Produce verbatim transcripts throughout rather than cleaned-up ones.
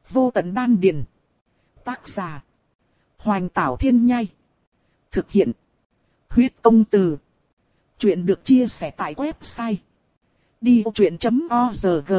Vô tận đan điền. Tác giả. Hoành Tảo Thiên Nhai. Thực hiện. Huyết Công Từ. Chuyện được chia sẻ tại website đi vô chuyện chấm org.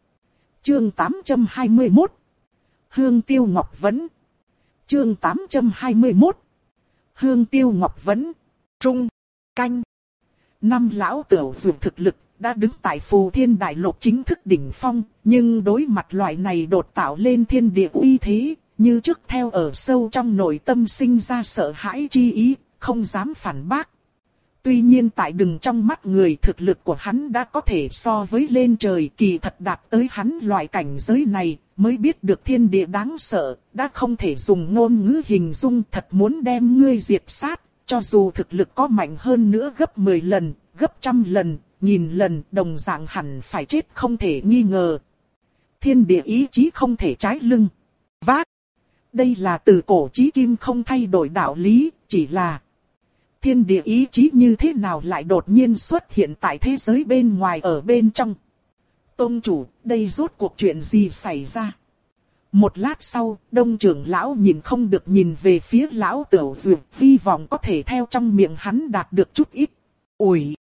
Chương tám trăm hai mươi mốt. Hương Tiêu Ngọc Vấn. Chương tám trăm hai mươi mốt. Hương Tiêu Ngọc Vấn. Trung. Canh. Năm lão tửu dù thực lực đã đứng tại Phù Thiên Đại Lục chính thức đỉnh phong, nhưng đối mặt loại này đột tạo lên thiên địa uy thế, như trước theo ở sâu trong nội tâm sinh ra sợ hãi chi ý, không dám phản bác. Tuy nhiên tại đừng trong mắt người, thực lực của hắn đã có thể so với lên trời, kỳ thật đạt tới hắn loại cảnh giới này, mới biết được thiên địa đáng sợ, đã không thể dùng ngôn ngữ hình dung, thật muốn đem ngươi diệt sát, cho dù thực lực có mạnh hơn nữa gấp mười lần, gấp trăm lần, nghìn lần, đồng dạng hẳn phải chết không thể nghi ngờ. Thiên địa ý chí không thể trái lưng vác. Đây là từ cổ chí kim không thay đổi đạo lý, chỉ là thiên địa ý chí như thế nào lại đột nhiên xuất hiện tại thế giới bên ngoài ở bên trong. Tông chủ, đây rốt cuộc chuyện gì xảy ra? Một lát sau, Đông trưởng lão nhìn không được nhìn về phía lão Tửu Dược, hy vọng có thể theo trong miệng hắn đạt được chút ít. Ủi!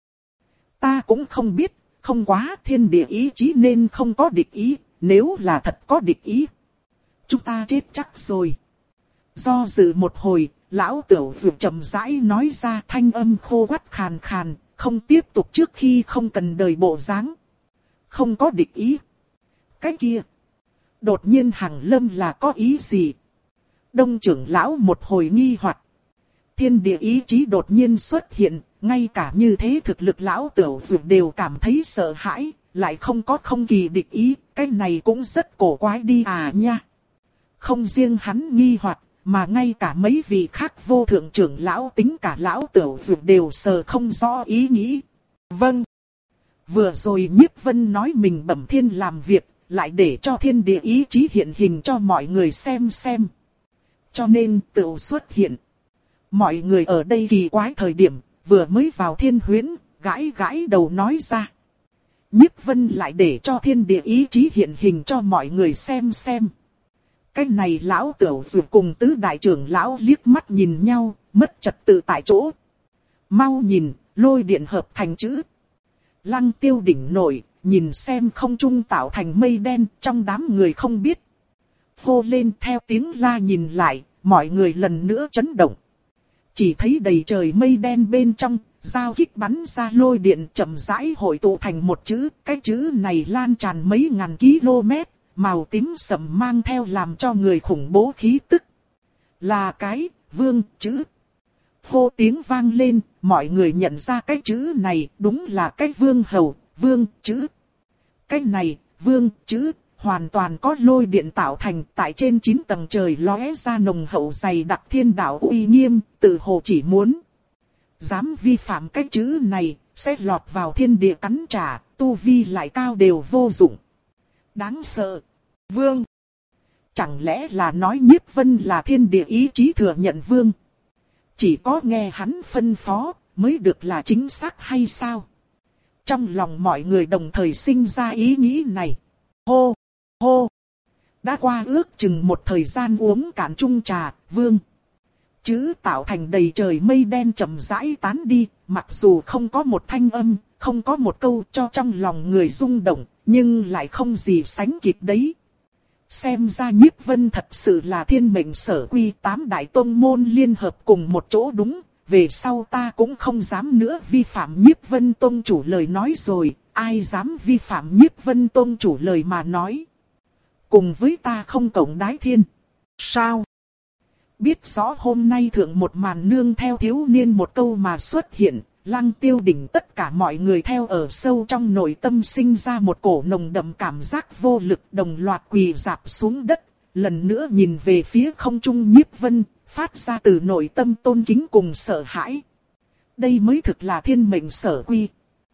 Ta cũng không biết, không quá, thiên địa ý chí nên không có địch ý, nếu là thật có địch ý, chúng ta chết chắc rồi. Do dự một hồi, lão Tửu Dược chậm rãi nói ra, thanh âm khô quắt khàn khàn, không tiếp tục trước khi không cần đời bộ dáng. Không có địch ý. Cái kia, đột nhiên Hằng Lâm là có ý gì? Đông trưởng lão một hồi nghi hoặc. Thiên địa ý chí đột nhiên xuất hiện, ngay cả như thế thực lực lão Tửu Dược đều cảm thấy sợ hãi, lại không có không kỳ địch ý, cái này cũng rất cổ quái đi à nha. Không riêng hắn nghi hoặc, mà ngay cả mấy vị khác vô thượng trưởng lão tính cả lão Tửu Dược đều sờ không rõ ý nghĩ. Vâng. Vừa rồi Nhiếp Vân nói mình bẩm thiên làm việc, lại để cho thiên địa ý chí hiện hình cho mọi người xem xem. Cho nên tự xuất hiện. Mọi người ở đây kỳ quái thời điểm, vừa mới vào thiên huyễn, gãi gãi đầu nói ra. Nhiếp Vân lại để cho thiên địa ý chí hiện hình cho mọi người xem xem. Cái này lão Tửu Dược cùng tứ đại trưởng lão liếc mắt nhìn nhau, mất trật tự tại chỗ. Mau nhìn, lôi điện hợp thành chữ. Lăng Tiêu đỉnh nổi, nhìn xem không trung tạo thành mây đen, trong đám người không biết. Hô lên theo tiếng la nhìn lại, mọi người lần nữa chấn động. Chỉ thấy đầy trời mây đen bên trong, giao kích bắn ra lôi điện chậm rãi hội tụ thành một chữ. Cái chữ này lan tràn mấy ngàn km, màu tím sẫm mang theo làm cho người khủng bố khí tức. Là cái vương chữ. Hô tiếng vang lên, mọi người nhận ra cái chữ này đúng là cái vương hầu, vương chữ. Cái này, vương chữ, hoàn toàn có lôi điện tạo thành, tại trên chín tầng trời lóe ra nồng hậu dày đặc thiên đạo uy nghiêm, tự hồ chỉ muốn. Dám vi phạm cái chữ này, sẽ lọt vào thiên địa cắn trả, tu vi lại cao đều vô dụng. Đáng sợ. Vương. Chẳng lẽ là nói Nhiếp Vân là thiên địa ý chí thừa nhận vương? Chỉ có nghe hắn phân phó, mới được là chính xác hay sao? Trong lòng mọi người đồng thời sinh ra ý nghĩ này. Hô, hô. Đã qua ước chừng một thời gian uống cạn chung trà, vương chữ tạo thành đầy trời mây đen chậm rãi tán đi, mặc dù không có một thanh âm, không có một câu cho trong lòng người rung động, nhưng lại không gì sánh kịp đấy. Xem ra Nhiếp Vân thật sự là thiên mệnh sở quy, tám đại tông môn liên hợp cùng một chỗ đúng. Về sau ta cũng không dám nữa vi phạm Nhiếp Vân Tông chủ lời nói rồi, ai dám vi phạm Nhiếp Vân Tông chủ lời mà nói. Cùng với ta không cộng đái thiên. Sao? Biết rõ hôm nay thượng một màn nương theo thiếu niên một câu mà xuất hiện, Lăng Tiêu đỉnh tất cả mọi người theo ở sâu trong nội tâm sinh ra một cổ nồng đậm cảm giác vô lực, đồng loạt quỳ rạp xuống đất, lần nữa nhìn về phía không trung Nhiếp Vân, phát ra từ nội tâm tôn kính cùng sợ hãi. Đây mới thực là thiên mệnh sở quy.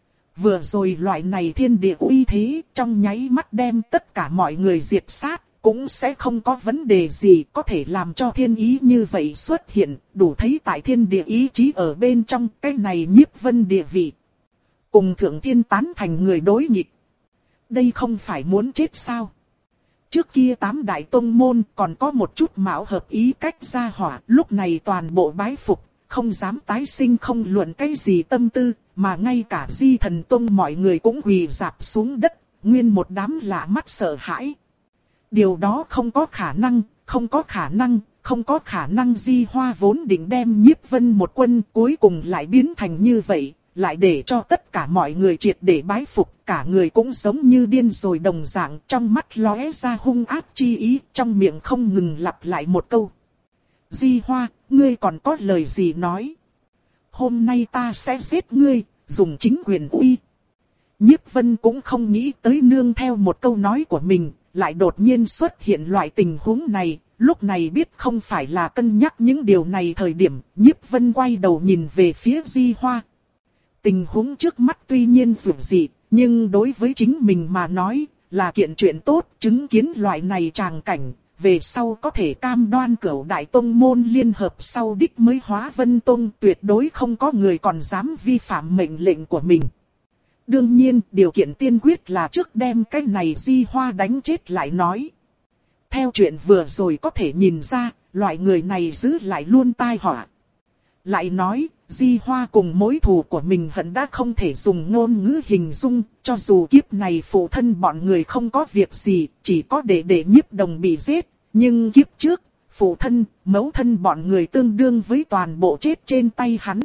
Vừa rồi loại này thiên địa uy thế, trong nháy mắt đem tất cả mọi người diệt sát, cũng sẽ không có vấn đề gì có thể làm cho thiên ý như vậy xuất hiện, đủ thấy tại thiên địa ý chí ở bên trong cái này Nhiếp Vân địa vị. Cùng thượng thiên tán thành người đối nghịch. Đây không phải muốn chết sao? Trước kia tám đại tông môn còn có một chút mạo hợp ý cách gia hỏa, lúc này toàn bộ bái phục, không dám tái sinh không luận cái gì tâm tư, mà ngay cả Di Thần Tông mọi người cũng quỳ rạp xuống đất, nguyên một đám lạ mắt sợ hãi. Điều đó không có khả năng, không có khả năng, không có khả năng. Di Hoa vốn định đem Nhiếp Vân một quân, cuối cùng lại biến thành như vậy, lại để cho tất cả mọi người triệt để bái phục, cả người cũng giống như điên rồi đồng dạng, trong mắt lóe ra hung ác chi ý, trong miệng không ngừng lặp lại một câu. Di Hoa, ngươi còn có lời gì nói? Hôm nay ta sẽ giết ngươi, dùng chính quyền uy. Nhiếp Vân cũng không nghĩ tới nương theo một câu nói của mình, lại đột nhiên xuất hiện loại tình huống này. Lúc này biết không phải là cân nhắc những điều này thời điểm, Nhiếp Vân quay đầu nhìn về phía Di Hoa. Tình huống trước mắt tuy nhiên dù gì, nhưng đối với chính mình mà nói, là kiện chuyện tốt, chứng kiến loại này tràng cảnh, về sau có thể cam đoan Cửu Đại Tông môn liên hợp sau đích mới hóa Vân Tông, tuyệt đối không có người còn dám vi phạm mệnh lệnh của mình. Đương nhiên, điều kiện tiên quyết là trước đem cái này Di Hoa đánh chết lại nói. Theo chuyện vừa rồi có thể nhìn ra, loại người này giữ lại luôn tai họa. Lại nói, Di Hoa cùng mối thù của mình hận đã không thể dùng ngôn ngữ hình dung, cho dù kiếp này phụ thân bọn người không có việc gì, chỉ có để để Nhiếp Đồng bị giết, nhưng kiếp trước, phụ thân, mẫu thân bọn người tương đương với toàn bộ chết trên tay hắn.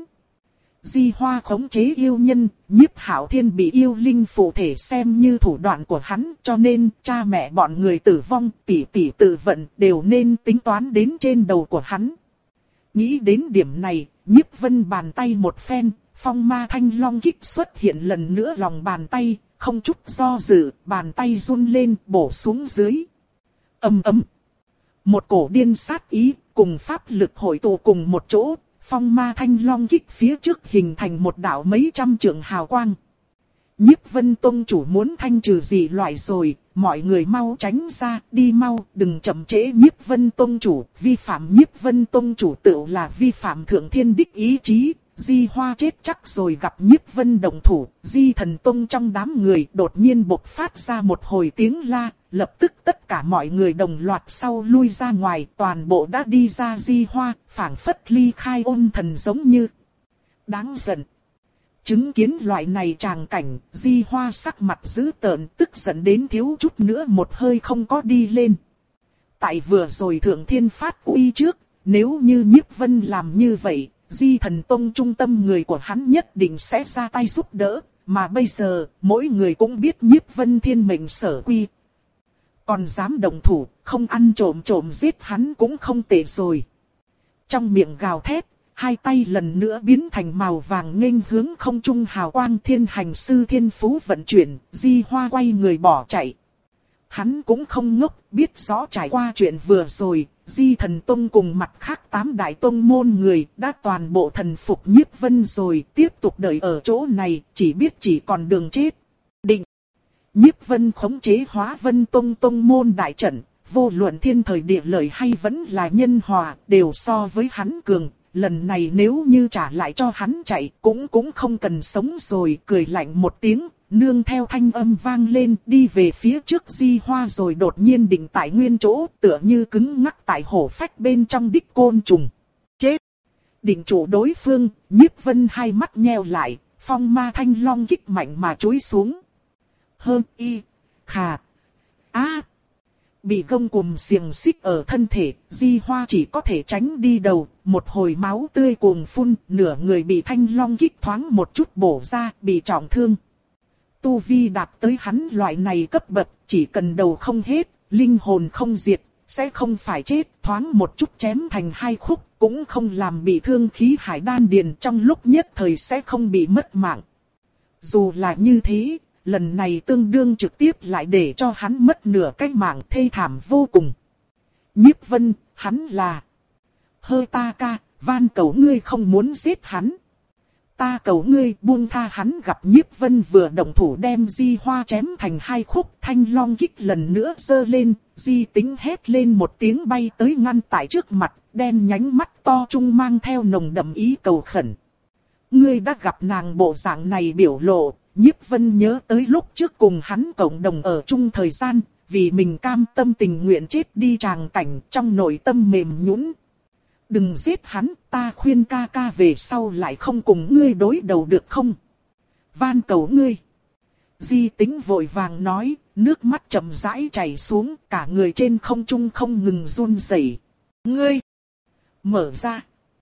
Di Hoa khống chế yêu nhân, Nhiếp Hạo Thiên bị yêu linh phụ thể xem như thủ đoạn của hắn, cho nên cha mẹ bọn người tử vong, tỷ tỷ tự vận đều nên tính toán đến trên đầu của hắn. Nghĩ đến điểm này, Nhiếp Vân bàn tay một phen, phong ma thanh long kích xuất hiện lần nữa lòng bàn tay, không chút do dự, bàn tay run lên bổ xuống dưới. Ầm ầm. Một cổ điên sát ý, cùng pháp lực hội tụ cùng một chỗ, phong ma thanh long kích phía trước hình thành một đạo mấy trăm trượng hào quang. Nhiếp Vân Tông chủ muốn thanh trừ dị loại rồi, mọi người mau tránh ra, đi mau, đừng chậm trễ Nhiếp Vân Tông chủ, vi phạm Nhiếp Vân Tông chủ tự là vi phạm thượng thiên đích ý chí. Di Hoa chết chắc rồi gặp Nhiếp Vân động thủ, Di Thần Tông trong đám người đột nhiên bộc phát ra một hồi tiếng la, lập tức tất cả mọi người đồng loạt sau lui ra ngoài, toàn bộ đã đi ra Di Hoa, phảng phất ly khai ôn thần giống như. Đáng giận. Chứng kiến loại này tràng cảnh, Di Hoa sắc mặt dữ tợn, tức giận đến thiếu chút nữa một hơi không có đi lên. Tại vừa rồi Thượng Thiên phát uy trước, nếu như Nhiếp Vân làm như vậy, Di Thần Tông trung tâm người của hắn nhất định sẽ ra tay giúp đỡ, mà bây giờ, mỗi người cũng biết Nhiếp Vân thiên mệnh sở quy. Còn dám động thủ, không ăn trộm trộm giết hắn cũng không tệ rồi. Trong miệng gào thét, hai tay lần nữa biến thành màu vàng nghênh hướng không trung hào quang. Thiên Hành Sư thiên phú vận chuyển, Di Hoa quay người bỏ chạy. Hắn cũng không ngốc, biết rõ trải qua chuyện vừa rồi, Di Thần Tông cùng mặt khác tám đại tông môn người đã toàn bộ thần phục Nhiếp Vân rồi, tiếp tục đợi ở chỗ này, chỉ biết chỉ còn đường chết. Định. Nhiếp Vân khống chế Hóa Vân Tông tông môn đại trận, vô luận thiên thời địa lợi hay vẫn là nhân hòa, đều so với hắn cường. Lần này nếu như trả lại cho hắn chạy, cũng cũng không cần sống rồi. Cười lạnh một tiếng, nương theo thanh âm vang lên, đi về phía trước Di Hoa rồi đột nhiên định tại nguyên chỗ, tựa như cứng ngắc tại hổ phách bên trong đích côn trùng. Chết! Định chủ đối phương, Nhiếp Vân hai mắt nheo lại, phong ma thanh long kích mạnh mà chúi xuống. Hơn y, khà, á. Bị gông cùm xiềng xích ở thân thể, Di Hoa chỉ có thể tránh đi đầu, một hồi máu tươi cuồng phun, nửa người bị thanh long kích thoáng một chút bổ ra, bị trọng thương. Tu vi đạt tới hắn loại này cấp bậc, chỉ cần đầu không hết, linh hồn không diệt, sẽ không phải chết, thoáng một chút chém thành hai khúc, cũng không làm bị thương khí hải đan điền, trong lúc nhất thời sẽ không bị mất mạng. Dù là như thế, lần này tương đương trực tiếp lại để cho hắn mất nửa cái mạng, thê thảm vô cùng. Nhiếp Vân, hắn là... Hơ ta ca, van cầu ngươi không muốn giết hắn. Ta cầu ngươi buông tha hắn. Gặp Nhiếp Vân vừa động thủ đem Di Hoa chém thành hai khúc, thanh long kích lần nữa giơ lên, Di Tính hét lên một tiếng bay tới ngăn tại trước mặt, đen nhánh mắt to trung mang theo nồng đậm ý cầu khẩn. Ngươi đã gặp nàng bộ dạng này biểu lộ, Nhiếp Vân nhớ tới lúc trước cùng hắn cộng đồng ở chung thời gian, vì mình cam tâm tình nguyện chết đi tràng cảnh trong nội tâm mềm nhũn. Đừng giết hắn, ta khuyên ca ca về sau lại không cùng ngươi đối đầu được không? Van cầu ngươi. Di Tính vội vàng nói, nước mắt chậm rãi chảy xuống, cả người trên không trung không ngừng run rẩy. Ngươi! Mở ra!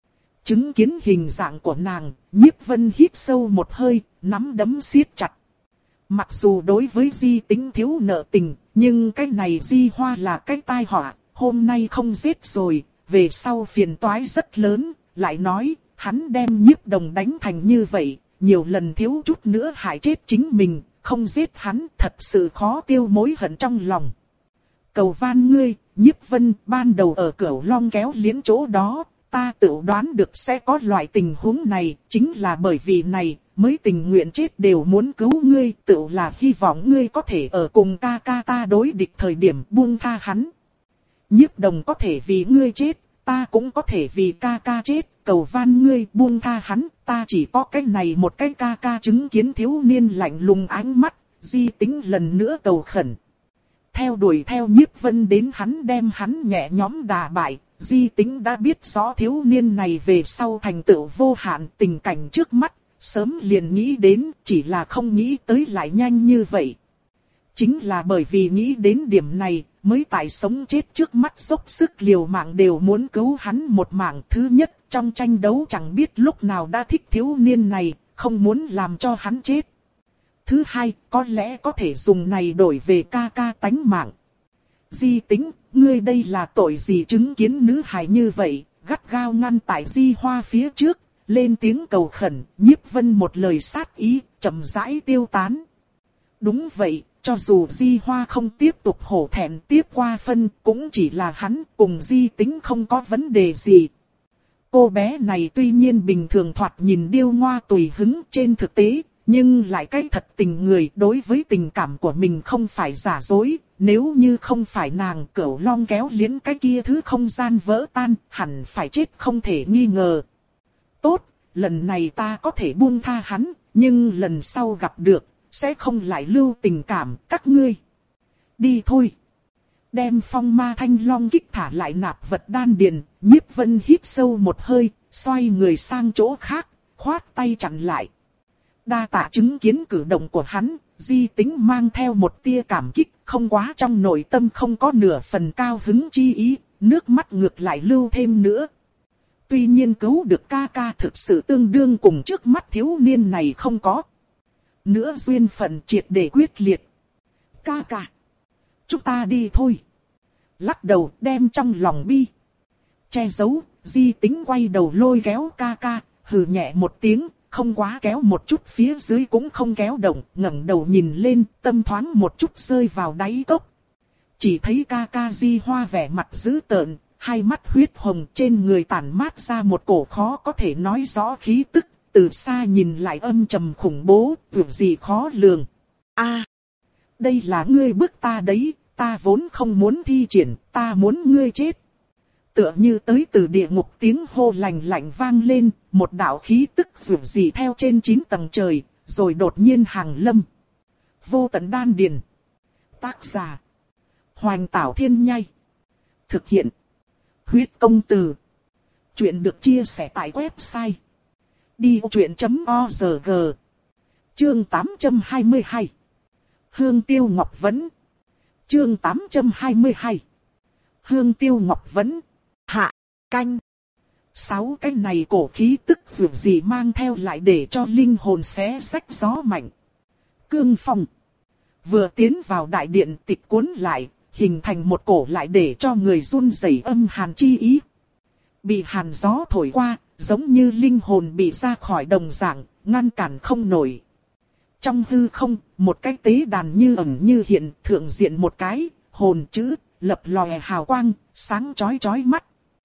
Chứng kiến hình dạng của nàng, Nhiếp Vân hít sâu một hơi, nắm đấm siết chặt. Mặc dù đối với Di Tính thiếu nợ tình, nhưng cái này Di Hoa là cái tai họa, hôm nay không giết rồi, về sau phiền toái rất lớn, lại nói, hắn đem Nhiếp Đồng đánh thành như vậy, nhiều lần thiếu chút nữa hại chết chính mình, không giết hắn thật sự khó tiêu mối hận trong lòng. Cầu van ngươi, Nhiếp Vân, ban đầu ở Cửu Long kéo liễn chỗ đó, ta tự đoán được sẽ có loại tình huống này, chính là bởi vì này, mới tình nguyện chết đều muốn cứu ngươi, tự là hy vọng ngươi có thể ở cùng ca ca ta đối địch thời điểm buông tha hắn. Nhiếp Đồng có thể vì ngươi chết, ta cũng có thể vì ca ca chết, cầu van ngươi buông tha hắn, ta chỉ có cái này một cái ca ca. Chứng kiến thiếu niên lạnh lùng ánh mắt, Di Tính lần nữa cầu khẩn. Theo đuổi theo Nhiếp Vân đến hắn đem hắn nhẹ nhõm đả bại, Di Tính đã biết rõ thiếu niên này về sau thành tựu vô hạn, tình cảnh trước mắt, sớm liền nghĩ đến, chỉ là không nghĩ tới lại nhanh như vậy. Chính là bởi vì nghĩ đến điểm này, mới tại sống chết trước mắt dốc sức liều mạng đều muốn cứu hắn một mạng. Thứ nhất, trong tranh đấu chẳng biết lúc nào đã thích thiếu niên này, không muốn làm cho hắn chết. Thứ hai, có lẽ có thể dùng này đổi về ca ca tánh mạng. Di Tính, ngươi đây là tội gì? Chứng kiến nữ hài như vậy, gắt gao ngăn tại Di Hoa phía trước, lên tiếng cầu khẩn. Nhiếp Vân một lời sát ý, chậm rãi tiêu tán. Đúng vậy, cho dù Di Hoa không tiếp tục hổ thẹn tiếp qua phân, cũng chỉ là hắn cùng Di Tính không có vấn đề gì. Cô bé này tuy nhiên bình thường thoạt nhìn điêu ngoa tùy hứng, trên thực tế, nhưng lại cái thật tình người, đối với tình cảm của mình không phải giả dối. Nếu như không phải nàng, Cửu Long kéo liễn cái kia thứ không gian vỡ tan, hẳn phải chết không thể nghi ngờ. Tốt, lần này ta có thể buông tha hắn, nhưng lần sau gặp được, sẽ không lại lưu tình cảm. Các ngươi đi thôi. Đem phong ma thanh long kích thả lại nạp vật đan điền, Nhiếp Vân hít sâu một hơi, xoay người sang chỗ khác, khoát tay chặn lại. Đa tạ. Chứng kiến cử động của hắn, Di Tính mang theo một tia cảm kích, không quá trong nội tâm không có nửa phần cao hứng chi ý, nước mắt ngược lại lưu thêm nữa. Tuy nhiên cứu được ca ca thực sự tương đương cùng trước mắt thiếu niên này không có nữa duyên phận triệt để quyết liệt. Ca ca, chúng ta đi thôi. Lắc đầu đem trong lòng bi che giấu, Di Tính quay đầu lôi kéo ca ca, hừ nhẹ một tiếng, không quá kéo một chút phía dưới cũng không kéo động, ngẩng đầu nhìn lên, tâm thoáng một chút rơi vào đáy cốc. Chỉ thấy ca ca Di Hoa vẻ mặt dữ tợn, hai mắt huyết hồng, trên người tản mát ra một cổ khó có thể nói rõ khí tức, từ xa nhìn lại âm trầm khủng bố, việc gì khó lường. A, đây là ngươi bức ta đấy, ta vốn không muốn thi triển, ta muốn ngươi chết. Tựa như tới từ địa ngục tiếng hô lạnh lạnh vang lên, một đạo khí tức rủ gì theo trên chín tầng trời, rồi đột nhiên hàng lâm. Vô tận đan điền. Tác giả Hoành Tảo Thiên Nhai. Thực hiện Huyết Công Từ. Chuyện được chia sẻ tại website đi truyện chấm org. Chương tám trăm hai mươi hai. Hương Tiêu Ngọc Vấn. Chương tám trăm hai mươi hai. Hương Tiêu Ngọc Vấn. Hạ, canh. Sáu cái này cổ khí tức dù gì mang theo lại để cho linh hồn xé rách gió mạnh. Cương phong. Vừa tiến vào đại điện tịch cuốn lại, hình thành một cổ lại để cho người run rẩy âm hàn chi ý. Bị hàn gió thổi qua, giống như linh hồn bị ra khỏi đồng dạng, ngăn cản không nổi. Trong hư không, một cái tế đàn như ẩn như hiện, thượng diện một cái, hồn chữ, lập lòe hào quang, sáng chói chói mắt.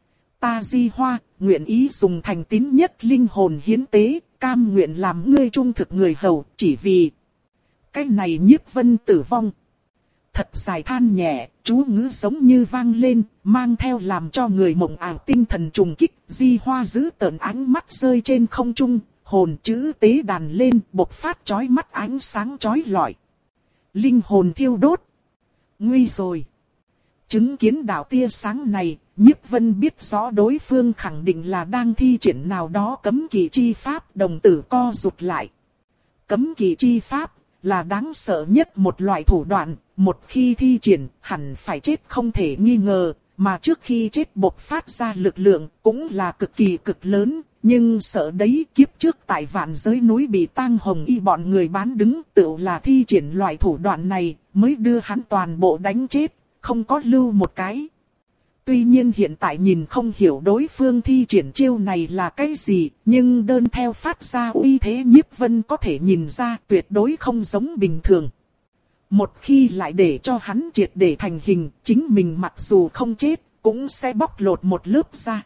Ta Di Hoa, nguyện ý dùng thành tín nhất linh hồn hiến tế, cam nguyện làm ngươi trung thực người hầu, chỉ vì cái này Nhiếp Vân tử vong. Thật dài than nhẹ, chú ngữ giống như vang lên, mang theo làm cho người mộng ảo tinh thần trùng kích. Di Hoa giữ tợn ánh mắt rơi trên không trung, hồn chữ tế đàn lên, bộc phát chói mắt ánh sáng chói lọi. Linh hồn thiêu đốt. Nguy rồi. Chứng kiến đạo tia sáng này, Nhiếp Vân biết rõ đối phương khẳng định là đang thi triển nào đó cấm kỵ chi pháp, đồng tử co rụt lại. Cấm kỵ chi pháp là đáng sợ nhất một loại thủ đoạn, một khi thi triển hẳn phải chết không thể nghi ngờ, mà trước khi chết bộc phát ra lực lượng cũng là cực kỳ cực lớn, nhưng sợ đấy kiếp trước tại vạn giới núi bị Tang Hồng Y bọn người bán đứng, tự là thi triển loại thủ đoạn này mới đưa hắn toàn bộ đánh chết, không có lưu một cái. Tuy nhiên hiện tại nhìn không hiểu đối phương thi triển chiêu này là cái gì, nhưng đơn theo phát ra uy thế Nhiếp Vân có thể nhìn ra tuyệt đối không giống bình thường. Một khi lại để cho hắn triệt để thành hình, chính mình mặc dù không chết, cũng sẽ bóc lột một lớp ra.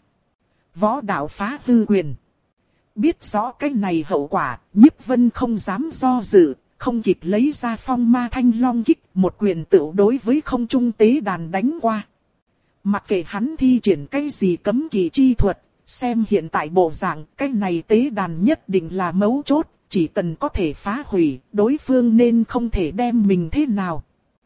Võ đạo phá hư quyền. Biết rõ cái này hậu quả, Nhiếp Vân không dám do dự, không kịp lấy ra phong ma thanh long kích, một quyền tựu đối với không trung tế đàn đánh qua. Mặc kệ hắn thi triển cái gì cấm kỵ chi thuật, xem hiện tại bộ dạng, cái này tế đàn nhất định là mấu chốt, chỉ cần có thể phá hủy, đối phương nên không thể đem mình thế nào.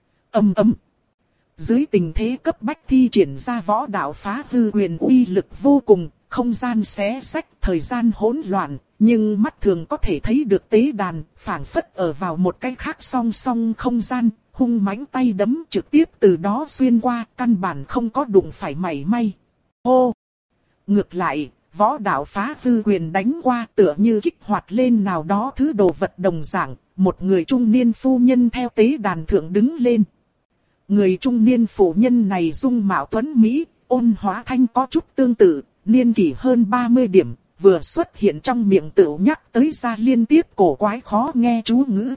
Ầm ầm. Dưới tình thế cấp bách thi triển ra võ đạo phá hư quyền uy lực vô cùng, không gian xé xách, thời gian hỗn loạn, nhưng mắt thường có thể thấy được tế đàn, phảng phất ở vào một cái khác song song không gian, hung mãnh tay đấm trực tiếp từ đó xuyên qua, căn bản không có đụng phải mảy may. Ô! Ngược lại, võ đạo phá hư quyền đánh qua tựa như kích hoạt lên nào đó thứ đồ vật đồng dạng, một người trung niên phu nhân theo tế đàn thượng đứng lên. Người trung niên phu nhân này dung mạo tuấn Mỹ, ôn hóa thanh có chút tương tự, niên kỷ hơn ba mươi điểm, vừa xuất hiện trong miệng tựu nhắc tới ra liên tiếp cổ quái khó nghe chú ngữ.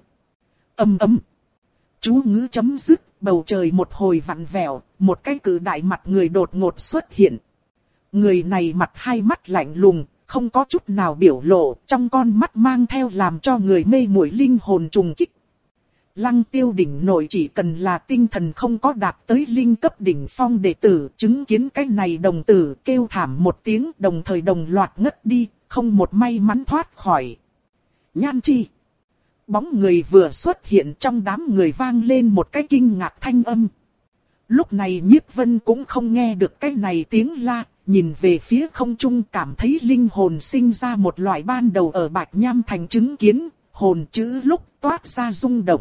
Ầm ầm. Chú ngữ chấm dứt, bầu trời một hồi vặn vẹo, một cái cự đại mặt người đột ngột xuất hiện. Người này mặt hai mắt lạnh lùng, không có chút nào biểu lộ, trong con mắt mang theo làm cho người mê muội linh hồn trùng kích. Lăng Tiêu đỉnh nội chỉ cần là tinh thần không có đạt tới linh cấp đỉnh phong đệ tử, chứng kiến cái này đồng tử kêu thảm một tiếng, đồng thời đồng loạt ngất đi, không một may mắn thoát khỏi. Nhan chi. Bóng người vừa xuất hiện, trong đám người vang lên một cái kinh ngạc thanh âm. Lúc này Nhiếp Vân cũng không nghe được cái này tiếng la, nhìn về phía không trung cảm thấy linh hồn sinh ra một loại ban đầu ở Bạch Nham Thành chứng kiến, hồn chữ lúc toát ra rung động.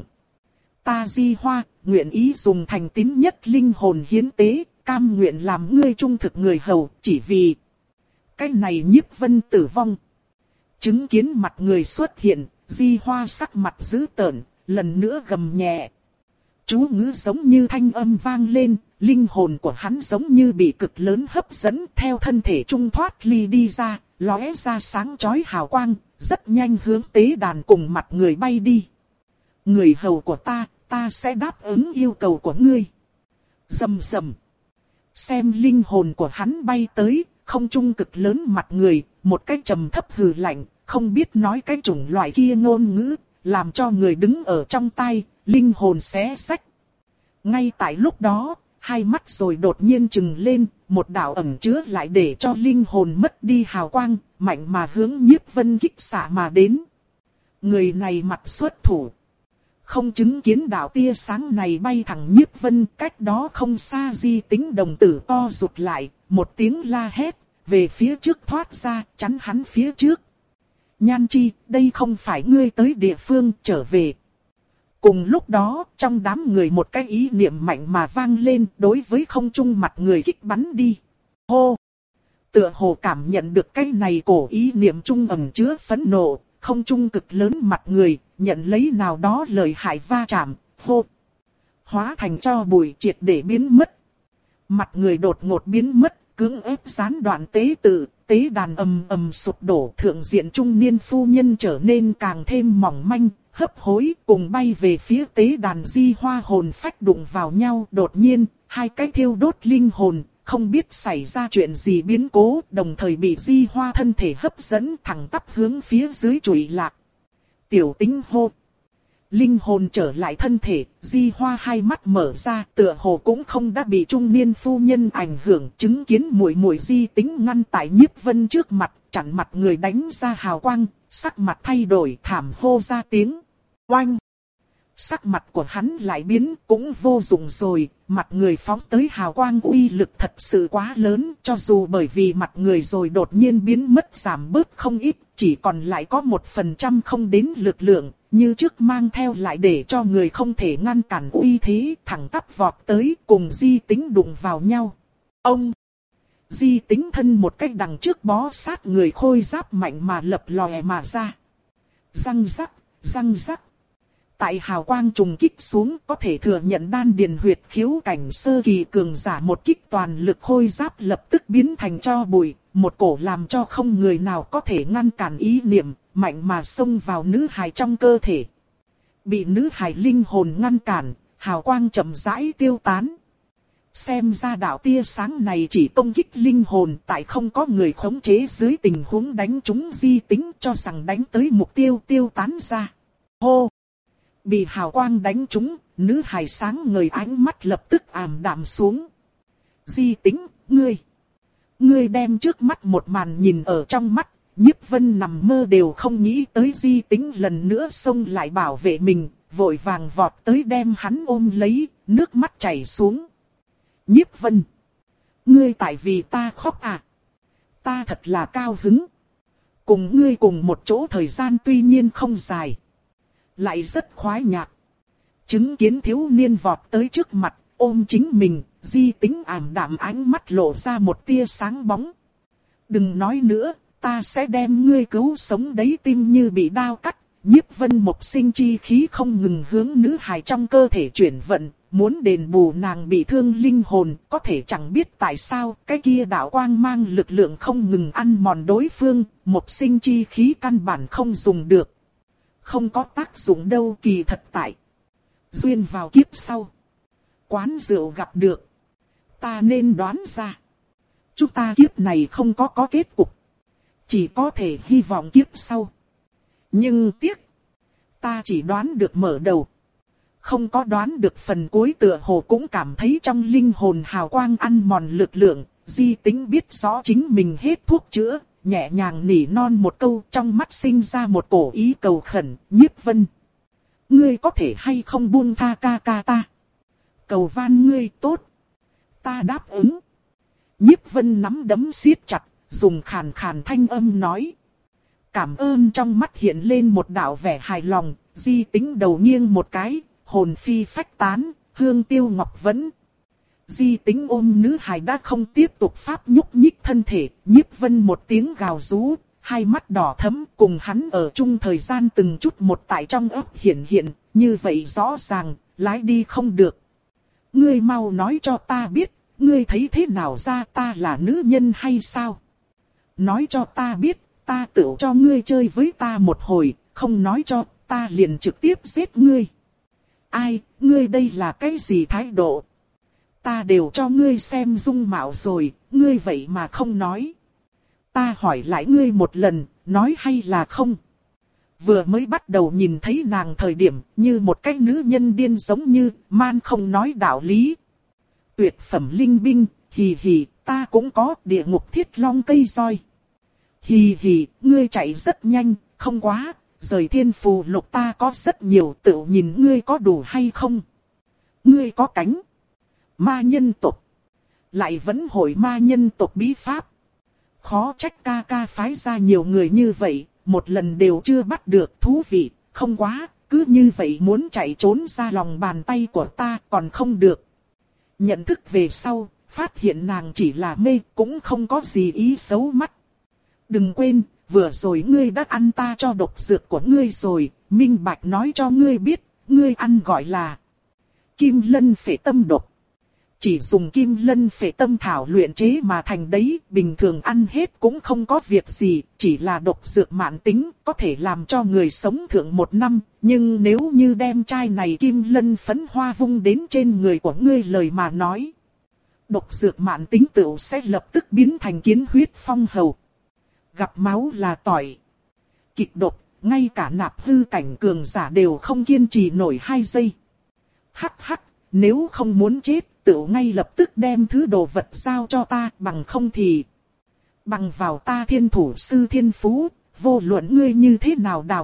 Ta Di Hoa, nguyện ý dùng thành tín nhất linh hồn hiến tế, cam nguyện làm ngươi trung thực người hầu, chỉ vì cái này Nhiếp Vân tử vong. Chứng kiến mặt người xuất hiện, Di Hoa sắc mặt dữ tợn, lần nữa gầm nhẹ. Chú ngữ giống như thanh âm vang lên, linh hồn của hắn giống như bị cực lớn hấp dẫn theo thân thể trung thoát ly đi ra, lóe ra sáng chói hào quang, rất nhanh hướng tế đàn cùng mặt người bay đi. Người hầu của ta, ta sẽ đáp ứng yêu cầu của ngươi. Rầm rầm. Xem linh hồn của hắn bay tới, không trung cực lớn mặt người, một cái trầm thấp hừ lạnh, không biết nói cái chủng loại kia ngôn ngữ, làm cho người đứng ở trong tai, linh hồn xé xách. Ngay tại lúc đó, hai mắt rồi đột nhiên trừng lên, một đạo ẩn chứa lại để cho linh hồn mất đi hào quang, mạnh mà hướng Nhiếp Vân kích xạ mà đến. Người này mặt xuất thủ. Không chứng kiến đạo tia sáng này bay thẳng Nhiếp Vân, cách đó không xa Di Tính đồng tử co rụt lại, một tiếng la hét, về phía trước thoát ra, chắn hắn phía trước. Nhan chi, đây không phải ngươi tới địa phương, trở về. Cùng lúc đó, trong đám người một cái ý niệm mạnh mà vang lên, đối với không trung mặt người kích bắn đi. Hô! Tựa hồ cảm nhận được cái này cổ ý niệm trung ẩn chứa phẫn nộ, không trung cực lớn mặt người, nhận lấy nào đó lời hại va chạm, hô! Hóa thành cho bụi triệt để biến mất. Mặt người đột ngột biến mất, cưỡng ép gián đoạn tế tự, tế đàn ầm ầm sụp đổ, thượng diện trung niên phu nhân trở nên càng thêm mỏng manh, hấp hối, cùng bay về phía tế đàn Di Hoa hồn phách đụng vào nhau. Đột nhiên, hai cái thiêu đốt linh hồn, không biết xảy ra chuyện gì biến cố, đồng thời bị Di Hoa thân thể hấp dẫn thẳng tắp hướng phía dưới trụy lạc. Tiểu Tính hô. Linh hồn trở lại thân thể, Di Hoa hai mắt mở ra, tựa hồ cũng không đã bị trung niên phu nhân ảnh hưởng, chứng kiến muội muội Di Tính ngăn tại Nhiếp Vân trước mặt, chặn mặt người đánh ra hào quang, sắc mặt thay đổi thảm hô ra tiếng. Oanh! Sắc mặt của hắn lại biến, cũng vô dụng rồi, mặt người phóng tới hào quang uy lực thật sự quá lớn, cho dù bởi vì mặt người rồi đột nhiên biến mất giảm bớt không ít, chỉ còn lại có một phần trăm không đến lực lượng, như trước mang theo lại để cho người không thể ngăn cản uy thế, thẳng tắp vọt tới cùng Di Tính đụng vào nhau. Ông! Di Tính thân một cách đằng trước bó sát người khôi giáp mạnh mà lập lòe mà ra. Răng rắc, răng rắc. Tại hào quang trùng kích xuống có thể thừa nhận đan điền huyệt khiếu cảnh sơ kỳ cường giả một kích toàn lực khôi giáp lập tức biến thành tro bụi, một cổ làm cho không người nào có thể ngăn cản ý niệm, mạnh mà xông vào nữ hài trong cơ thể. Bị nữ hài linh hồn ngăn cản, hào quang chậm rãi tiêu tán. Xem ra đạo tia sáng này chỉ công kích linh hồn, tại không có người khống chế dưới tình huống đánh trúng Di Tính, cho rằng đánh tới mục tiêu tiêu tán ra. Hô! Bị hào quang đánh trúng, nữ hài sáng ngời ánh mắt lập tức ảm đạm xuống. Di Tính, ngươi! Ngươi đem trước mắt một màn nhìn ở trong mắt, Nhiếp Vân nằm mơ đều không nghĩ tới Di Tính lần nữa xông lại bảo vệ mình, vội vàng vọt tới đem hắn ôm lấy, nước mắt chảy xuống. Nhiếp Vân! Ngươi tại vì ta khóc à? Ta thật là cao hứng. Cùng ngươi cùng một chỗ thời gian tuy nhiên không dài, lại rất khoái nhạc. Chứng kiến thiếu niên vọt tới trước mặt, ôm chính mình, Di Tính ảm đạm ánh mắt lộ ra một tia sáng bóng. Đừng nói nữa, ta sẽ đem ngươi cứu sống đấy. Tim như bị đao cắt, Nhiếp Vân một sinh chi khí không ngừng hướng nữ hài trong cơ thể chuyển vận, muốn đền bù nàng bị thương linh hồn. Có thể chẳng biết tại sao, cái kia đạo quang mang lực lượng không ngừng ăn mòn đối phương, một sinh chi khí căn bản không dùng được. Không có tác dụng đâu, kỳ thật tại duyên vào kiếp sau, quán rượu gặp được. Ta nên đoán ra, chúng ta kiếp này không có có kết cục, chỉ có thể hy vọng kiếp sau. Nhưng tiếc, ta chỉ đoán được mở đầu, không có đoán được phần cuối. Tựa hồ cũng cảm thấy trong linh hồn hào quang ăn mòn lực lượng. Di Tính biết rõ chính mình hết thuốc chữa, nhẹ nhàng nỉ non một câu, trong mắt sinh ra một cổ ý cầu khẩn. Nhiếp Vân, ngươi có thể hay không buông tha ca ca ta? Cầu van ngươi tốt. Ta đáp ứng. Nhiếp Vân nắm đấm siết chặt, dùng khàn khàn thanh âm nói. Cảm ơn. Trong mắt hiện lên một đạo vẻ hài lòng. Di Tính đầu nghiêng một cái, hồn phi phách tán, hương tiêu ngọc vẫn. Di Tính ôm nữ hài đã không tiếp tục pháp nhúc nhích thân thể. Nhiếp Vân một tiếng gào rú, hai mắt đỏ thẫm, cùng hắn ở chung thời gian từng chút một tại trong ấp hiện hiện, như vậy rõ ràng, lái đi không được. Ngươi mau nói cho ta biết, ngươi thấy thế nào ra ta là nữ nhân hay sao? Nói cho ta biết, ta tự cho ngươi chơi với ta một hồi, không nói cho, ta liền trực tiếp giết ngươi. Ai, ngươi đây là cái gì thái độ? Ta đều cho ngươi xem dung mạo rồi, ngươi vậy mà không nói. Ta hỏi lại ngươi một lần, nói hay là không? Vừa mới bắt đầu nhìn thấy nàng thời điểm, như một cái nữ nhân điên giống như, man không nói đạo lý. Tuyệt phẩm linh binh, hì hì, ta cũng có. Địa ngục thiết long cây roi. Hì hì, ngươi chạy rất nhanh, không quá, rời thiên phù lục ta có rất nhiều, tự nhìn ngươi có đủ hay không. Ngươi có cánh. Ma nhân tộc. Lại vẫn hội ma nhân tộc bí pháp. Khó trách ca ca phái ra nhiều người như vậy, một lần đều chưa bắt được. Thú vị, không quá, cứ như vậy muốn chạy trốn ra lòng bàn tay của ta còn không được. Nhận thức về sau, phát hiện nàng chỉ là mê, cũng không có gì ý xấu mắt. Đừng quên, vừa rồi ngươi đã ăn ta cho độc dược của ngươi rồi, minh bạch nói cho ngươi biết, ngươi ăn gọi là Kim Lân Phệ Tâm độc. Chỉ dùng Kim Lân Phệ Tâm thảo luyện chế mà thành đấy, bình thường ăn hết cũng không có việc gì, chỉ là độc dược mãn tính, có thể làm cho người sống thượng một năm, nhưng nếu như đem chai này Kim Lân phấn hoa vung đến trên người của ngươi lời mà nói, độc dược mãn tính tựu sẽ lập tức biến thành kiến huyết phong hầu. Gặp máu là tỏi. Kịch độc, ngay cả nạp hư cảnh cường giả đều không kiên trì nổi hai giây. Hắc hắc, nếu không muốn chết, tự ngay lập tức đem thứ đồ vật giao cho ta, bằng không thì bằng vào ta thiên thủ sư thiên phú, vô luận ngươi như thế nào đào tẩu,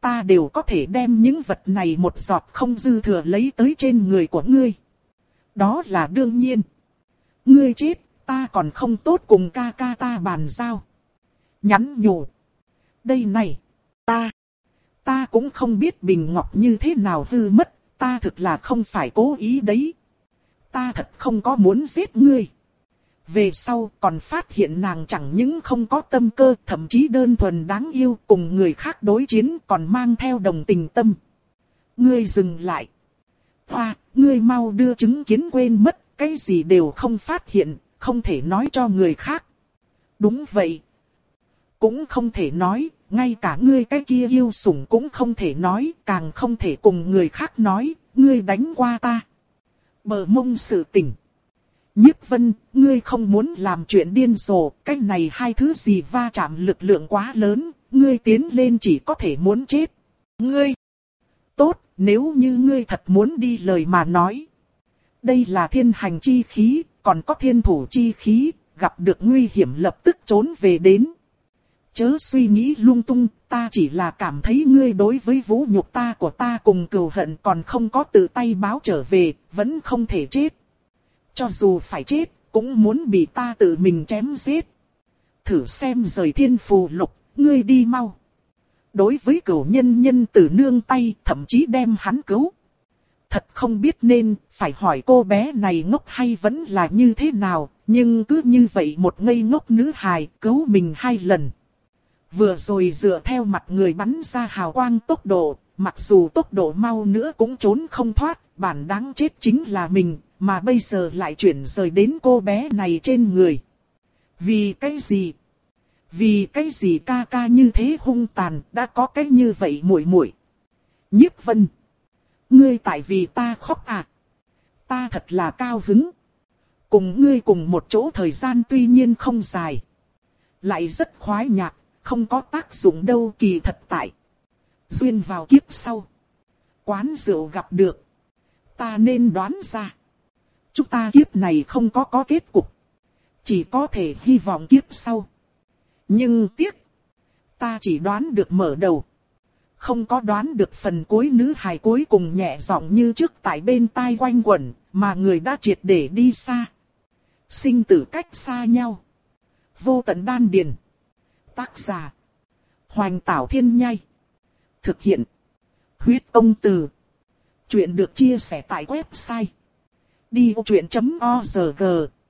ta đều có thể đem những vật này một giọt không dư thừa lấy tới trên người của ngươi. Đó là đương nhiên. Ngươi chết, ta còn không tốt cùng ca ca ta bàn giao. Nhắn nhủ. Đây này, ta, ta cũng không biết bình ngọc như thế nào hư mất, ta thực là không phải cố ý đấy. Ta thật không có muốn giết ngươi. Về sau còn phát hiện nàng chẳng những không có tâm cơ, thậm chí đơn thuần đáng yêu, cùng người khác đối chiến còn mang theo đồng tình tâm. Ngươi dừng lại. Hoa, ngươi mau đưa chứng kiến quên mất, cái gì đều không phát hiện, không thể nói cho người khác. Đúng vậy. Cũng không thể nói, ngay cả ngươi cái kia yêu sủng cũng không thể nói, càng không thể cùng người khác nói, ngươi đánh qua ta. Bờ mông sự tình. Nhiếp Vân, ngươi không muốn làm chuyện điên rồ, cái này hai thứ gì va chạm lực lượng quá lớn, ngươi tiến lên chỉ có thể muốn chết. Ngươi, tốt, nếu như ngươi thật muốn đi lời mà nói. Đây là thiên hành chi khí, còn có thiên thủ chi khí, gặp được nguy hiểm lập tức trốn về đến. Chớ suy nghĩ lung tung, ta chỉ là cảm thấy ngươi đối với vũ nhục ta của ta cùng cừu hận còn không có tự tay báo trở về, vẫn không thể chết. Cho dù phải chết, cũng muốn bị ta tự mình chém giết. Thử xem rời thiên phù lục, ngươi đi mau. Đối với cửu nhân nhân tử nương tay, thậm chí đem hắn cứu. Thật không biết nên, phải hỏi cô bé này ngốc hay vẫn là như thế nào, nhưng cứ như vậy một ngây ngốc nữ hài cứu mình hai lần. Vừa rồi dựa theo mặt người bắn ra hào quang tốc độ, mặc dù tốc độ mau nữa cũng trốn không thoát, bản đáng chết chính là mình, mà bây giờ lại chuyển rời đến cô bé này trên người. Vì cái gì? Vì cái gì ca ca như thế hung tàn, đã có cái như vậy muội muội. Nhiếp Vân, ngươi tại vì ta khóc à? Ta thật là cao hứng. Cùng ngươi cùng một chỗ thời gian tuy nhiên không dài, lại rất khoái nhạc, không có tác dụng đâu, kỳ thật tại. Duyên vào kiếp sau, quán rượu gặp được, ta nên đoán ra. Chúng ta kiếp này không có có kết cục, chỉ có thể hy vọng kiếp sau. Nhưng tiếc, ta chỉ đoán được mở đầu, không có đoán được phần cuối. Nữ hài cuối cùng nhẹ giọng như trước tại bên tai quanh quẩn, mà người đã triệt để đi xa. Sinh tử cách xa nhau. Vô tận đan điền. Tác giả: Hoành Tảo Thiên Nhai. Thực hiện: Huyết Công Từ. Chuyện được chia sẻ tại website đi ô chuyện chấm org.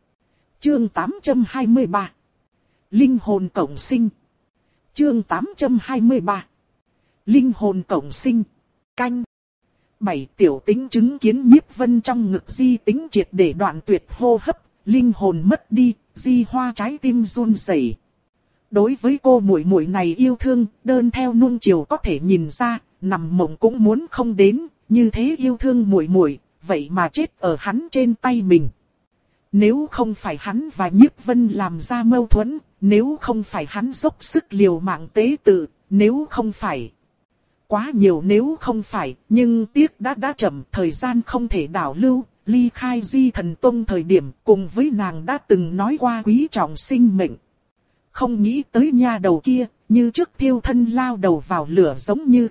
Chương tám trăm hai mươi ba. Linh hồn cộng sinh. Chương tám trăm hai mươi ba. Linh hồn cộng sinh. Canh. Bảy tiểu tính chứng kiến Nhiếp Vân trong ngực Di Tính triệt để đoạn tuyệt hô hấp, linh hồn mất đi, Di Hoa trái tim run rẩy. Đối với cô muội muội này yêu thương, đơn theo nuông chiều có thể nhìn ra, nằm mộng cũng muốn không đến, như thế yêu thương muội muội, vậy mà chết ở hắn trên tay mình. Nếu không phải hắn và Nhiếp Vân làm ra mâu thuẫn, nếu không phải hắn dốc sức liều mạng tế tự, nếu không phải. Quá nhiều nếu không phải, nhưng tiếc đã đã chậm, thời gian không thể đảo lưu, ly khai Di Thần Tông thời điểm cùng với nàng đã từng nói qua quý trọng sinh mệnh. Không nghĩ tới nha đầu kia, như trước thiêu thân lao đầu vào lửa giống như.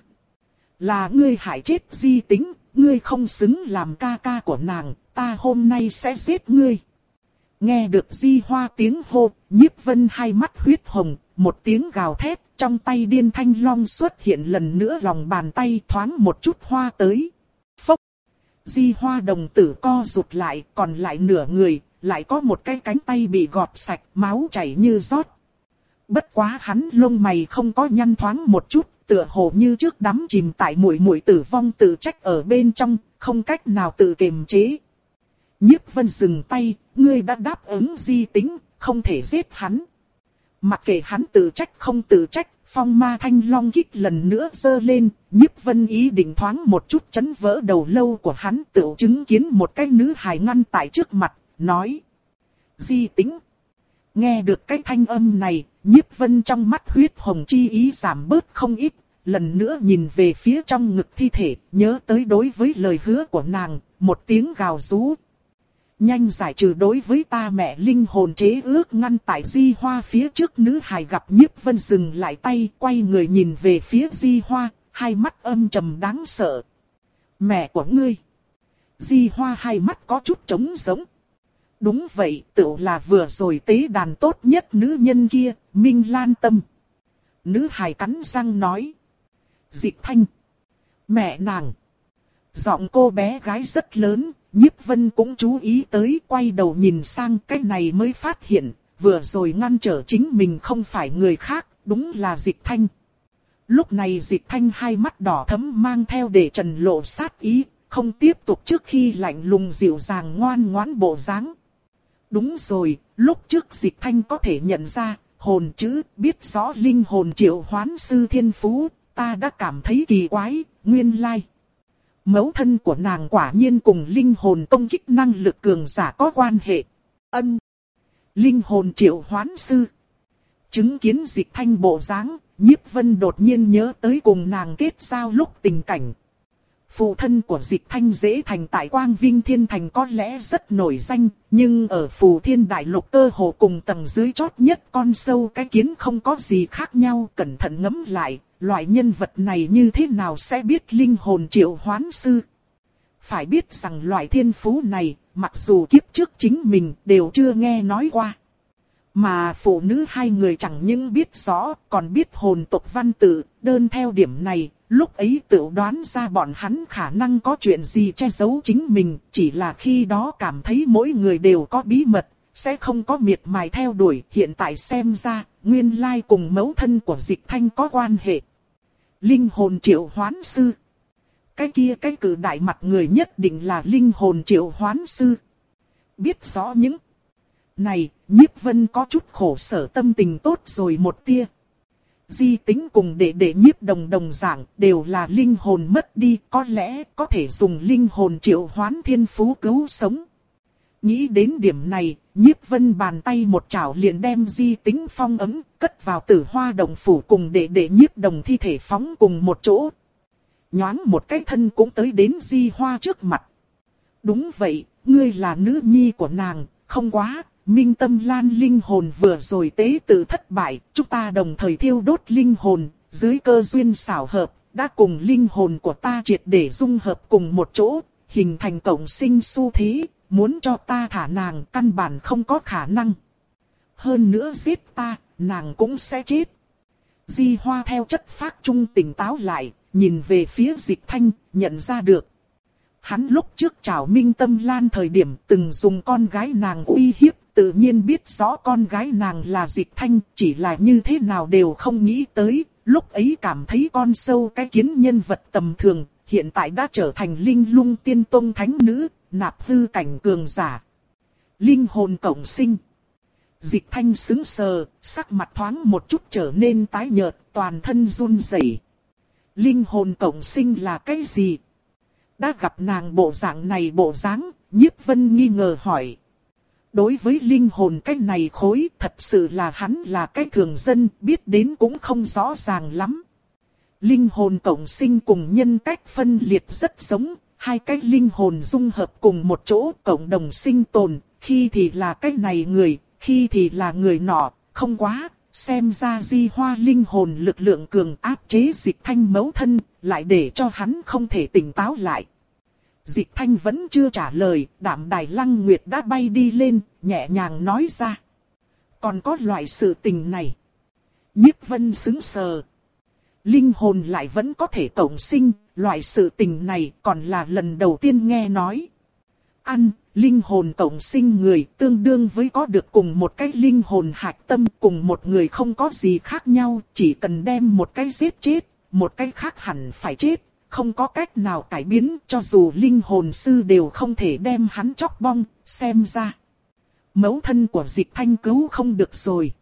Là ngươi hại chết Di Tính, ngươi không xứng làm ca ca của nàng, ta hôm nay sẽ giết ngươi. Nghe được Di Hoa tiếng hô, Nhiếp Vân hai mắt huyết hồng, một tiếng gào thét, trong tay Điên Thanh Long xuất hiện lần nữa, lòng bàn tay thoáng một chút hoa tới. Phốc! Di Hoa đồng tử co rụt lại, còn lại nửa người, lại có một cái cánh tay bị gọt sạch, máu chảy như rót. Bất quá hắn lông mày không có nhăn thoáng một chút, tựa hồ như trước đắm chìm tại muội muội tử vong tự trách ở bên trong, không cách nào tự kiềm chế. Nhiếp Vân dừng tay, ngươi đã đáp ứng Di Tính, không thể giết hắn. Mặc kệ hắn tự trách không tự trách, phong ma thanh long kích lần nữa giơ lên, Nhiếp Vân ý định thoáng một chút chấn vỡ đầu lâu của hắn, tự chứng kiến một cái nữ hài ngăn tại trước mặt, nói: Di Tính. Nghe được cái thanh âm này, Nhiếp Vân trong mắt huyết hồng chi ý giảm bớt không ít, lần nữa nhìn về phía trong ngực thi thể, nhớ tới đối với lời hứa của nàng, một tiếng gào rú. Nhanh giải trừ đối với ta mẹ linh hồn chế ước. Ngăn tại Di Hoa phía trước nữ hài gặp Nhiếp Vân dừng lại tay, quay người nhìn về phía Di Hoa, hai mắt âm trầm đáng sợ. Mẹ của ngươi. Di Hoa hai mắt có chút trống giống. Đúng vậy, tựu là vừa rồi tế đàn tốt nhất nữ nhân kia, Minh Lan Tâm. Nữ hài cắn răng nói. Dịch Thanh. Mẹ nàng. Giọng cô bé gái rất lớn, Nhiếp Vân cũng chú ý tới, quay đầu nhìn sang cái này mới phát hiện, vừa rồi ngăn trở chính mình không phải người khác, đúng là Dịch Thanh. Lúc này Dịch Thanh hai mắt đỏ thẫm mang theo để trần lộ sát ý, không tiếp tục trước khi lạnh lùng dịu dàng ngoan ngoãn bộ dáng. Đúng rồi, lúc trước Dịch Thanh có thể nhận ra, hồn chữ, biết rõ linh hồn triệu hoán sư thiên phú, ta đã cảm thấy kỳ quái, nguyên lai. Mẫu thân của nàng quả nhiên cùng linh hồn công kích năng lực cường giả có quan hệ. Ân. Linh hồn triệu hoán sư. Chứng kiến Dịch Thanh bộ dáng, Nhiếp Vân đột nhiên nhớ tới cùng nàng kết giao lúc tình cảnh. Phụ thân của Dịch Thanh Dễ Thành tại Quang Vinh Thiên Thành có lẽ rất nổi danh, nhưng ở Phù Thiên Đại Lục cơ hồ cùng tầng dưới chót nhất con sâu cái kiến không có gì khác nhau. Cẩn thận ngẫm lại, loại nhân vật này như thế nào sẽ biết linh hồn triệu hoán sư? Phải biết rằng loại thiên phú này, mặc dù kiếp trước chính mình đều chưa nghe nói qua. Mà phụ nữ hai người chẳng những biết rõ, còn biết hồn tộc văn tự, đơn theo điểm này, lúc ấy tự đoán ra bọn hắn khả năng có chuyện gì che giấu chính mình, chỉ là khi đó cảm thấy mỗi người đều có bí mật, sẽ không có miệt mài theo đuổi. Hiện tại xem ra, nguyên lai cùng mẫu thân của Dịch Thanh có quan hệ. Linh hồn triệu hoán sư. Cái kia cái cử đại mặt người nhất định là linh hồn triệu hoán sư. Biết rõ những này, Nhiếp Vân có chút khổ sở, tâm tình tốt rồi một tia. Di Tính cùng đệ đệ Nhiếp Đồng đồng dạng đều là linh hồn mất đi, có lẽ có thể dùng linh hồn triệu hoán thiên phú cứu sống. Nghĩ đến điểm này, Nhiếp Vân bàn tay một chảo liền đem Di Tính phong ấm, cất vào Tử Hoa Động phủ cùng đệ đệ Nhiếp Đồng thi thể phóng cùng một chỗ. Nhoáng một cái thân cũng tới đến Di Hoa trước mặt. Đúng vậy, ngươi là nữ nhi của nàng, không quá. Minh Tâm Lan linh hồn vừa rồi tế tự thất bại, chúng ta đồng thời thiêu đốt linh hồn, dưới cơ duyên xảo hợp, đã cùng linh hồn của ta triệt để dung hợp cùng một chỗ, hình thành cộng sinh xu thế, muốn cho ta thả nàng căn bản không có khả năng. Hơn nữa giết ta, nàng cũng sẽ chết. Di Hoa theo chất phác trung tỉnh táo lại, nhìn về phía Dịch Thanh, nhận ra được. Hắn lúc trước chào Minh Tâm Lan thời điểm từng dùng con gái nàng uy hiếp, tự nhiên biết rõ con gái nàng là Dịch Thanh, chỉ là như thế nào đều không nghĩ tới, lúc ấy cảm thấy con sâu cái kiến nhân vật tầm thường, hiện tại đã trở thành linh lung tiên tông thánh nữ, nạp hư cảnh cường giả. Linh hồn cộng sinh. Dịch Thanh sững sờ, sắc mặt thoáng một chút trở nên tái nhợt, toàn thân run rẩy. Linh hồn cộng sinh là cái gì? Đã gặp nàng bộ dạng này bộ dáng, Nhiếp Vân nghi ngờ hỏi. Đối với linh hồn cái này khối, thật sự là hắn là cái thường dân, biết đến cũng không rõ ràng lắm. Linh hồn cộng sinh cùng nhân cách phân liệt rất giống, hai cái linh hồn dung hợp cùng một chỗ, cộng đồng sinh tồn, khi thì là cái này người, khi thì là người nọ, không quá, xem ra Di Hoa linh hồn lực lượng cường áp chế Dịch Thanh mẫu thân, lại để cho hắn không thể tỉnh táo lại. Dịch Thanh vẫn chưa trả lời, Đạm Đài Lăng Nguyệt đã bay đi lên, nhẹ nhàng nói ra. Còn có loại sự tình này. Nhiếp Vân sững sờ. Linh hồn lại vẫn có thể cộng sinh, loại sự tình này còn là lần đầu tiên nghe nói. Ăn, linh hồn cộng sinh người tương đương với có được cùng một cái linh hồn hạch tâm, cùng một người không có gì khác nhau, chỉ cần đem một cái giết chết, một cái khác hẳn phải chết. Không có cách nào cải biến, cho dù linh hồn sư đều không thể đem hắn chóc bong, xem ra. Mẫu thân của Dịch Thanh cứu không được rồi.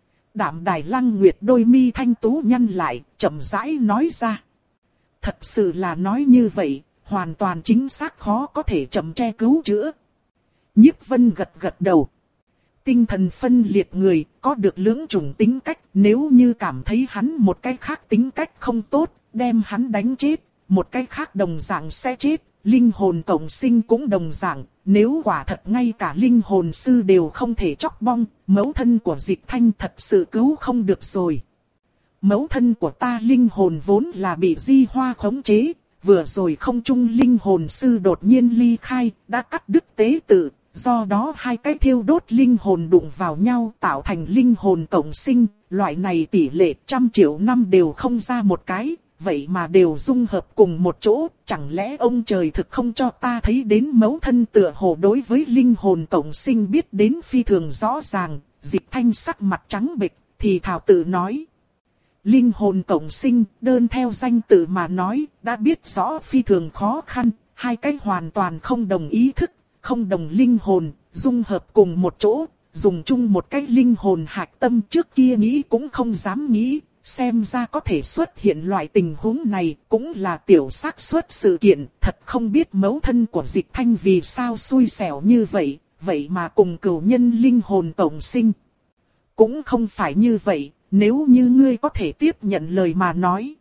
Đạm Đài Lăng Nguyệt đôi mi thanh tú nhăn lại, chậm rãi nói ra. Thật sự là nói như vậy, hoàn toàn chính xác khó có thể chậm che cứu chữa. Nhiếp Vân gật gật đầu. Tinh thần phân liệt người, có được lưỡng chủng tính cách, nếu như cảm thấy hắn một cái khác tính cách không tốt, đem hắn đánh chết. Một cái khác đồng dạng sẽ chết, linh hồn cộng sinh cũng đồng dạng, nếu quả thật ngay cả linh hồn sư đều không thể chóc bong, mẫu thân của Dịch Thanh thật sự cứu không được rồi. Mẫu thân của ta linh hồn vốn là bị Di Hoa khống chế, vừa rồi không trung linh hồn sư đột nhiên ly khai, đã cắt đứt tế tự, do đó hai cái thiêu đốt linh hồn đụng vào nhau tạo thành linh hồn cộng sinh, loại này tỷ lệ trăm triệu năm đều không ra một cái, vậy mà đều dung hợp cùng một chỗ, chẳng lẽ ông trời thực không cho ta thấy đến mẫu thân tựa hồ đối với linh hồn cộng sinh biết đến phi thường rõ ràng. Dịch Thanh sắc mặt trắng bệch, thì thào tự nói. Linh hồn cộng sinh, đơn theo danh tự mà nói, đã biết rõ phi thường khó khăn, hai cái hoàn toàn không đồng ý thức, không đồng linh hồn, dung hợp cùng một chỗ, dùng chung một cái linh hồn hạch tâm trước kia nghĩ cũng không dám nghĩ, xem ra có thể xuất hiện loại tình huống này cũng là tiểu xác suất sự kiện, thật không biết mẫu thân của Dịch Thanh vì sao xui xẻo như vậy, vậy mà cùng cửu nhân linh hồn cộng sinh. Cũng không phải như vậy, nếu như ngươi có thể tiếp nhận lời mà nói.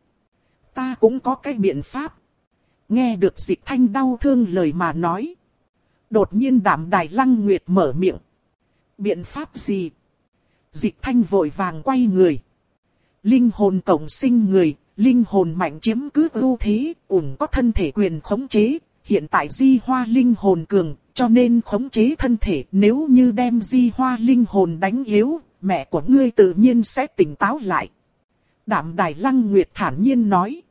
Ta cũng có cái biện pháp. Nghe được Dịch Thanh đau thương lời mà nói. Đột nhiên Đạm Đài Lăng Nguyệt mở miệng. Biện pháp gì? Dịch Thanh vội vàng quay người. Linh hồn cộng sinh người, linh hồn mạnh chiếm cứ ưu thế, ủng có thân thể quyền khống chế. Hiện tại Di Hoa linh hồn cường, cho nên khống chế thân thể. Nếu như đem Di Hoa linh hồn đánh yếu, mẹ của ngươi tự nhiên sẽ tỉnh táo lại. Đạm Đài Lăng Nguyệt thản nhiên nói.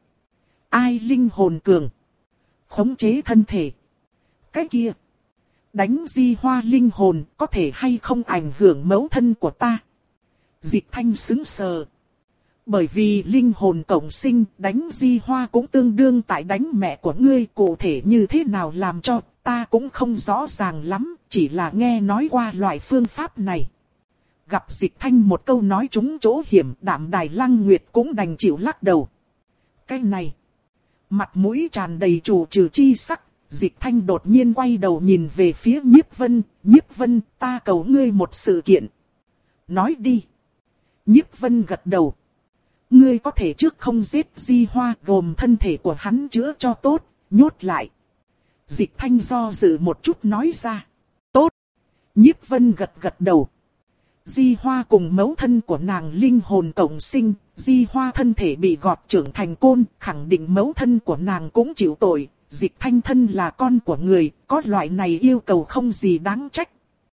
Ai linh hồn cường? Khống chế thân thể. Cái kia. Đánh Di Hoa linh hồn có thể hay không ảnh hưởng mẫu thân của ta? Dịch Thanh sững sờ. Bởi vì linh hồn cộng sinh đánh Di Hoa cũng tương đương tại đánh mẹ của ngươi, cụ thể như thế nào làm cho ta cũng không rõ ràng lắm, chỉ là nghe nói qua loại phương pháp này. Gặp Dịch Thanh một câu nói trúng chỗ hiểm, Đạm Đài Lăng Nguyệt cũng đành chịu lắc đầu. Cái này, mặt mũi tràn đầy chủ trừ chi sắc, Dịch Thanh đột nhiên quay đầu nhìn về phía Nhiếp Vân, Nhiếp Vân, ta cầu ngươi một sự kiện. Nói đi. Nhiếp Vân gật đầu. Ngươi có thể trước không giết Di Hoa, gồm thân thể của hắn chữa cho tốt, nhốt lại. Dịch Thanh do dự một chút nói ra. Tốt. Nhiếp Vân gật gật đầu. Di Hoa cùng mẫu thân của nàng linh hồn cộng sinh, Di Hoa thân thể bị gọt trưởng thành côn, khẳng định mẫu thân của nàng cũng chịu tội. Dịch Thanh thân là con của người, có loại này yêu cầu không gì đáng trách.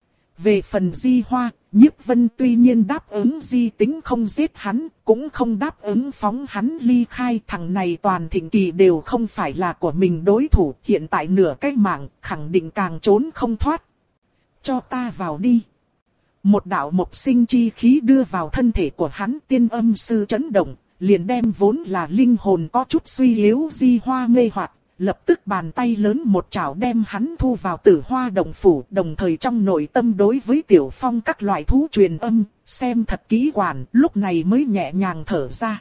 Về phần Di Hoa, Nhiếp Vân tuy nhiên đáp ứng Di Tính không giết hắn, cũng không đáp ứng phóng hắn ly khai. Thằng này toàn thịnh kỳ đều không phải là của mình đối thủ, hiện tại nửa cái mạng, khẳng định càng trốn không thoát. Cho ta vào đi. Một đạo mộc sinh chi khí đưa vào thân thể của hắn, tiên âm sư chấn động, liền đem vốn là linh hồn có chút suy yếu Di Hoa mê hoặc. Lập tức bàn tay lớn một chảo đem hắn thu vào Tử Hoa Động Phủ, đồng thời trong nội tâm đối với Tiểu Phong các loại thú truyền âm, xem thật kỹ quản, lúc này mới nhẹ nhàng thở ra.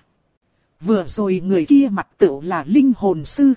Vừa rồi người kia mặt tựu là linh hồn sư.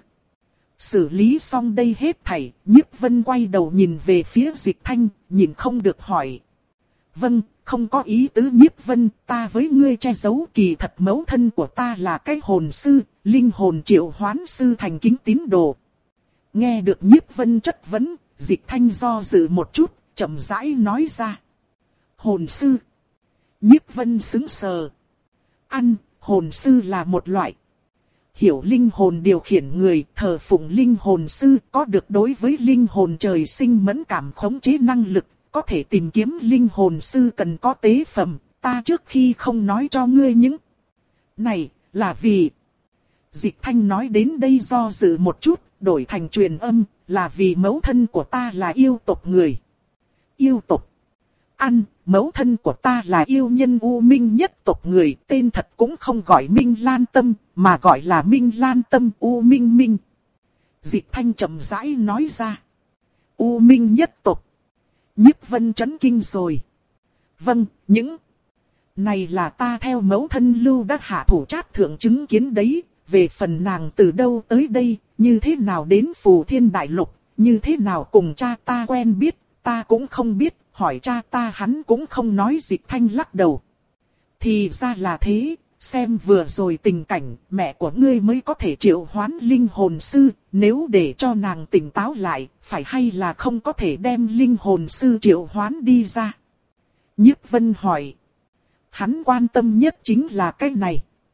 Xử lý xong đây hết thảy, Nhiếp Vân quay đầu nhìn về phía Dịch Thanh, nhìn không được hỏi. Vâng, không có ý tứ Nhiếp Vân, ta với ngươi che giấu, kỳ thật mẫu thân của ta là cái hồn sư, linh hồn triệu hoán sư thành kính tín đồ. Nghe được Nhiếp Vân chất vấn, Dịch Thanh do dự một chút, chậm rãi nói ra. Hồn sư. Nhiếp Vân sững sờ. Ăn, hồn sư là một loại. Hiểu linh hồn điều khiển người, thờ phụng linh hồn sư, có được đối với linh hồn trời sinh mẫn cảm khống chế năng lực. Có thể tìm kiếm linh hồn sư cần có tế phẩm, ta trước khi không nói cho ngươi những này, là vì... Dịch Thanh nói đến đây do dự một chút, đổi thành truyền âm, là vì mẫu thân của ta là yêu tộc người. Yêu tộc. Ăn, mẫu thân của ta là yêu nhân U Minh nhất tộc người, tên thật cũng không gọi Minh Lan Tâm, mà gọi là Minh Lan Tâm U Minh Minh. Dịch Thanh chậm rãi nói ra. U Minh nhất tộc. Nhiếp Vân chấn kinh rồi. Vâng, những này là ta theo mẫu thân lưu đã hạ thủ trát thượng chứng kiến đấy. Về phần nàng từ đâu tới đây, như thế nào đến Phù Thiên Đại Lục, như thế nào cùng cha ta quen biết, ta cũng không biết, hỏi cha ta hắn cũng không nói. Dịch Thanh lắc đầu. Thì ra là thế, xem vừa rồi tình cảnh, mẹ của ngươi mới có thể triệu hoán linh hồn sư, nếu để cho nàng tỉnh táo lại, phải hay là không có thể đem linh hồn sư triệu hoán đi ra. Nhiếp Vân hỏi. Hắn quan tâm nhất chính là cái này.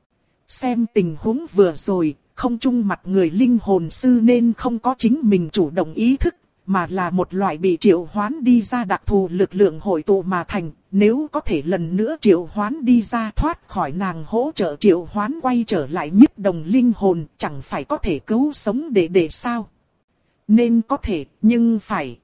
Xem tình huống vừa rồi, không chung mặt người linh hồn sư nên không có chính mình chủ động ý thức, mà là một loại bị triệu hoán đi ra đặc thù lực lượng hội tụ mà thành. Nếu có thể lần nữa triệu hoán đi ra thoát khỏi nàng hỗ trợ triệu hoán quay trở lại nhiếp đồng linh hồn, chẳng phải có thể cứu sống để để sao? Nên có thể, nhưng phải.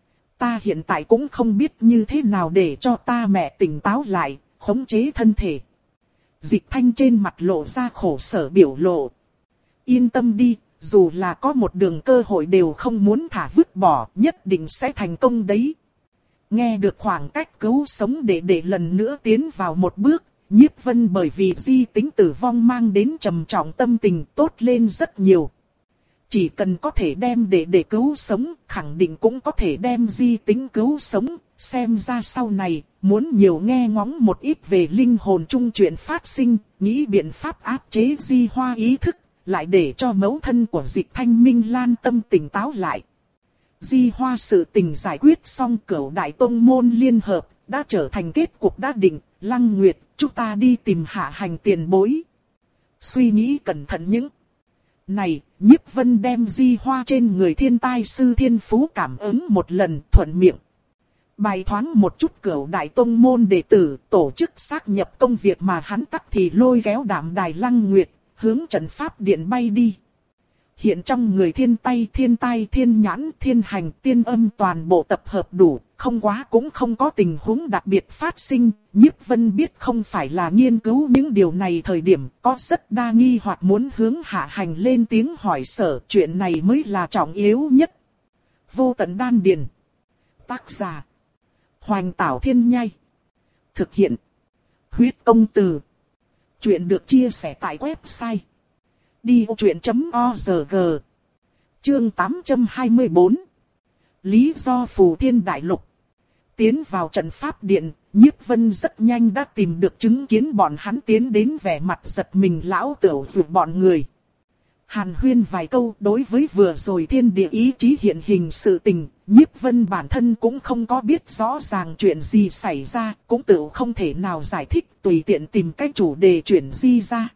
Ta hiện tại cũng không biết như thế nào để cho ta mẹ tỉnh táo lại, khống chế thân thể. Dịch Thanh trên mặt lộ ra khổ sở biểu lộ. Yên tâm đi, dù là có một đường cơ hội đều không muốn thả vứt bỏ, nhất định sẽ thành công đấy. Nghe được khoảng cách cứu sống để để lần nữa tiến vào một bước, Nhiếp Vân bởi vì di tính tử vong mang đến trầm trọng tâm tình tốt lên rất nhiều. Chỉ cần có thể đem để để cứu sống, khẳng định cũng có thể đem di tính cứu sống. Xem ra sau này, muốn nhiều nghe ngóng một ít về linh hồn chung chuyện phát sinh, nghĩ biện pháp áp chế di hoa ý thức, lại để cho mẫu thân của Dịch Thanh Minh Lan tâm tỉnh táo lại. Di hoa sự tình giải quyết xong, Cửu Đại Tông môn liên hợp, đã trở thành kết cục đã định. Lăng Nguyệt, chúng ta đi tìm Hạ Hành tiền bối. Suy nghĩ cẩn thận những này, Nhiếp Vân đem di hoa trên người thiên tai sư thiên phú cảm ứng một lần, thuận miệng. Bài thoáng một chút Cửu Đại Tông môn đệ tử, tổ chức xác nhập công việc mà hắn tắc thì lôi kéo Đạm Đài Lăng Nguyệt, hướng trận pháp điện bay đi. Hiện trong người thiên tay thiên tai thiên nhãn thiên hành tiên âm toàn bộ tập hợp đủ, không quá cũng không có tình huống đặc biệt phát sinh. Nhiếp Vân biết không phải là nghiên cứu những điều này thời điểm, có rất đa nghi hoặc muốn hướng Hạ Hành lên tiếng hỏi sở, chuyện này mới là trọng yếu nhất. Vô tận đan điền. Tác giả Hoành Tảo Thiên Nhai. Thực hiện Huyết Công Từ. Chuyện được chia sẻ tại website đi ô chuyện chấm org. Chương tám trăm hai mươi tư. Lý do Phù Thiên Đại Lục. Tiến vào trận pháp điện, Nhiếp Vân rất nhanh đã tìm được chứng kiến bọn hắn tiến đến, vẻ mặt giật mình lão tửu dụ bọn người. Hàn huyên vài câu, đối với vừa rồi thiên địa ý chí hiện hình sự tình, Nhiếp Vân bản thân cũng không có biết rõ ràng chuyện gì xảy ra, cũng tự không thể nào giải thích, tùy tiện tìm cách chủ đề chuyện gì ra.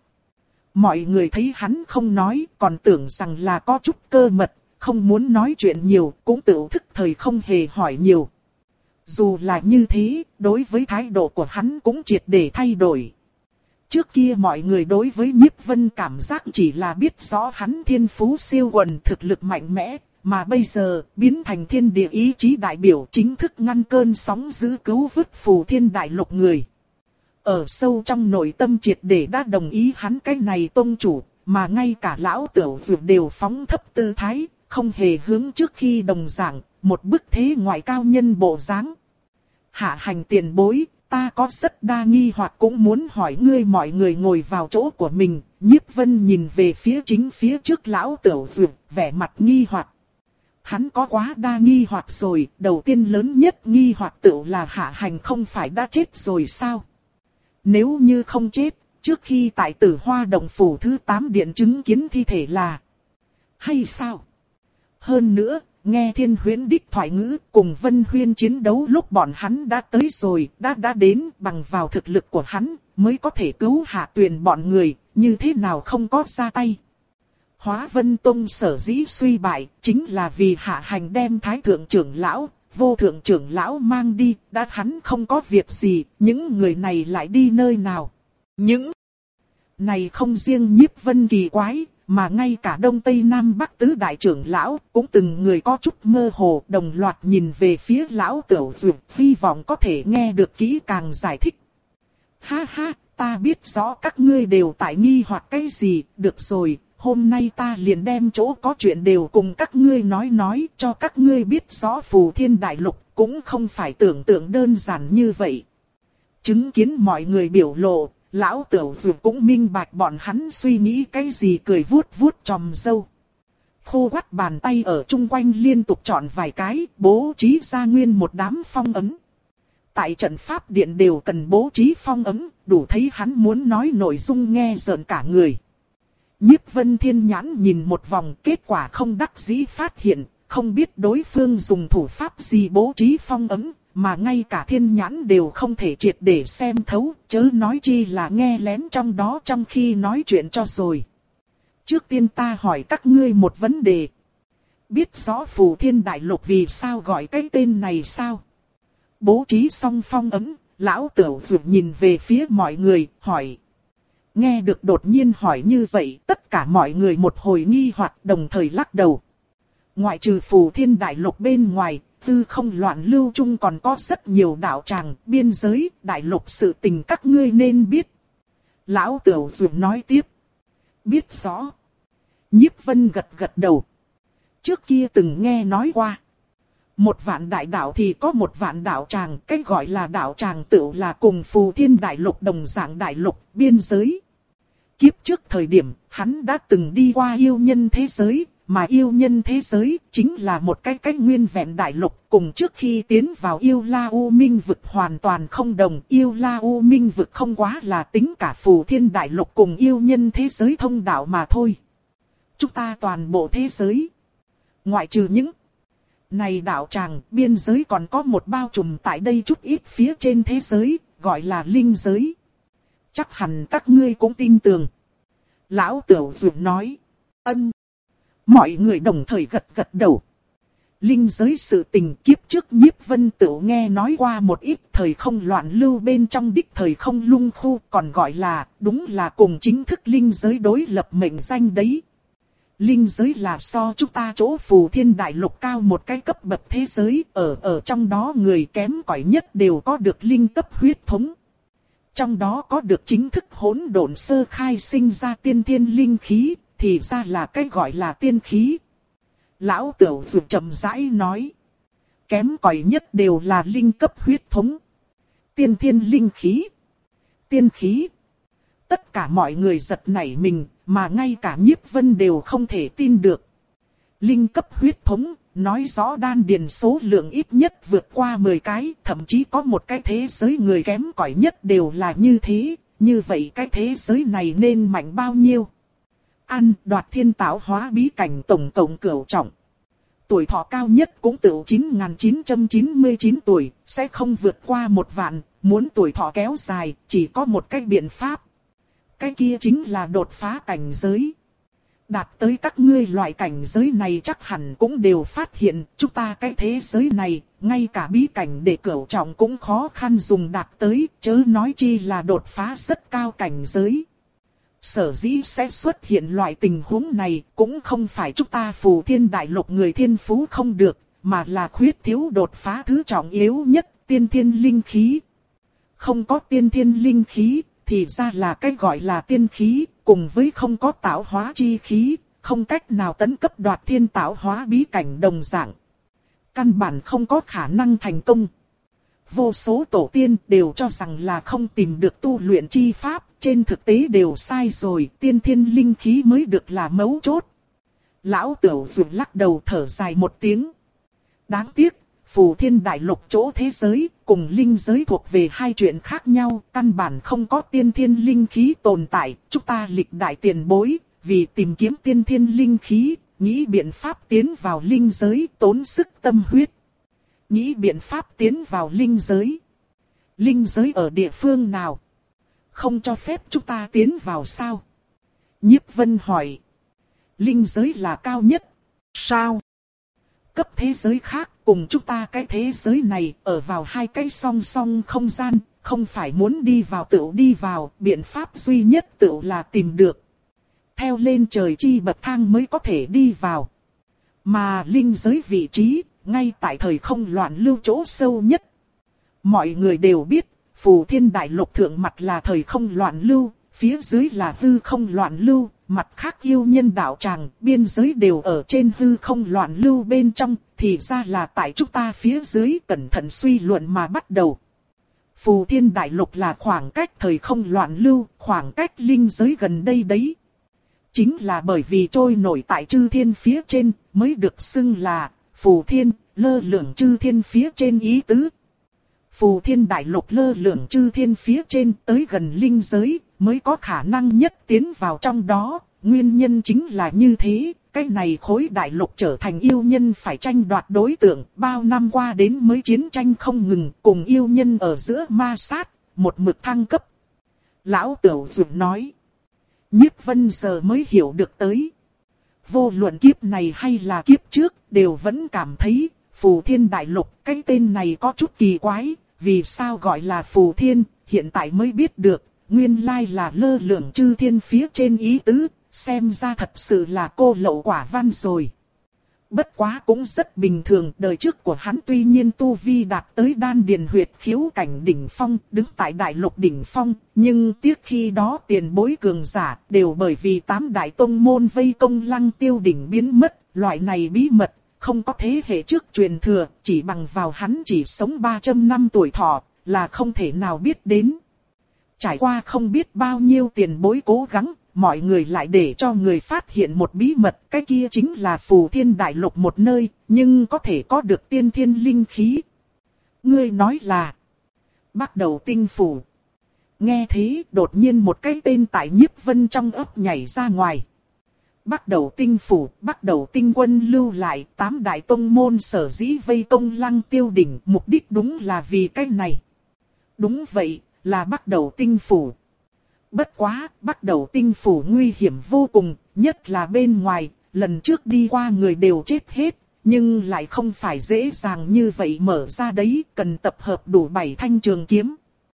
Mọi người thấy hắn không nói, còn tưởng rằng là có chút cơ mật, không muốn nói chuyện nhiều, cũng tự thức thời không hề hỏi nhiều. Dù là như thế, đối với thái độ của hắn cũng triệt để thay đổi. Trước kia mọi người đối với Nhiếp Vân cảm giác chỉ là biết rõ hắn thiên phú siêu quần, thực lực mạnh mẽ, mà bây giờ biến thành thiên địa ý chí đại biểu, chính thức ngăn cơn sóng dữ cứu vớt Phù Thiên Đại Lục người. Ở sâu trong nội tâm triệt để đã đồng ý hắn cái này tông chủ, mà ngay cả lão tửu dược đều phóng thấp tư thái, không hề hướng trước khi đồng giảng, một bức thế ngoại cao nhân bộ dáng. Hạ Hành tiền bối, ta có rất đa nghi hoặc cũng muốn hỏi ngươi. Mọi người ngồi vào chỗ của mình, Nhiếp Vân nhìn về phía chính phía trước lão tửu dược, vẻ mặt nghi hoặc. Hắn có quá đa nghi hoặc rồi, đầu tiên lớn nhất nghi hoặc tự là Hạ Hành không phải đã chết rồi sao? Nếu như không chết, trước khi tại Tử Hoa Động Phủ thứ tám điện chứng kiến thi thể là hay sao? Hơn nữa, nghe Thiên Huyễn đích thoại ngữ cùng Vân Huyên chiến đấu lúc bọn hắn đã tới rồi, đã đã đến, bằng vào thực lực của hắn mới có thể cứu Hạ Tuyền bọn người, như thế nào không có ra tay. Hóa Vân Tông sở dĩ suy bại, chính là vì Hạ Hành đem Thái Thượng trưởng lão, Vô Thượng trưởng lão mang đi, đã hắn không có việc gì, những người này lại đi nơi nào? Những này không riêng Nhiếp Vân kỳ quái, mà ngay cả Đông Tây Nam Bắc tứ đại trưởng lão cũng từng người có chút mơ hồ, đồng loạt nhìn về phía lão tửu dược, hy vọng có thể nghe được kỹ càng giải thích. Ha ha, ta biết rõ các ngươi đều tại nghi hoặc cái gì, được rồi. Hôm nay ta liền đem chỗ có chuyện đều cùng các ngươi nói nói, cho các ngươi biết rõ Phù Thiên Đại Lục cũng không phải tưởng tượng đơn giản như vậy. Chứng kiến mọi người biểu lộ, lão tửu dược cũng minh bạch bọn hắn suy nghĩ cái gì, cười vuốt vuốt chòm râu. Khô quắt bàn tay ở chung quanh liên tục chọn vài cái, bố trí ra nguyên một đám phong ấn. Tại trận pháp điện đều cần bố trí phong ấn, đủ thấy hắn muốn nói nội dung nghe rợn cả người. Nhiếp Vân thiên nhãn nhìn một vòng, kết quả không đắc dĩ phát hiện, không biết đối phương dùng thủ pháp gì bố trí phong ấn, mà ngay cả thiên nhãn đều không thể triệt để xem thấu, chớ nói chi là nghe lén trong đó trong khi nói chuyện cho rồi. Trước tiên ta hỏi các ngươi một vấn đề. Biết rõ Phù Thiên Đại Lục vì sao gọi cái tên này sao? Bố trí xong phong ấn, lão Tửu Dược nhìn về phía mọi người, hỏi. Nghe được đột nhiên hỏi như vậy, tất cả mọi người một hồi nghi hoặc đồng thời lắc đầu. Ngoại trừ Phù Thiên Đại Lục bên ngoài, tư không loạn lưu chung còn có rất nhiều đạo tràng, biên giới, đại lục sự tình các ngươi nên biết. Lão Tửu Dược nói tiếp. Biết rõ. Nhiếp Vân gật gật đầu. Trước kia từng nghe nói qua. Một vạn đại đạo thì có một vạn đạo tràng, cái gọi là đạo tràng tựu là cùng Phù Thiên Đại Lục đồng dạng đại lục, biên giới. Kiếp trước thời điểm, hắn đã từng đi qua yêu nhân thế giới, mà yêu nhân thế giới chính là một cái cách nguyên vẹn đại lục, cùng trước khi tiến vào yêu La U Minh vực hoàn toàn không đồng. Yêu La U Minh vực không quá là tính cả Phù Thiên Đại Lục cùng yêu nhân thế giới thông đạo mà thôi. Chúng ta toàn bộ thế giới, ngoại trừ những này đạo tràng, biên giới còn có một bao trùm tại đây chút ít phía trên thế giới, gọi là linh giới. Chắc hẳn các ngươi cũng tin tưởng. Lão Tửu Dược nói. Ân. Mọi người đồng thời gật gật đầu. Linh giới sự tình kiếp trước Nhiếp Vân Tửu nghe nói qua một ít thời không loạn lưu bên trong đích thời không lung khu, còn gọi là, đúng là cùng chính thức linh giới đối lập mệnh danh đấy. Linh giới là so chúng ta chỗ Phù Thiên Đại Lục cao một cái cấp bậc thế giới, ở ở trong đó người kém cỏi nhất đều có được linh cấp huyết thống. Trong đó có được chính thức hỗn độn sơ khai sinh ra tiên thiên linh khí, thì ra là cái gọi là tiên khí. Lão Tửu Dược chậm rãi nói. Kém cỏi nhất đều là linh cấp huyết thống. Tiên thiên linh khí. Tiên khí. Tất cả mọi người giật nảy mình, mà ngay cả Nhiếp Vân đều không thể tin được. Linh cấp huyết thống, nói rõ đan điền số lượng ít nhất vượt qua mười cái, thậm chí có một cái thế giới người kém cỏi nhất đều là như thế, như vậy cái thế giới này nên mạnh bao nhiêu? Ăn đoạt thiên tạo hóa bí cảnh tổng tổng cửu trọng. Tuổi thọ cao nhất cũng tự chín nghìn chín trăm chín mươi chín tuổi, sẽ không vượt qua một vạn, muốn tuổi thọ kéo dài, chỉ có một cách biện pháp. Cái kia chính là đột phá cảnh giới. Đạt tới các ngươi loại cảnh giới này chắc hẳn cũng đều phát hiện, chúng ta cái thế giới này, ngay cả bí cảnh để cửu trọng cũng khó khăn dùng đạt tới, chớ nói chi là đột phá rất cao cảnh giới. Sở dĩ sẽ xuất hiện loại tình huống này, cũng không phải chúng ta Phù Thiên Đại Lục người thiên phú không được, mà là khuyết thiếu đột phá thứ trọng yếu nhất, tiên thiên linh khí. Không có tiên thiên linh khí, thì ra là cái gọi là tiên khí, cùng với không có tạo hóa chi khí, không cách nào tấn cấp đoạt thiên tạo hóa bí cảnh đồng dạng. Căn bản không có khả năng thành công. Vô số tổ tiên đều cho rằng là không tìm được tu luyện chi pháp, trên thực tế đều sai rồi, tiên thiên linh khí mới được là mấu chốt. Lão Tửu Dược lắc đầu thở dài một tiếng. Đáng tiếc, Phù Thiên Đại Lục chỗ thế giới, cùng linh giới thuộc về hai chuyện khác nhau, căn bản không có tiên thiên linh khí tồn tại, chúng ta lịch đại tiền bối, vì tìm kiếm tiên thiên linh khí, nghĩ biện pháp tiến vào linh giới, tốn sức tâm huyết. Nghĩ biện pháp tiến vào linh giới. Linh giới ở địa phương nào? Không cho phép chúng ta tiến vào sao? Nhiếp Vân hỏi. Linh giới là cao nhất. Sao? Cấp thế giới khác cùng chúng ta cái thế giới này ở vào hai cái song song không gian, không phải muốn đi vào tựu đi vào, biện pháp duy nhất tựu là tìm được. Theo lên trời chi bậc thang mới có thể đi vào. Mà linh giới vị trí, ngay tại thời không loạn lưu chỗ sâu nhất. Mọi người đều biết, Phù Thiên Đại Lục thượng mặt là thời không loạn lưu, phía dưới là hư không loạn lưu, mặt khác yêu nhân đạo tràng, biên giới đều ở trên hư không loạn lưu bên trong, thì ra là tại chúng ta phía dưới cẩn thận suy luận mà bắt đầu. Phù Thiên Đại Lục là khoảng cách thời không loạn lưu, khoảng cách linh giới gần đây đấy. Chính là bởi vì trôi nổi tại chư thiên phía trên, mới được xưng là Phù Thiên, lơ lửng chư thiên phía trên ý tứ. Phù Thiên Đại Lục lơ lửng chư thiên phía trên tới gần linh giới, mới có khả năng nhất tiến vào trong đó. Nguyên nhân chính là như thế, cái này khối đại lục trở thành yêu nhân phải tranh đoạt đối tượng, bao năm qua đến mới chiến tranh không ngừng, cùng yêu nhân ở giữa ma sát, một mực thăng cấp. Lão Tửu Dược nói. Nhiếp Vân giờ mới hiểu được tới. Vô luận kiếp này hay là kiếp trước, đều vẫn cảm thấy, Phù Thiên Đại Lục, cái tên này có chút kỳ quái, vì sao gọi là Phù Thiên, hiện tại mới biết được, nguyên lai là lơ lửng chư thiên phía trên ý tứ, xem ra thật sự là cô lậu quả văn rồi. Bất quá cũng rất bình thường, đời trước của hắn tuy nhiên tu vi đạt tới đan điền huyệt khiếu cảnh đỉnh phong, đứng tại đại lục đỉnh phong, nhưng tiếc khi đó tiền bối cường giả đều bởi vì tám đại tông môn vây công Lăng Tiêu đỉnh biến mất, loại này bí mật, không có thế hệ trước truyền thừa, chỉ bằng vào hắn chỉ sống ba trăm năm tuổi thọ, là không thể nào biết đến. Trải qua không biết bao nhiêu tiền bối cố gắng, mọi người lại để cho người phát hiện một bí mật, cái kia chính là Phù Thiên Đại Lục một nơi, nhưng có thể có được tiên thiên linh khí. Ngươi nói là Bắc Đầu Tinh Phủ. Nghe thế, đột nhiên một cái tên tại Nhiếp Vân trong ấp nhảy ra ngoài. Bắc Đầu Tinh Phủ, Bắc Đầu Tinh Quân lưu lại, tám đại tông môn sở dĩ vây công Lăng Tiêu đỉnh, mục đích đúng là vì cái này. Đúng vậy, là Bắc Đầu Tinh Phủ. Bất quá, Bắc Đầu Tinh Phủ nguy hiểm vô cùng, nhất là bên ngoài, lần trước đi qua người đều chết hết, nhưng lại không phải dễ dàng như vậy mở ra đấy, cần tập hợp đủ bảy thanh trường kiếm.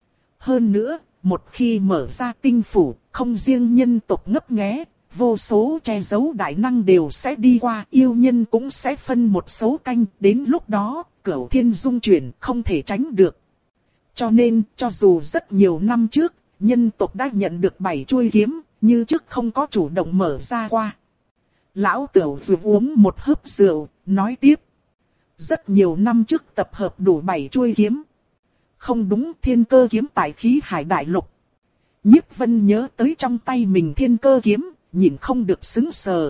Hơn nữa, một khi mở ra tinh phủ, không riêng nhân tộc ngấp nghé, vô số che giấu đại năng đều sẽ đi qua, yêu nhân cũng sẽ phân một số canh, đến lúc đó, cửu thiên dung chuyển không thể tránh được. Cho nên, cho dù rất nhiều năm trước, nhân tộc đã nhận được bảy chuôi kiếm, như trước không có chủ động mở ra qua. Lão Tửu vừa uống một hớp rượu, nói tiếp. Rất nhiều năm trước tập hợp đủ bảy chuôi kiếm. Không đúng, thiên cơ kiếm tại khí hải đại lục. Nhiếp Vân nhớ tới trong tay mình thiên cơ kiếm, nhìn không được sững sờ.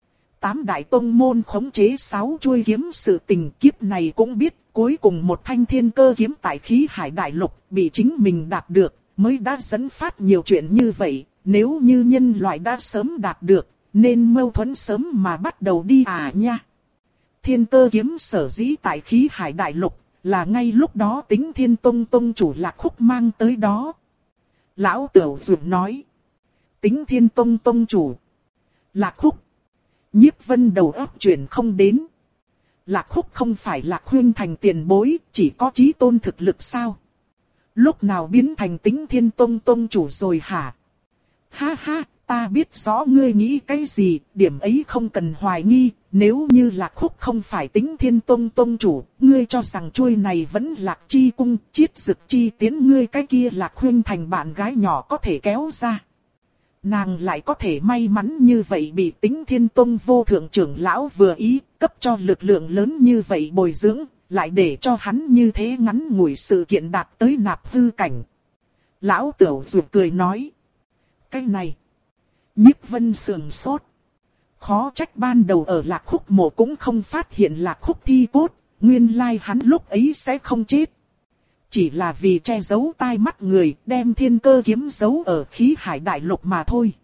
Tám đại tông môn khống chế sáu chuôi kiếm, sự tình kiếp này cũng biết, cuối cùng một thanh thiên cơ kiếm tại khí hải đại lục bị chính mình đạt được, mới đã dẫn phát nhiều chuyện như vậy. Nếu như nhân loại đã sớm đạt được, nên mâu thuẫn sớm mà bắt đầu đi à nha. Thiên cơ kiếm sở dĩ tại khí hải đại lục, là ngay lúc đó Tính Thiên Tông Tông chủ Lạc Khúc mang tới đó. Lão Tửu Dược nói. Tính Thiên Tông Tông chủ Lạc Khúc. Nhiếp Vân đầu óc chuyển không đến. Lạc Khúc không phải Lạc Huyên thành tiền bối, chỉ có chí tôn thực lực sao? Lúc nào biến thành Tính Thiên Tông Tông chủ rồi hả? Ha ha, ta biết rõ ngươi nghĩ cái gì, điểm ấy không cần hoài nghi. Nếu như Lạc Khúc không phải Tính Thiên Tông Tông chủ, ngươi cho rằng chuôi này vẫn Lạc Chi cung, chiết dực chi tiến ngươi cái kia Lạc Huyên thành bạn gái nhỏ có thể kéo ra. Nàng lại có thể may mắn như vậy bị Tính Thiên Tông vô thượng trưởng lão vừa ý, cấp cho lực lượng lớn như vậy bồi dưỡng, lại để cho hắn như thế ngắn ngủi sự kiện đạt tới nạp hư cảnh. Lão Tửu Dược cười nói. Cái này. Nhiếp Vân sườn sốt. Khó trách ban đầu ở Lạc Khúc mộ cũng không phát hiện Lạc Khúc thi cốt, nguyên lai hắn lúc ấy sẽ không chết. Chỉ là vì che giấu tai mắt người, đem thiên cơ kiếm giấu ở khí hải đại lục mà thôi.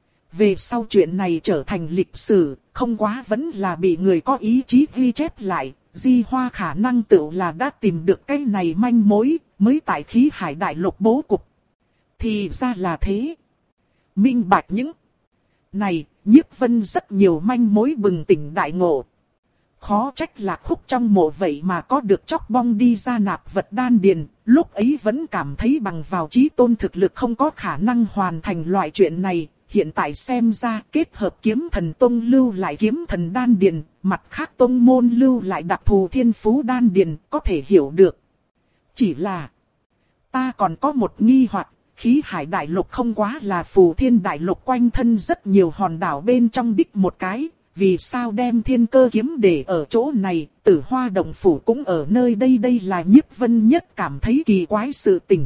Về sau chuyện này trở thành lịch sử, không quá vẫn là bị người có ý chí ghi chép lại. Di Hoa khả năng tự là đã tìm được cái này manh mối, mới tại khí hải đại lục bố cục. Thì ra là thế. Minh bạch những này, Nhiếp Vân rất nhiều manh mối bừng tỉnh đại ngộ. Khó trách Lạc Khúc trong mộ vậy mà có được chóc bong đi ra nạp vật đan điền, lúc ấy vẫn cảm thấy bằng vào chí tôn thực lực không có khả năng hoàn thành loại chuyện này. Hiện tại xem ra kết hợp kiếm thần tông lưu lại kiếm thần đan điền, mặt khác tông môn lưu lại đặc thù thiên phú đan điền, có thể hiểu được. Chỉ là, ta còn có một nghi hoặc, khí hải đại lục không quá là Phù Thiên đại lục quanh thân rất nhiều hòn đảo bên trong đích một cái, vì sao đem thiên cơ kiếm để ở chỗ này, Tử Hoa Động Phủ cũng ở nơi đây, đây là Nhiếp Vân nhất cảm thấy kỳ quái sự tình.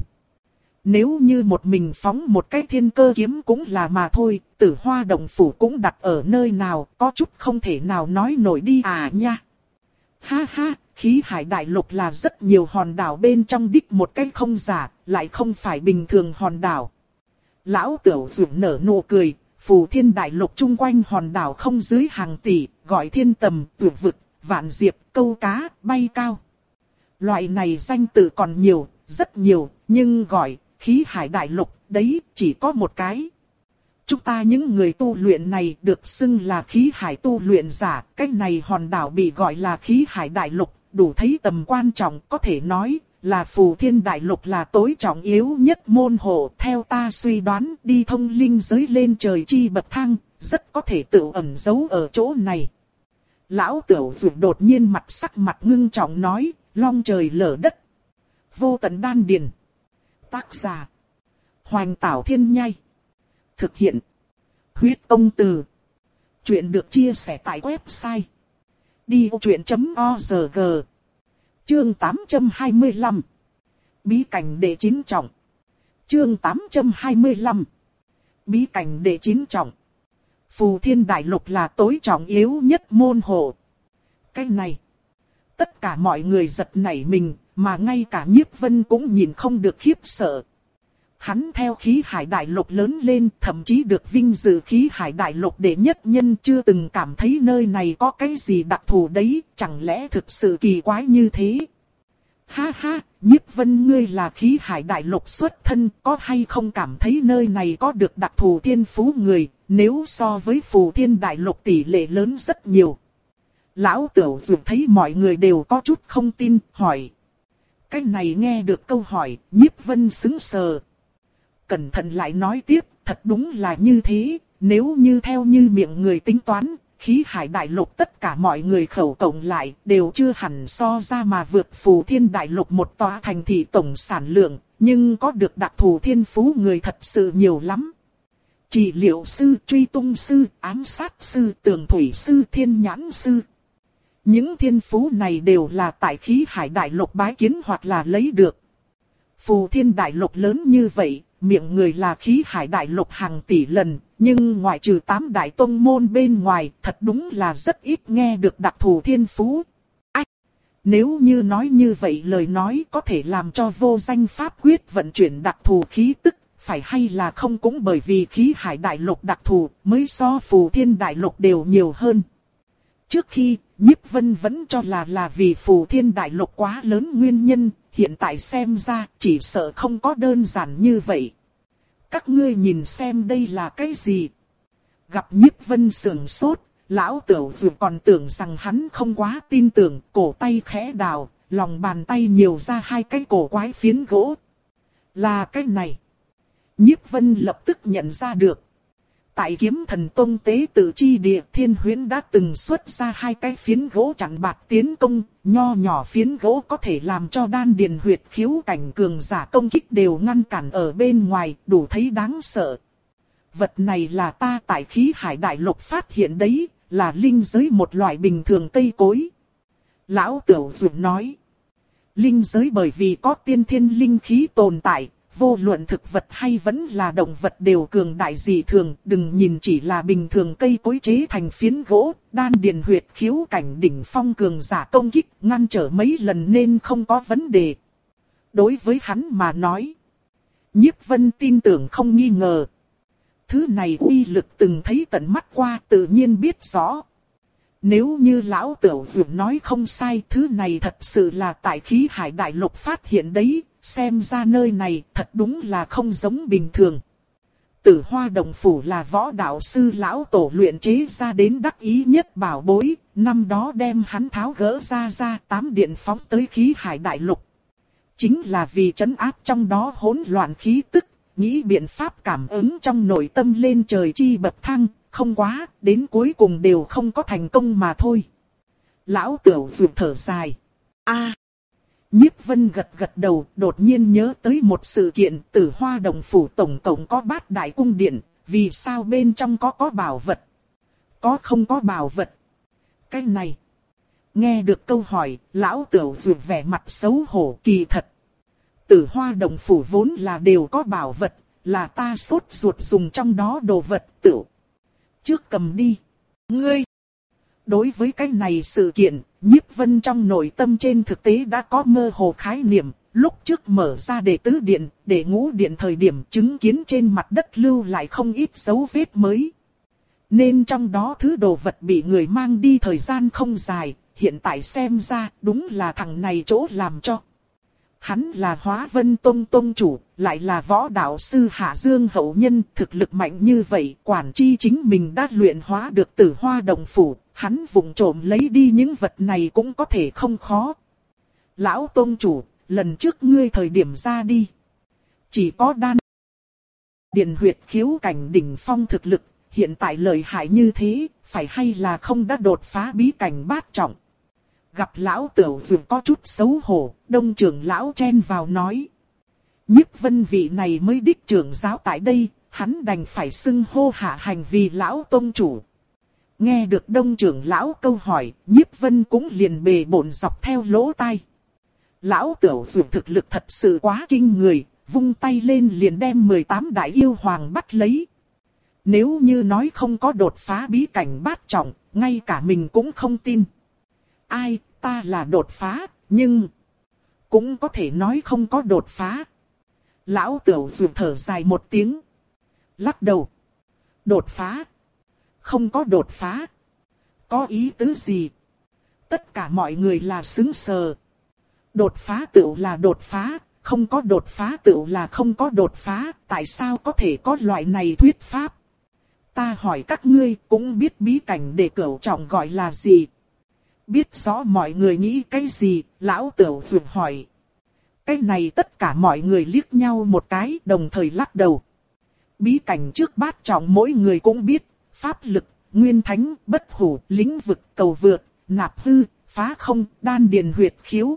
Nếu như một mình phóng một cái thiên cơ kiếm cũng là mà thôi, Tử Hoa Động Phủ cũng đặt ở nơi nào, có chút không thể nào nói nổi đi à nha. Ha ha, khí hải đại lục là rất nhiều hòn đảo bên trong đích một cái không giả, lại không phải bình thường hòn đảo. Lão Tửu Dược nở nụ cười, Phù Thiên Đại Lục chung quanh hòn đảo không dưới hàng tỷ, gọi thiên tầm, vượt vực, vạn diệp, câu cá, bay cao. Loại này danh tự còn nhiều, rất nhiều, nhưng gọi khí hải đại lục, đấy chỉ có một cái. Chúng ta những người tu luyện này được xưng là khí hải tu luyện giả, cái này hòn đảo bị gọi là khí hải đại lục, đủ thấy tầm quan trọng, có thể nói là Phù Thiên Đại Lục là tối trọng yếu nhất môn hộ. Theo ta suy đoán, đi thông linh giới lên trời chi bậc thang, rất có thể tự ẩn giấu ở chỗ này. Lão Tiểu Dụ đột nhiên mặt sắc mặt ngưng trọng nói, long trời lở đất. Vô tận đan điền. Tác giả: Hoành Tảo Thiên Nhai. Thực hiện: Huyết Tông Từ. Chuyện được chia sẻ tại website đi vô chuyện chấm org. Chương tám trăm hai mươi lăm. Bí cảnh đệ chín trọng. Chương tám trăm hai mươi lăm. Bí cảnh đệ chín trọng. Phù Thiên Đại Lục là tối trọng yếu nhất môn hộ. Cái này, tất cả mọi người giật nảy mình, mà ngay cả Nhiếp Vân cũng nhìn không được khiếp sợ. Hắn theo khí hải đại lục lớn lên, thậm chí được vinh dự khí hải đại lục đệ nhất nhân, chưa từng cảm thấy nơi này có cái gì đặc thù đấy, chẳng lẽ thực sự kỳ quái như thế? Ha ha, Nhiếp Vân ngươi là khí hải đại lục xuất thân, có hay không cảm thấy nơi này có được đặc thù thiên phú người, nếu so với Phù Thiên Đại Lục tỷ lệ lớn rất nhiều. Lão Tiểu Dụ thấy mọi người đều có chút không tin, hỏi. Cái này nghe được câu hỏi, Nhiếp Vân sững sờ. Cẩn thận lại nói tiếp, thật đúng là như thế, nếu như theo như miệng người tính toán, khí hải đại lục tất cả mọi người khẩu cộng lại đều chưa hẳn so ra mà vượt Phù Thiên Đại Lục một tòa thành thị tổng sản lượng, nhưng có được đặc thù thiên phú người thật sự nhiều lắm. Trị liệu sư, truy tung sư, ám sát sư, tường thủy sư, thiên nhãn sư. Những thiên phú này đều là tại khí hải đại lục bái kiến hoặc là lấy được. Phù Thiên Đại Lục lớn như vậy, miệng người là khí hải đại lục hàng tỷ lần, nhưng ngoại trừ tám đại tông môn bên ngoài, thật đúng là rất ít nghe được đặc thù thiên phú. Ách! Nếu như nói như vậy lời nói có thể làm cho vô danh pháp quyết vận chuyển đặc thù khí tức, phải hay là không cũng bởi vì khí hải đại lục đặc thù mới so Phù Thiên Đại Lục đều nhiều hơn. Trước khi, Nhiếp Vân vẫn cho là là vì Phù Thiên Đại Lục quá lớn nguyên nhân, hiện tại xem ra chỉ sợ không có đơn giản như vậy. Các ngươi nhìn xem đây là cái gì? Gặp Nhiếp Vân sườn sốt, Lão Tiểu Dụ còn tưởng rằng hắn không quá tin tưởng, cổ tay khẽ đào, lòng bàn tay nhiều ra hai cái cổ quái phiến gỗ. Là cái này. Nhiếp Vân lập tức nhận ra được. Tại Kiếm Thần Tông tế tự chi địa, Thiên Huyễn đã từng xuất ra hai cái phiến gỗ chặn bạt tiến công, nho nhỏ phiến gỗ có thể làm cho đan điền huyệt khiếu cảnh cường giả công kích đều ngăn cản ở bên ngoài, đủ thấy đáng sợ. Vật này là ta tại khí hải đại lục phát hiện đấy, là linh giới một loại bình thường cây cối. Lão Tiểu Dụ nói, linh giới bởi vì có tiên thiên linh khí tồn tại, vô luận thực vật hay vẫn là động vật đều cường đại dị thường, đừng nhìn chỉ là bình thường cây cối chế thành phiến gỗ, đan điền huyệt khiếu cảnh đỉnh phong cường giả công kích, ngăn trở mấy lần nên không có vấn đề. Đối với hắn mà nói, Nhiếp Vân tin tưởng không nghi ngờ. Thứ này uy lực từng thấy tận mắt qua, tự nhiên biết rõ. Nếu như Lão Tiểu Dụ nói không sai, thứ này thật sự là tại khí hải đại lục phát hiện đấy. Xem ra nơi này thật đúng là không giống bình thường. Tử Hoa Đồng Phủ là võ đạo sư lão tổ luyện chế ra đến đắc ý nhất bảo bối, năm đó đem hắn tháo gỡ ra ra tám điện phóng tới khí hải đại lục. Chính là vì trấn áp trong đó hỗn loạn khí tức, nghĩ biện pháp cảm ứng trong nội tâm lên trời chi bậc thang, không quá, đến cuối cùng đều không có thành công mà thôi. Lão Tiểu Dụ thở dài. A. Nhiếp Vân gật gật đầu, đột nhiên nhớ tới một sự kiện, Tử Hoa Đồng Phủ tổng cộng có bát đại cung điện, vì sao bên trong có có bảo vật? Có không có bảo vật? Cái này. Nghe được câu hỏi, Lão Tiểu Dụ vẻ mặt xấu hổ, kỳ thật. Tử Hoa Đồng Phủ vốn là đều có bảo vật, là ta sốt ruột dùng trong đó đồ vật tự. Trước cầm đi. Ngươi. Đối với cái này sự kiện, Nhiếp Vân trong nội tâm trên thực tế đã có mơ hồ khái niệm, lúc trước mở ra đệ tứ điện, đệ ngũ điện thời điểm chứng kiến trên mặt đất lưu lại không ít dấu vết mới. Nên trong đó thứ đồ vật bị người mang đi thời gian không dài, hiện tại xem ra đúng là thằng này chỗ làm cho. Hắn là Hóa Vân Tông Tông chủ, lại là võ đạo sư Hạ Dương hậu nhân, thực lực mạnh như vậy, quản chi chính mình đã luyện hóa được Tử Hoa Đồng Phủ, hắn vụng trộm lấy đi những vật này cũng có thể không khó. Lão Tông chủ, lần trước ngươi thời điểm ra đi, chỉ có đan điền huyệt khiếu cảnh đỉnh phong thực lực, hiện tại lợi hại như thế, phải hay là không đã đột phá bí cảnh bát trọng. Gặp lão Tửu Dược có chút xấu hổ, Đông trưởng lão chen vào nói. Nhiếp Vân vị này mới đích trưởng giáo tại đây, hắn đành phải xưng hô hạ hành vì lão tông chủ. Nghe được Đông trưởng lão câu hỏi, Nhiếp Vân cũng liền bề bộn dọc theo lỗ tai. Lão Tửu Dược thực lực thật sự quá kinh người, vung tay lên liền đem mười tám đại yêu hoàng bắt lấy. Nếu như nói không có đột phá bí cảnh bát trọng, ngay cả mình cũng không tin. Ai, ta là đột phá, nhưng cũng có thể nói không có đột phá. Lão Tửu Dược thở dài một tiếng, lắc đầu. Đột phá? Không có đột phá. Có ý tứ gì? Tất cả mọi người là sững sờ. Đột phá tựu là đột phá, không có đột phá tựu là không có đột phá, tại sao có thể có loại này thuyết pháp? Ta hỏi các ngươi cũng biết bí cảnh để cửu trọng gọi là gì? Biết rõ mọi người nghĩ cái gì, lão Tửu Dược hỏi. Cái này tất cả mọi người liếc nhau một cái, đồng thời lắc đầu. Bí cảnh trước bát trọng mỗi người cũng biết, pháp lực, nguyên thánh, bất hủ, lĩnh vực, cầu vượt, nạp hư, phá không, đan điền huyệt khiếu.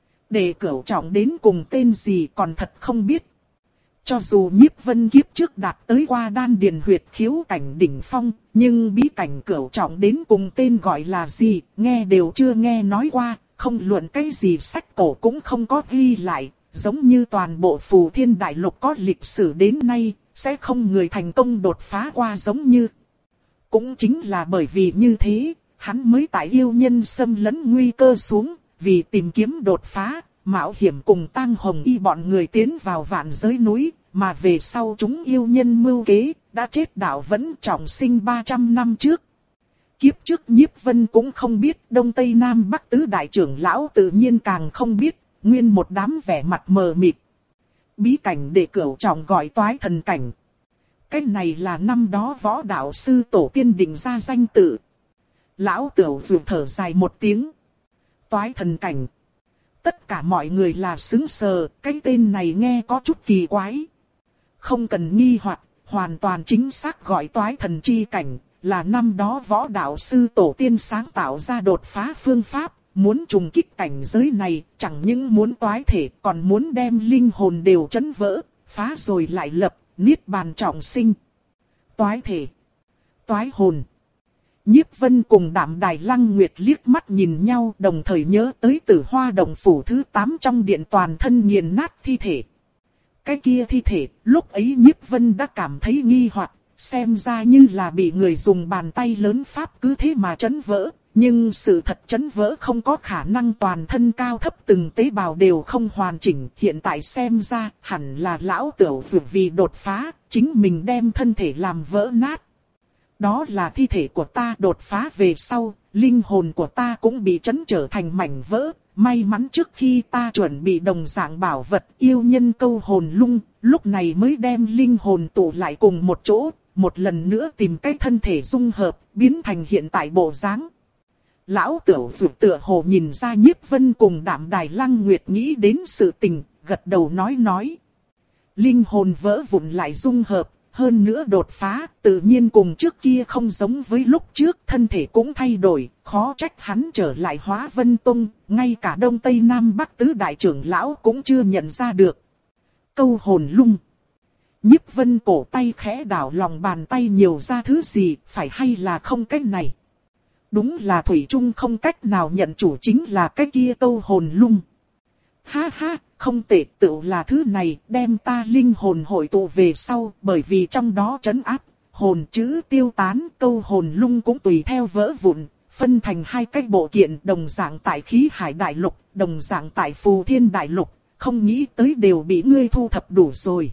Để cửu trọng đến cùng tên gì còn thật không biết. Cho dù Nhiếp Vân kiếp trước đạt tới qua đan điền huyệt khiếu cảnh đỉnh phong, nhưng bí cảnh cửu trọng đến cùng tên gọi là gì, nghe đều chưa nghe nói qua, không luận cái gì sách cổ cũng không có ghi lại, giống như toàn bộ Phù Thiên Đại Lục có lịch sử đến nay, sẽ không người thành công đột phá qua giống như. Cũng chính là bởi vì như thế, hắn mới tại yêu nhân xâm lấn nguy cơ xuống, vì tìm kiếm đột phá. Mạo hiểm cùng Tang Hồng Y bọn người tiến vào vạn giới núi, mà về sau chúng yêu nhân mưu kế, đã chết đạo vẫn trọng sinh ba trăm năm trước. Kiếp trước Nhiếp Vân cũng không biết, Đông Tây Nam Bắc tứ đại trưởng lão tự nhiên càng không biết, nguyên một đám vẻ mặt mờ mịt. Bí cảnh để cửu trọng gọi toái thần cảnh. Cái này là năm đó võ đạo sư tổ tiên định ra danh tự. Lão Tửu Dược thở dài một tiếng. Toái thần cảnh. Tất cả mọi người là sững sờ, cái tên này nghe có chút kỳ quái. Không cần nghi hoặc, hoàn toàn chính xác gọi toái thần chi cảnh, là năm đó võ đạo sư tổ tiên sáng tạo ra đột phá phương pháp, muốn trùng kích cảnh giới này, chẳng những muốn toái thể, còn muốn đem linh hồn đều chấn vỡ, phá rồi lại lập, niết bàn trọng sinh. Toái thể, toái hồn. Nhiếp Vân cùng Đạm Đài Lăng Nguyệt liếc mắt nhìn nhau, đồng thời nhớ tới Tử Hoa Đồng Phủ thứ tám trong điện toàn thân nghiền nát thi thể. Cái kia thi thể, lúc ấy Nhiếp Vân đã cảm thấy nghi hoặc, xem ra như là bị người dùng bàn tay lớn pháp cứ thế mà chấn vỡ, nhưng sự thật chấn vỡ không có khả năng toàn thân cao thấp từng tế bào đều không hoàn chỉnh, hiện tại xem ra hẳn là lão Tửu Dược vì đột phá, chính mình đem thân thể làm vỡ nát. Đó là thi thể của ta đột phá về sau, linh hồn của ta cũng bị chấn trở thành mảnh vỡ. May mắn trước khi ta chuẩn bị đồng dạng bảo vật yêu nhân câu hồn lung, lúc này mới đem linh hồn tụ lại cùng một chỗ, một lần nữa tìm cái thân thể dung hợp, biến thành hiện tại bộ dáng. Lão Tửu Dược tựa hồ nhìn ra Nhiếp Vân cùng Đạm Đài Lăng Nguyệt nghĩ đến sự tình, gật đầu nói nói. Linh hồn vỡ vụn lại dung hợp. Hơn nữa đột phá, tự nhiên cùng trước kia không giống với lúc trước, thân thể cũng thay đổi, khó trách hắn trở lại Hóa Vân Tông, ngay cả Đông Tây Nam Bắc tứ đại trưởng lão cũng chưa nhận ra được. Câu hồn lung. Nhiếp Vân cổ tay khẽ đảo lòng bàn tay nhiều ra thứ gì, phải hay là không cách này. Đúng là thủy chung không cách nào nhận chủ chính là cái kia câu hồn lung. Ha ha, không tệ, tựu là thứ này, đem ta linh hồn hội tụ về sau, bởi vì trong đó trấn áp, hồn chữ tiêu tán, câu hồn lung cũng tùy theo vỡ vụn, phân thành hai cái bộ kiện, đồng dạng tại khí hải đại lục, đồng dạng tại Phù Thiên đại lục, không nghĩ tới đều bị ngươi thu thập đủ rồi.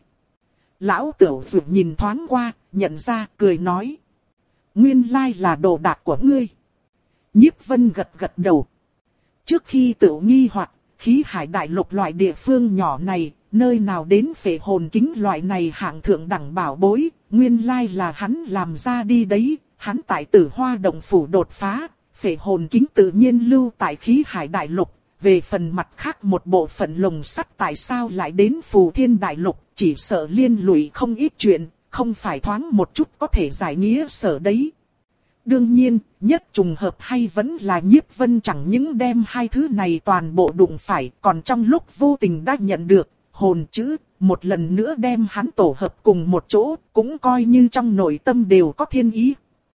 Lão Tửu Dược nhìn thoáng qua, nhận ra, cười nói. Nguyên lai là đồ đạc của ngươi. Nhiếp Vân gật gật đầu. Trước khi tự nghi hoặc, khí hải đại lục loại địa phương nhỏ này, nơi nào đến phệ hồn kính loại này hạng thượng đẳng bảo bối, nguyên lai là hắn làm ra đi đấy, hắn tại Tử Hoa Động Phủ đột phá, phệ hồn kính tự nhiên lưu tại khí hải đại lục. Về phần mặt khác một bộ phận lồng sắt tại sao lại đến Phù Thiên đại lục, chỉ sợ liên lụy không ít chuyện, không phải thoáng một chút có thể giải nghĩa sở đấy. Đương nhiên, nhất trùng hợp hay vẫn là Nhiếp Vân chẳng những đem hai thứ này toàn bộ đụng phải, còn trong lúc vô tình đã nhận được hồn chữ, một lần nữa đem hắn tổ hợp cùng một chỗ, cũng coi như trong nội tâm đều có thiên ý.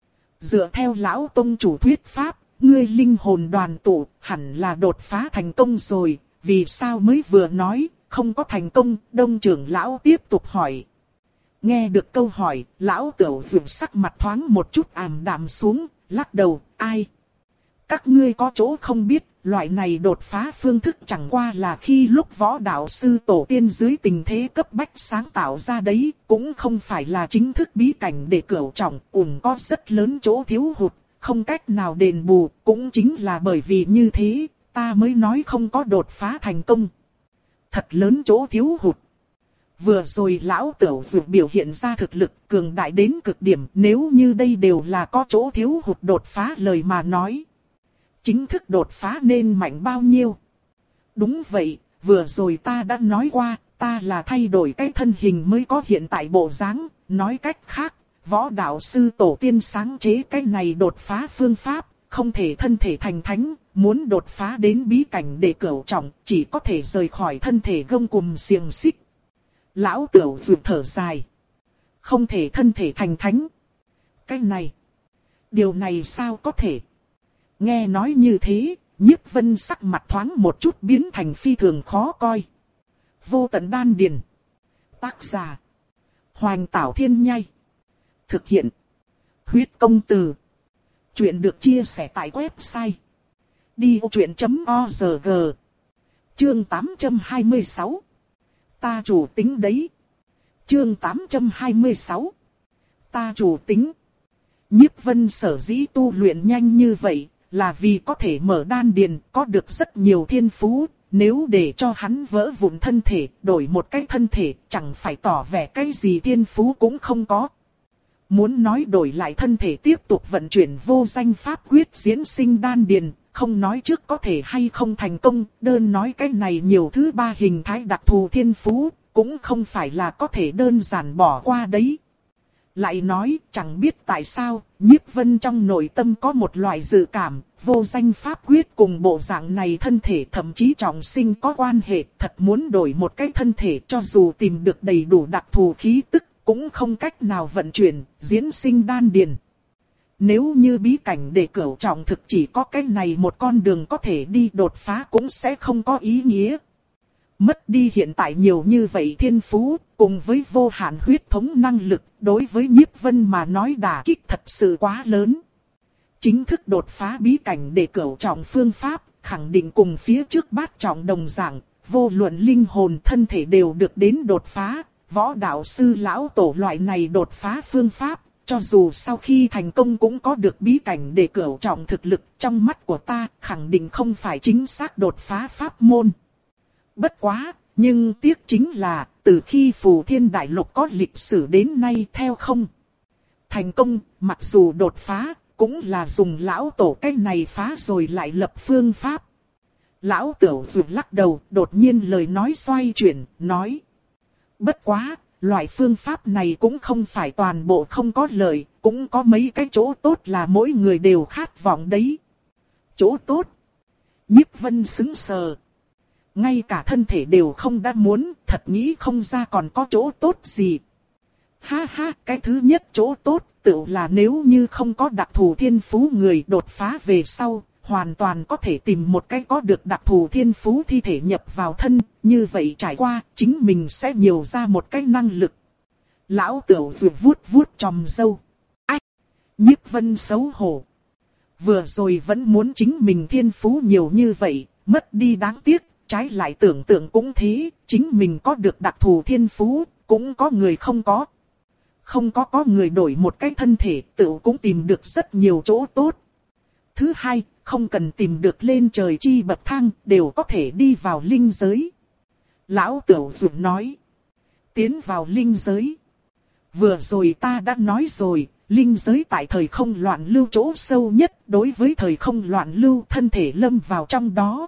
Dựa theo lão tông chủ thuyết pháp, ngươi linh hồn đoàn tụ hẳn là đột phá thành công rồi, vì sao mới vừa nói không có thành công? Đông trưởng lão tiếp tục hỏi. Nghe được câu hỏi, lão Tửu Dược sắc mặt thoáng một chút ảm đạm xuống, lắc đầu, ai? Các ngươi có chỗ không biết, loại này đột phá phương thức chẳng qua là khi lúc võ đạo sư tổ tiên dưới tình thế cấp bách sáng tạo ra đấy, cũng không phải là chính thức bí cảnh để cửu trọng, ủng có rất lớn chỗ thiếu hụt, không cách nào đền bù, cũng chính là bởi vì như thế, ta mới nói không có đột phá thành công. Thật lớn chỗ thiếu hụt. Vừa rồi lão Tửu Dược biểu hiện ra thực lực cường đại đến cực điểm, nếu như đây đều là có chỗ thiếu hụt đột phá lời mà nói. Chính thức đột phá nên mạnh bao nhiêu? Đúng vậy, vừa rồi ta đã nói qua, ta là thay đổi cái thân hình mới có hiện tại bộ dáng, nói cách khác, võ đạo sư tổ tiên sáng chế cái này đột phá phương pháp, không thể thân thể thành thánh, muốn đột phá đến bí cảnh để cửu trọng, chỉ có thể rời khỏi thân thể gông cùm xiềng xích. Lão Tửu Dược thở dài. Không thể thân thể thành thánh. Cái này, điều này sao có thể? Nghe nói như thế, Nhiếp Vân sắc mặt thoáng một chút biến thành phi thường khó coi. Vô Tận Đan Điền. Tác giả: Hoành Tảo Thiên Nhai. Thực hiện: Huyết Công Từ. Chuyện được chia sẻ tại website đi vô chuyện chấm org. Chương tám trăm hai mươi sáu. Ta chủ tính đấy. Chương tám trăm hai mươi sáu. Ta chủ tính. Nhiếp Vân sở dĩ tu luyện nhanh như vậy, là vì có thể mở đan điền, có được rất nhiều thiên phú. Nếu để cho hắn vỡ vụn thân thể, đổi một cái thân thể, chẳng phải tỏ vẻ cái gì thiên phú cũng không có. Muốn nói đổi lại thân thể tiếp tục vận chuyển vô danh pháp quyết diễn sinh đan điền, không nói trước có thể hay không thành công, đơn nói cái này nhiều thứ ba hình thái đặc thù thiên phú, cũng không phải là có thể đơn giản bỏ qua đấy. Lại nói, chẳng biết tại sao, Nhiếp Vân trong nội tâm có một loại dự cảm, vô danh pháp quyết cùng bộ dạng này thân thể thậm chí trọng sinh có quan hệ, thật muốn đổi một cái thân thể cho dù tìm được đầy đủ đặc thù khí tức, cũng không cách nào vận chuyển, diễn sinh đan điền. Nếu như bí cảnh để cửu trọng thực chỉ có cái này một con đường có thể đi đột phá cũng sẽ không có ý nghĩa. Mất đi hiện tại nhiều như vậy thiên phú, cùng với vô hạn huyết thống năng lực, đối với Nhiếp Vân mà nói đả kích thật sự quá lớn. Chính thức đột phá bí cảnh để cửu trọng phương pháp, khẳng định cùng phía trước bát trọng đồng dạng, vô luận linh hồn thân thể đều được đến đột phá, võ đạo sư lão tổ loại này đột phá phương pháp, cho dù sau khi thành công cũng có được bí cảnh để cửu trọng thực lực, trong mắt của ta khẳng định không phải chính xác đột phá pháp môn. Bất quá, nhưng tiếc chính là, từ khi Phù Thiên Đại Lục có lịch sử đến nay theo không thành công, mặc dù đột phá, cũng là dùng lão tổ cách này phá rồi lại lập phương pháp. Lão Tửu Dược lắc đầu, đột nhiên lời nói xoay chuyển, nói. Bất quá, loại phương pháp này cũng không phải toàn bộ không có lợi, cũng có mấy cái chỗ tốt là mỗi người đều khát vọng đấy. Chỗ tốt? Nhiếp Vân sững sờ. Ngay cả thân thể đều không đã muốn, thật nghĩ không ra còn có chỗ tốt gì. Ha ha, cái thứ nhất chỗ tốt, tự là nếu như không có đặc thù thiên phú người đột phá về sau, hoàn toàn có thể tìm một cái có được đặc thù thiên phú thi thể nhập vào thân, như vậy trải qua, chính mình sẽ nhiều ra một cái năng lực. Lão Tửu Dược vuốt vuốt chòm râu. Ách! Nhiếp Vân xấu hổ. Vừa rồi vẫn muốn chính mình thiên phú nhiều như vậy, mất đi đáng tiếc, trái lại tưởng tượng cũng thế, chính mình có được đặc thù thiên phú, cũng có người không có. Không có có người đổi một cái thân thể, tự cũng tìm được rất nhiều chỗ tốt. Thứ hai, không cần tìm được lên trời chi bậc thang, đều có thể đi vào linh giới. Lão Tửu Dụ nói. Tiến vào linh giới. Vừa rồi ta đã nói rồi, linh giới tại thời không loạn lưu chỗ sâu nhất, đối với thời không loạn lưu thân thể lâm vào trong đó.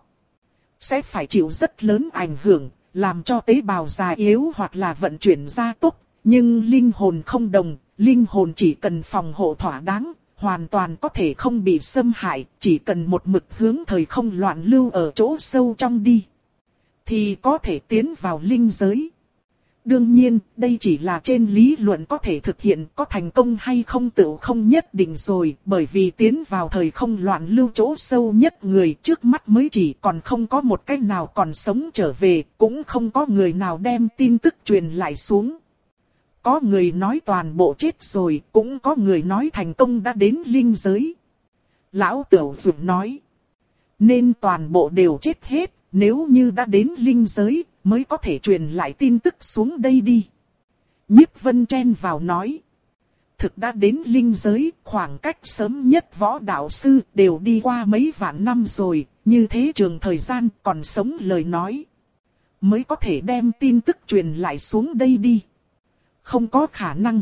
Sẽ phải chịu rất lớn ảnh hưởng, làm cho tế bào già yếu hoặc là vận chuyển gia tốc. Nhưng linh hồn không đồng, linh hồn chỉ cần phòng hộ thỏa đáng, hoàn toàn có thể không bị xâm hại, chỉ cần một mực hướng thời không loạn lưu ở chỗ sâu trong đi. Thì có thể tiến vào linh giới. Đương nhiên, đây chỉ là trên lý luận có thể thực hiện, có thành công hay không tự không nhất định rồi, bởi vì tiến vào thời không loạn lưu chỗ sâu nhất người trước mắt mới chỉ còn không có một cách nào còn sống trở về, cũng không có người nào đem tin tức truyền lại xuống. Có người nói toàn bộ chết rồi, cũng có người nói thành công đã đến linh giới. Lão Tửu Dụ nói, nên toàn bộ đều chết hết, nếu như đã đến linh giới, mới có thể truyền lại tin tức xuống đây đi. Nhiếp Vân chen vào nói, thực đã đến linh giới, khoảng cách sớm nhất võ đạo sư đều đi qua mấy vạn năm rồi, như thế trường thời gian còn sống lời nói. Mới có thể đem tin tức truyền lại xuống đây đi. Không có khả năng.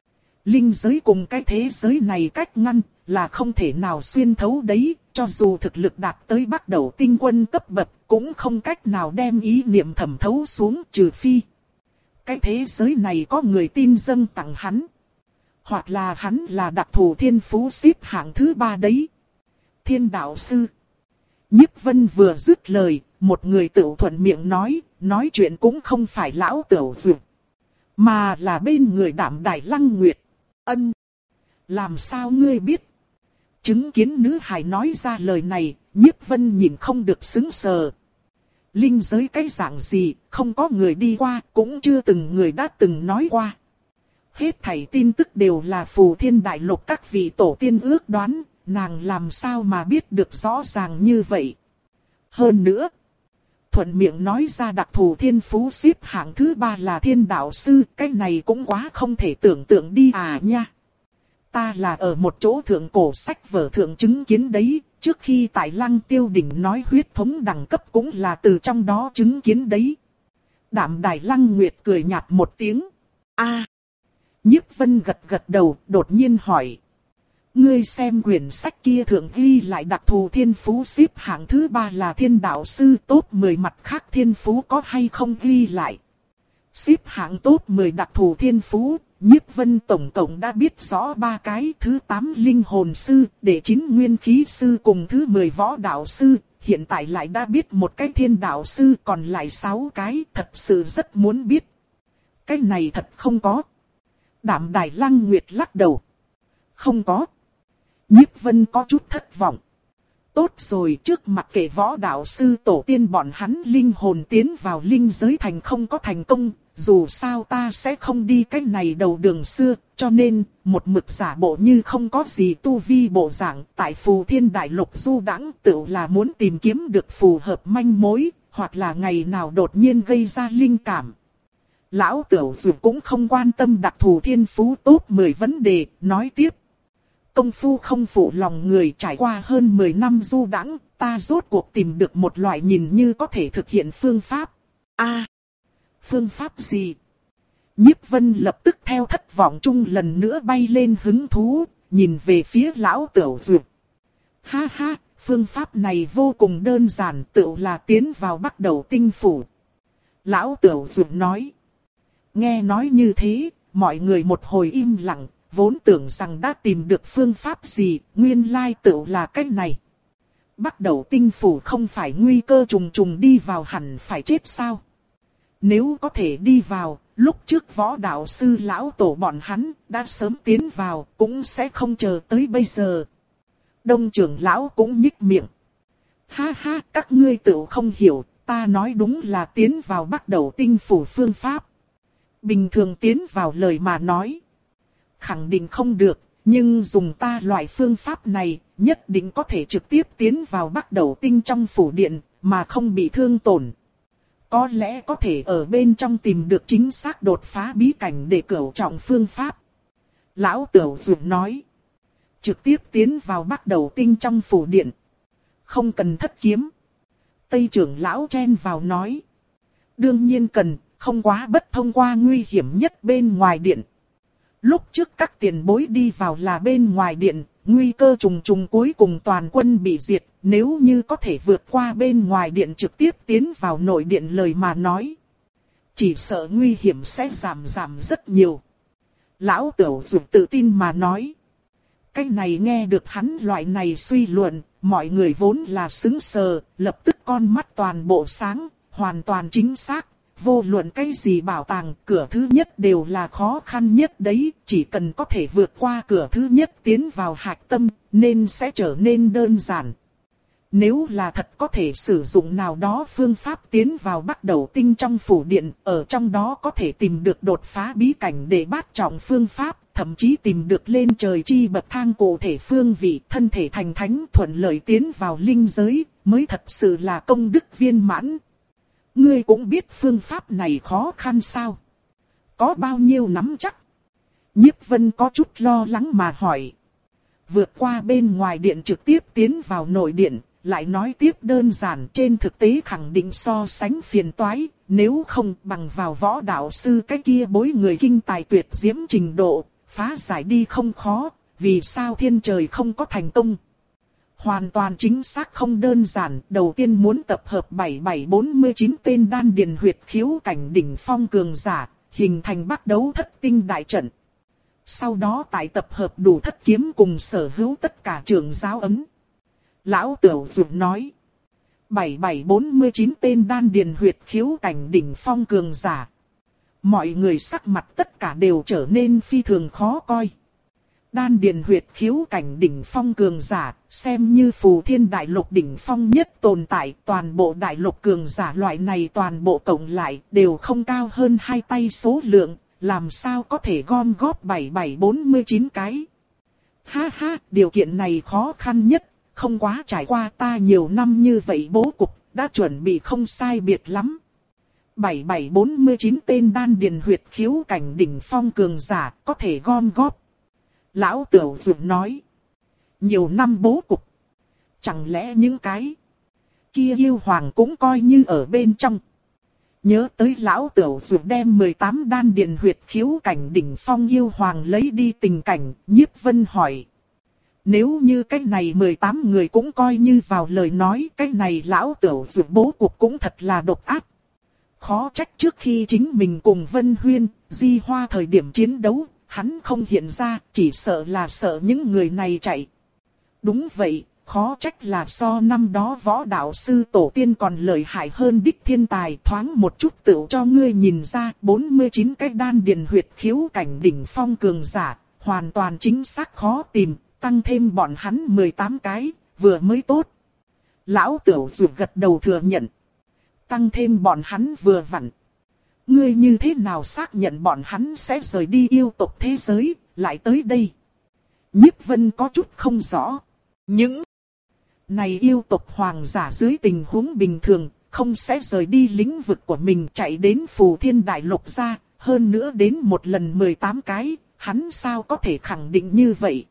Linh giới cùng cái thế giới này cách ngăn là không thể nào xuyên thấu đấy, cho dù thực lực đạt tới bắt đầu tinh quân cấp bậc cũng không cách nào đem ý niệm thẩm thấu xuống trừ phi. Cái thế giới này có người tin dâng tặng hắn. Hoặc là hắn là đặc thù thiên phú xếp hạng thứ ba đấy. Thiên đạo sư. Nhiếp Vân vừa dứt lời, một người tự thuận miệng nói, nói chuyện cũng không phải lão Tửu Dụ, mà là bên người Đạm Đài Lăng Nguyệt. Ân, làm sao ngươi biết? Chứng kiến nữ hài nói ra lời này, Nhiếp Vân nhìn không được sững sờ. Linh giới cái dạng gì, không có người đi qua, cũng chưa từng người đã từng nói qua. Hết thảy tin tức đều là Phù Thiên Đại Lục các vị tổ tiên ước đoán, nàng làm sao mà biết được rõ ràng như vậy. Hơn nữa, thuận miệng nói ra đặc thù thiên phú xếp hạng thứ ba là thiên đạo sư, cái này cũng quá không thể tưởng tượng đi à nha. Ta là ở một chỗ thượng cổ sách vở thượng chứng kiến đấy, trước khi tại Lăng Tiêu Đỉnh nói huyết thống đẳng cấp cũng là từ trong đó chứng kiến đấy. Đạm Đài Lăng Nguyệt cười nhạt một tiếng. A. Nhiếp Vân gật gật đầu, đột nhiên hỏi. Ngươi xem quyển sách kia thượng ghi lại đặc thù thiên phú xếp hạng thứ ba là thiên đạo sư, top mười mặt khác thiên phú có hay không ghi lại. Xếp hạng top mười đặc thù thiên phú, Nhiếp Vân tổng cộng đã biết rõ ba cái, thứ tám linh hồn sư, đệ chín nguyên khí sư cùng thứ mười võ đạo sư, hiện tại lại đã biết một cái thiên đạo sư, còn lại sáu cái, thật sự rất muốn biết. Cái này thật không có. Đạm Đài Lăng Nguyệt lắc đầu. Không có. Nhiếp Vân có chút thất vọng. Tốt rồi, trước mặt kệ võ đạo sư tổ tiên bọn hắn linh hồn tiến vào linh giới thành không có thành công, dù sao ta sẽ không đi cách này đầu đường xưa, cho nên một mực giả bộ như không có gì tu vi bộ dạng tại Phù Thiên Đại Lục du đãng, tự là muốn tìm kiếm được phù hợp manh mối, hoặc là ngày nào đột nhiên gây ra linh cảm. Lão Tửu Dụ cũng không quan tâm đặc thù thiên phú top mười vấn đề, nói tiếp. Công phu không phụ lòng người, trải qua hơn mười năm du đãng, ta rốt cuộc tìm được một loại nhìn như có thể thực hiện phương pháp. A, à, phương pháp gì? Nhiếp Vân lập tức theo thất vọng chung lần nữa bay lên hứng thú, nhìn về phía lão Tửu Dụ. Ha ha, phương pháp này vô cùng đơn giản, tự là tiến vào bắt đầu tinh phủ. Lão Tửu Dụ nói. Nghe nói như thế, mọi người một hồi im lặng. Vốn tưởng rằng đã tìm được phương pháp gì, nguyên lai tự là cách này. Bắt đầu tinh phủ không phải nguy cơ trùng trùng đi vào hẳn phải chết sao? Nếu có thể đi vào, lúc trước võ đạo sư lão tổ bọn hắn đã sớm tiến vào, cũng sẽ không chờ tới bây giờ. Đông trưởng lão cũng nhích miệng. Ha ha, các ngươi tự không hiểu, ta nói đúng là tiến vào bắt đầu tinh phủ phương pháp. Bình thường tiến vào lời mà nói. Khẳng định không được, nhưng dùng ta loại phương pháp này, nhất định có thể trực tiếp tiến vào bắt đầu tinh trong phủ điện, mà không bị thương tổn. Có lẽ có thể ở bên trong tìm được chính xác đột phá bí cảnh để cửu trọng phương pháp. Lão Tửu Dược nói. Trực tiếp tiến vào Bắc Đầu Tinh trong phủ điện. Không cần thất kiếm. Tây trưởng lão chen vào nói. Đương nhiên cần, không quá bất thông qua nguy hiểm nhất bên ngoài điện. Lúc trước các tiền bối đi vào là bên ngoài điện, nguy cơ trùng trùng cuối cùng toàn quân bị diệt. Nếu như có thể vượt qua bên ngoài điện trực tiếp tiến vào nội điện lời mà nói. Chỉ sợ nguy hiểm sẽ giảm giảm rất nhiều. Lão Tửu Dược tự tin mà nói. Cái này nghe được hắn loại này suy luận, mọi người vốn là sững sờ, lập tức con mắt toàn bộ sáng, hoàn toàn chính xác. Vô luận cái gì bảo tàng, cửa thứ nhất đều là khó khăn nhất đấy, chỉ cần có thể vượt qua cửa thứ nhất tiến vào hạch tâm, nên sẽ trở nên đơn giản. Nếu là thật có thể sử dụng nào đó phương pháp tiến vào Bắc Đầu Tinh trong phủ điện, ở trong đó có thể tìm được đột phá bí cảnh để bát trọng phương pháp, thậm chí tìm được lên trời chi bậc thang cụ thể phương vị, thân thể thành thánh thuận lợi tiến vào linh giới, mới thật sự là công đức viên mãn. Ngươi cũng biết phương pháp này khó khăn sao? Có bao nhiêu nắm chắc? Nhiếp Vân có chút lo lắng mà hỏi. Vượt qua bên ngoài điện trực tiếp tiến vào nội điện, lại nói tiếp đơn giản, trên thực tế khẳng định so sánh phiền toái, nếu không bằng vào võ đạo sư cái kia bối người kinh tài tuyệt diễm trình độ, phá giải đi không khó, vì sao thiên trời không có thành công. Hoàn toàn chính xác không đơn giản, đầu tiên muốn tập hợp bảy bảy bốn mươi chín tên đan điền huyệt khiếu cảnh đỉnh phong cường giả, hình thành Bắc Đấu Thất Tinh đại trận. Sau đó tại tập hợp đủ thất kiếm cùng sở hữu tất cả trưởng giáo ấm. Lão Tửu Dược nói. bảy bảy bốn mươi chín tên đan điền huyệt khiếu cảnh đỉnh phong cường giả. Mọi người sắc mặt tất cả đều trở nên phi thường khó coi. Đan điền huyệt khiếu cảnh đỉnh phong cường giả, xem như phù thiên đại lục đỉnh phong nhất tồn tại, toàn bộ đại lục cường giả loại này toàn bộ cộng lại đều không cao hơn hai tay số lượng, làm sao có thể gom góp bảy bảy bốn mươi chín cái. Ha ha, điều kiện này khó khăn nhất, không quá trải qua ta nhiều năm như vậy bố cục, đã chuẩn bị không sai biệt lắm. bảy bảy bốn mươi chín tên đan điền huyệt khiếu cảnh đỉnh phong cường giả có thể gom góp. Lão Tửu Dược nói. Nhiều năm bố cục. Chẳng lẽ những cái kia yêu hoàng cũng coi như ở bên trong. Nhớ tới Lão Tửu Dược đem mười tám đan điền huyệt khiếu cảnh đỉnh phong yêu hoàng lấy đi tình cảnh, Nhiếp Vân hỏi. Nếu như cái này mười tám người cũng coi như vào lời nói, cái này Lão Tửu Dược bố cục cũng thật là độc ác. Khó trách trước khi chính mình cùng Vân Huyên, Di Hoa thời điểm chiến đấu, hắn không hiện ra, chỉ sợ là sợ những người này chạy. Đúng vậy, khó trách là so năm đó võ đạo sư tổ tiên còn lợi hại hơn đích thiên tài, thoáng một chút tựu cho ngươi nhìn ra, bốn mươi chín cái đan điền huyệt khiếu cảnh đỉnh phong cường giả, hoàn toàn chính xác khó tìm, tăng thêm bọn hắn mười tám cái, vừa mới tốt. Lão Tửu Dược gật đầu thừa nhận. Tăng thêm bọn hắn vừa vặn. Ngươi như thế nào xác nhận bọn hắn sẽ rời đi yêu tộc thế giới, lại tới đây? Nhiếp Vân có chút không rõ. Những này yêu tộc hoàng giả dưới tình huống bình thường, không sẽ rời đi lĩnh vực của mình chạy đến phù thiên đại lục ra, hơn nữa đến một lần mười tám cái, hắn sao có thể khẳng định như vậy?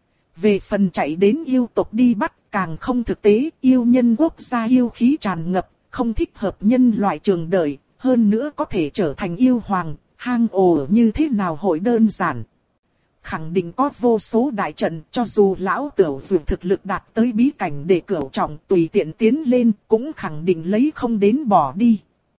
Về phần chạy đến yêu tộc đi bắt, càng không thực tế, yêu nhân quốc gia yêu khí tràn ngập, không thích hợp nhân loại trường đời. Hơn nữa có thể trở thành yêu hoàng, hang ổ như thế nào hội đơn giản. Khẳng định có vô số đại trận, cho dù Lão Tửu Dược thực lực đạt tới bí cảnh để cửu trọng tùy tiện tiến lên, cũng khẳng định lấy không đến bỏ đi.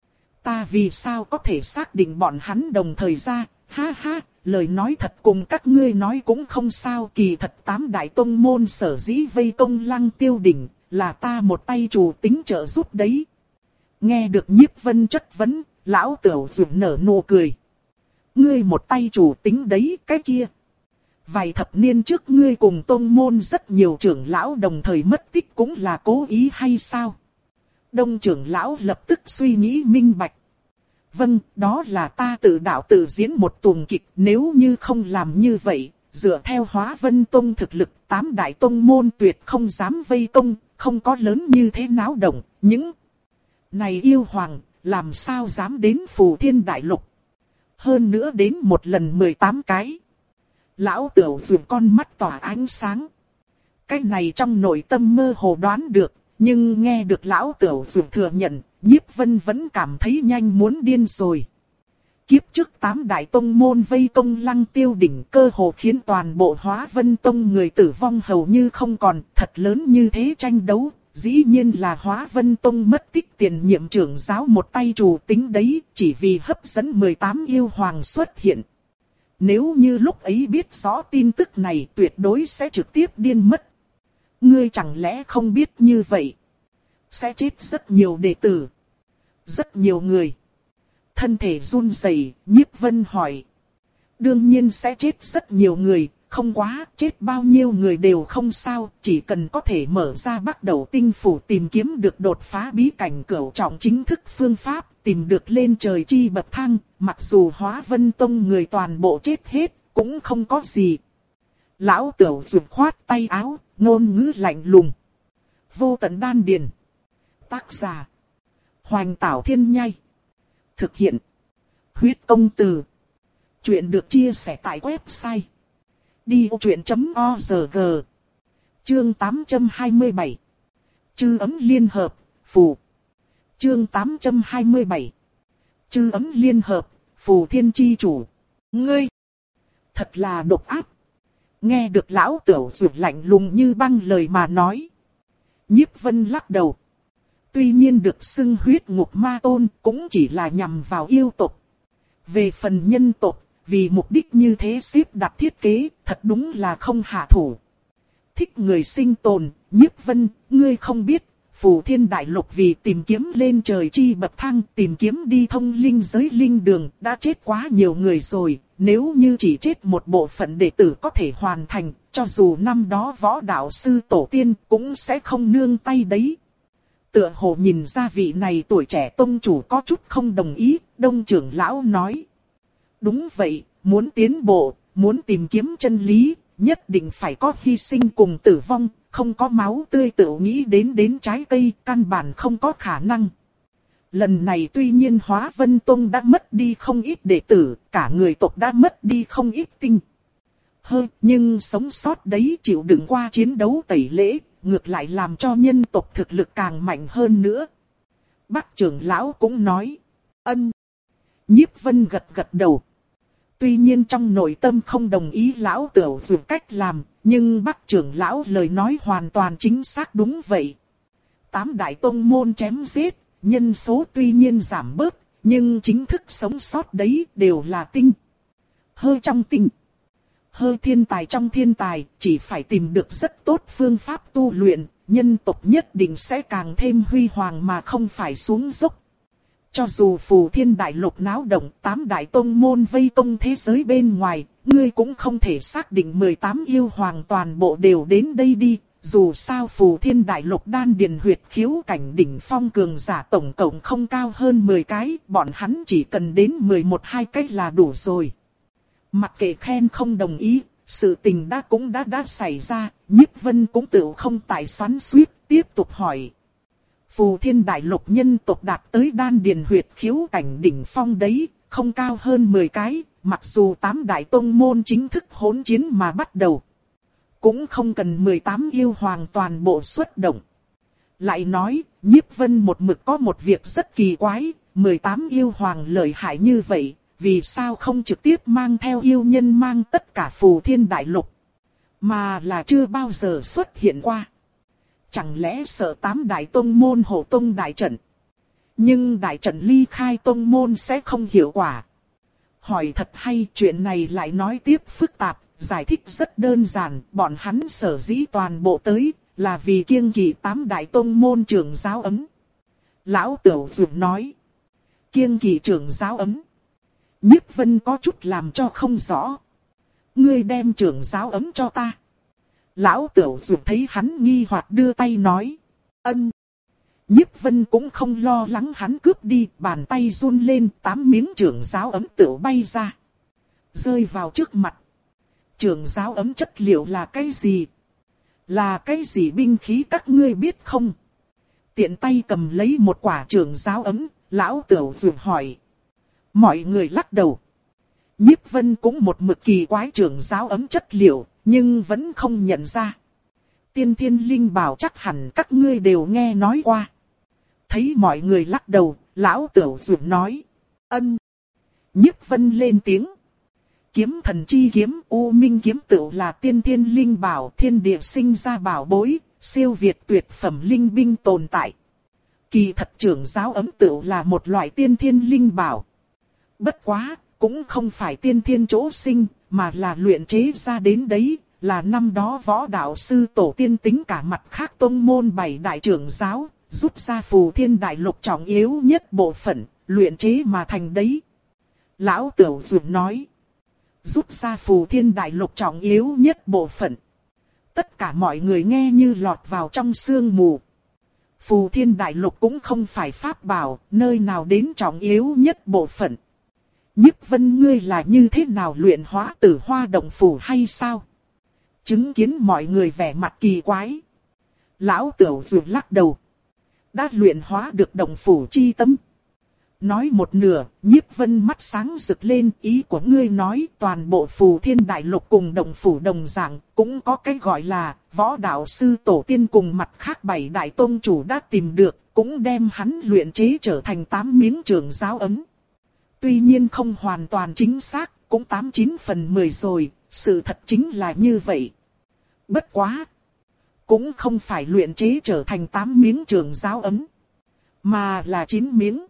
Ta vì sao có thể xác định bọn hắn đồng thời ra, ha ha, lời nói thật cùng các ngươi nói cũng không sao, kỳ thật tám đại tông môn sở dĩ vây công Lăng Tiêu Đỉnh, là ta một tay chủ tính trợ giúp đấy. Nghe được Nhiếp Vân chất vấn, Lão Tửu Dược nở nụ cười. Ngươi một tay chủ tính đấy, cái kia. Vài thập niên trước ngươi cùng tông môn rất nhiều trưởng lão đồng thời mất tích cũng là cố ý hay sao? Đông trưởng lão lập tức suy nghĩ minh bạch. Vâng, đó là ta tự đạo tự diễn một tuồng kịch, nếu như không làm như vậy, dựa theo Hóa Vân Tông thực lực, tám đại tông môn tuyệt không dám vây công, không có lớn như thế náo động, những Này yêu hoàng, làm sao dám đến Phù Thiên Đại Lục? Hơn nữa đến một lần mười tám cái. Lão Tửu Dược con mắt tỏa ánh sáng. Cái này trong nội tâm mơ hồ đoán được, nhưng nghe được Lão Tửu Dược thừa nhận, Nhiếp Vân vẫn cảm thấy nhanh muốn điên rồi. Kiếp trước tám đại tông môn vây công Lăng Tiêu đỉnh, cơ hồ khiến toàn bộ Hóa Vân Tông người tử vong hầu như không còn, thật lớn như thế tranh đấu, dĩ nhiên là Hóa Vân Tông mất tích tiền nhiệm trưởng giáo một tay chủ tính đấy, chỉ vì hấp dẫn mười tám yêu hoàng xuất hiện. Nếu như lúc ấy biết rõ tin tức này, tuyệt đối sẽ trực tiếp điên mất. Ngươi chẳng lẽ không biết như vậy? Sẽ chết rất nhiều đệ tử, rất nhiều người. Thân thể run rẩy, Nhiếp Vân hỏi. Đương nhiên sẽ chết rất nhiều người, không quá, chết bao nhiêu người đều không sao, chỉ cần có thể mở ra bắt đầu tinh phủ tìm kiếm được đột phá bí cảnh cửu trọng chính thức phương pháp, tìm được lên trời chi bậc thang, mặc dù Hóa Vân Tông người toàn bộ chết hết, cũng không có gì. Lão Tửu Dược khoát tay áo, ngôn ngữ lạnh lùng. Vô Tận Đan Điền. Tác giả: Hoành Tảo Thiên Nhai. Thực hiện: Huyết Công Từ. Chuyện được chia sẻ tại website đi ô chuyện chấm org. Chương tám trăm hai mươi bảy. Chư ấm liên hợp, phù. Chương tám trăm hai mươi bảy. Chư ấm liên hợp, phù thiên chi chủ. Ngươi! Thật là độc ác. Nghe được Lão Tửu Dược lạnh lùng như băng lời mà nói. Nhiếp Vân lắc đầu. Tuy nhiên được xưng huyết ngục ma tôn cũng chỉ là nhằm vào yêu tộc. Về phần nhân tộc, vì mục đích như thế xếp đặt thiết kế, thật đúng là không hạ thủ. Thích người sinh tồn, Nhiếp Vân, ngươi không biết, Phù Thiên Đại Lục vì tìm kiếm lên trời chi bậc thang, tìm kiếm đi thông linh giới linh đường, đã chết quá nhiều người rồi. Nếu như chỉ chết một bộ phận đệ tử có thể hoàn thành, cho dù năm đó võ đạo sư tổ tiên cũng sẽ không nương tay đấy. Tựa hồ nhìn ra vị này tuổi trẻ tông chủ có chút không đồng ý, Đông trưởng lão nói. Đúng vậy, muốn tiến bộ, muốn tìm kiếm chân lý, nhất định phải có hy sinh cùng tử vong, không có máu tươi tự nghĩ đến đến trái cây, căn bản không có khả năng. Lần này tuy nhiên Hóa Vân Tông đã mất đi không ít đệ tử, cả người tộc đã mất đi không ít tinh. Hơi, nhưng sống sót đấy chịu đựng qua chiến đấu tẩy lễ, ngược lại làm cho nhân tộc thực lực càng mạnh hơn nữa. Bắc trưởng lão cũng nói. Ân. Nhiếp Vân gật gật đầu. Tuy nhiên trong nội tâm không đồng ý Lão Tửu Dược cách làm, nhưng Bắc trưởng lão lời nói hoàn toàn chính xác đúng vậy. Tám đại tông môn chém giết, nhân số tuy nhiên giảm bớt, nhưng chính thức sống sót đấy đều là tinh. Hơi trong tinh. Hơi thiên tài trong thiên tài, chỉ phải tìm được rất tốt phương pháp tu luyện, nhân tộc nhất định sẽ càng thêm huy hoàng mà không phải xuống dốc. Cho dù Phù Thiên Đại Lục náo động, tám đại tông môn vây công thế giới bên ngoài, ngươi cũng không thể xác định mười tám yêu hoàng toàn bộ đều đến đây đi. Dù sao Phù Thiên Đại Lục đan điền huyệt khiếu cảnh đỉnh phong cường giả tổng cộng không cao hơn mười cái, bọn hắn chỉ cần đến mười một hai cái là đủ rồi. Mặc kệ khen không đồng ý, sự tình đã cũng đã đã xảy ra, Nhiếp Vân cũng tự không tại xoắn xuýt, tiếp tục hỏi. Phù Thiên Đại Lục nhân tộc đạt tới đan điền huyệt khiếu cảnh đỉnh phong đấy, không cao hơn mười cái, mặc dù tám đại tông môn chính thức hỗn chiến mà bắt đầu. Cũng không cần mười tám yêu hoàng toàn bộ xuất động. Lại nói, Nhiếp Vân một mực có một việc rất kỳ quái, mười tám yêu hoàng lợi hại như vậy, vì sao không trực tiếp mang theo yêu nhân mang tất cả Phù Thiên Đại Lục, mà là chưa bao giờ xuất hiện qua. Chẳng lẽ sợ tám đại tông môn hộ tông đại trận? Nhưng đại trận ly khai tông môn sẽ không hiệu quả. Hỏi thật hay, chuyện này lại nói tiếp phức tạp, giải thích rất đơn giản, bọn hắn sở dĩ toàn bộ tới, là vì kiêng kỵ tám đại tông môn trưởng giáo ấm. Lão Tửu Dược nói. Kiêng kỵ trưởng giáo ấm. Nhiếp Vân có chút làm cho không rõ. Ngươi đem trưởng giáo ấm cho ta. Lão Tửu Dược thấy hắn nghi hoặc đưa tay nói. Ân. Nhiếp Vân cũng không lo lắng hắn cướp đi, bàn tay run lên, tám miếng trưởng giáo ấm tựu bay ra. Rơi vào trước mặt. Trưởng giáo ấm chất liệu là cái gì? Là cái gì binh khí các ngươi biết không? tiện tay cầm lấy một quả trưởng giáo ấm, lão Tửu Dụ hỏi. Mọi người lắc đầu. Nhiếp Vân cũng một mực kỳ quái trưởng giáo ấm chất liệu, nhưng vẫn không nhận ra. Tiên Thiên Linh Bảo chắc hẳn các ngươi đều nghe nói qua. Thấy mọi người lắc đầu, lão Tửu Dụ nói. Ân. Nhiếp Vân lên tiếng. Kiếm thần chi kiếm U Minh kiếm tựu là tiên thiên linh bảo, thiên địa sinh ra bảo bối, siêu việt tuyệt phẩm linh binh tồn tại. Kỳ thật trưởng giáo ấm tựu là một loại tiên thiên linh bảo. Bất quá, cũng không phải tiên thiên chỗ sinh, mà là luyện chế ra đến đấy, là năm đó võ đạo sư tổ tiên tính cả mặt khác tông môn bảy đại trưởng giáo, rút ra phù thiên đại lục trọng yếu nhất bộ phận, luyện chế mà thành đấy. Lão Tửu Dụ nói. Rút ra phù thiên đại lục trọng yếu nhất bộ phận. Tất cả mọi người nghe như lọt vào trong sương mù. Phù thiên đại lục cũng không phải pháp bảo, nơi nào đến trọng yếu nhất bộ phận. Nhiếp Vân ngươi là như thế nào luyện hóa Tử Hoa động phủ hay sao? Chứng kiến mọi người vẻ mặt kỳ quái. Lão Tửu Dụ lắc đầu. Đã luyện hóa được động phủ chi tâm. Nói một nửa, Nhiếp Vân mắt sáng rực lên, ý của ngươi nói toàn bộ phù thiên đại lục cùng động phủ đồng dạng, cũng có cái gọi là võ đạo sư tổ tiên cùng mặt khác bảy đại tôn chủ đã tìm được, cũng đem hắn luyện chế trở thành tám miếng trưởng giáo ấm. Tuy nhiên không hoàn toàn chính xác, cũng tám chín phần mười rồi, sự thật chính là như vậy. Bất quá, cũng không phải luyện chế trở thành tám miếng trưởng giáo ấm, mà là chín miếng.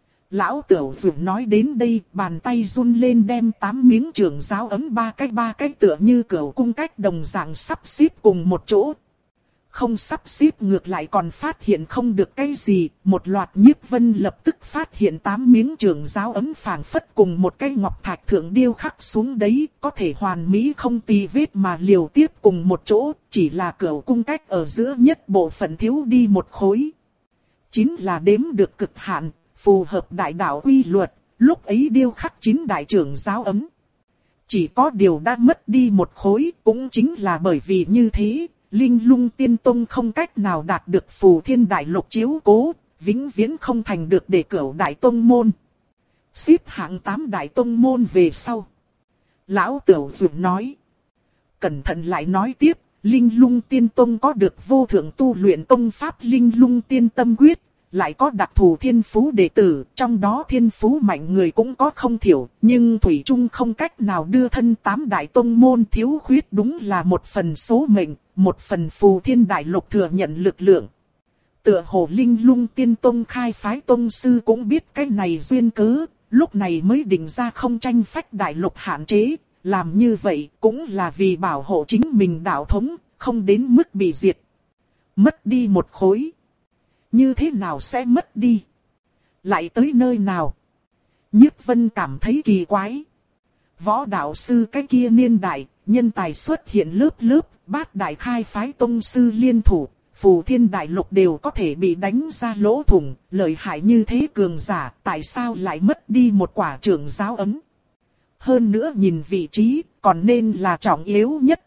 Lão Tửu Dụ nói đến đây, bàn tay run lên đem tám miếng trưởng giáo ấm ba cái ba cái tựa như cửu cung cách đồng dạng sắp xếp cùng một chỗ. Không sắp xếp ngược lại còn phát hiện không được cái gì, một loạt Nhiếp Vân lập tức phát hiện tám miếng trưởng giáo ấm phảng phất cùng một cái ngọc thạch thượng điêu khắc xuống đấy, có thể hoàn mỹ không tì vết mà liều tiếp cùng một chỗ, chỉ là cửu cung cách ở giữa nhất bộ phận thiếu đi một khối. Chính là đếm được cực hạn. Phù hợp đại đạo quy luật, lúc ấy điêu khắc chín đại trưởng giáo ấm. Chỉ có điều đã mất đi một khối, cũng chính là bởi vì như thế, Linh Lung Tiên Tông không cách nào đạt được phù thiên đại lục chiếu cố, vĩnh viễn không thành được để cửu đại tông môn. Xếp hạng tám đại tông môn về sau. Lão Tửu Dụ nói. Cẩn thận lại nói tiếp, Linh Lung Tiên Tông có được vô thượng tu luyện tông pháp Linh Lung Tiên Tâm Quyết. Lại có đặc thù thiên phú đệ tử, trong đó thiên phú mạnh người cũng có không thiểu, nhưng thủy chung không cách nào đưa thân tám đại tông môn thiếu khuyết đúng là một phần số mệnh, một phần phù thiên đại lục thừa nhận lực lượng. Tựa hồ Linh Lung Tiên Tông khai phái tông sư cũng biết cái này duyên cớ, lúc này mới định ra không tranh phách đại lục hạn chế, làm như vậy cũng là vì bảo hộ chính mình đạo thống, không đến mức bị diệt. Mất đi một khối. Như thế nào sẽ mất đi? Lại tới nơi nào? Nhiếp Vân cảm thấy kỳ quái. Võ đạo sư cái kia niên đại, nhân tài xuất hiện lớp lớp, bát đại khai phái tông sư liên thủ, phù thiên đại lục đều có thể bị đánh ra lỗ thủng, lợi hại như thế cường giả, tại sao lại mất đi một quả trưởng giáo ấm? Hơn nữa nhìn vị trí, còn nên là trọng yếu nhất.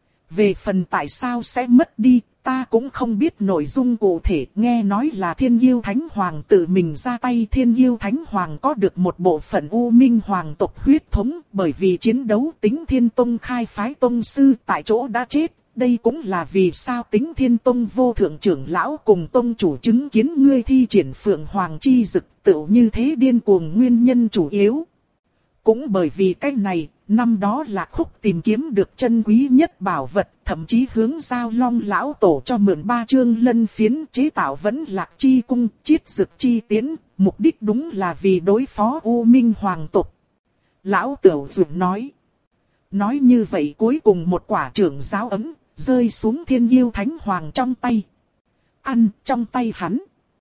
Về phần tại sao sẽ mất đi, ta cũng không biết nội dung cụ thể, nghe nói là Thiên Yêu Thánh Hoàng tự mình ra tay. Thiên Yêu Thánh Hoàng có được một bộ phận U Minh Hoàng tộc huyết thống, bởi vì chiến đấu Tính Thiên Tông khai phái tông sư tại chỗ đã chết. Đây cũng là vì sao Tính Thiên Tông vô thượng trưởng lão cùng tông chủ chứng kiến ngươi thi triển Phượng Hoàng chi dực tựu như thế điên cuồng nguyên nhân chủ yếu. Cũng bởi vì cái này, năm đó Lạc Khúc tìm kiếm được chân quý nhất bảo vật, thậm chí hướng Giao Long lão tổ cho mượn ba chương lân phiến chế tạo Vẫn Lạc chi cung, chiết dực chi tiến, mục đích đúng là vì đối phó U Minh Hoàng tộc. Lão Tửu Dụ nói. Nói như vậy cuối cùng một quả trưởng giáo ấm, rơi xuống Thiên Yêu Thánh Hoàng trong tay. Ăn trong tay hắn.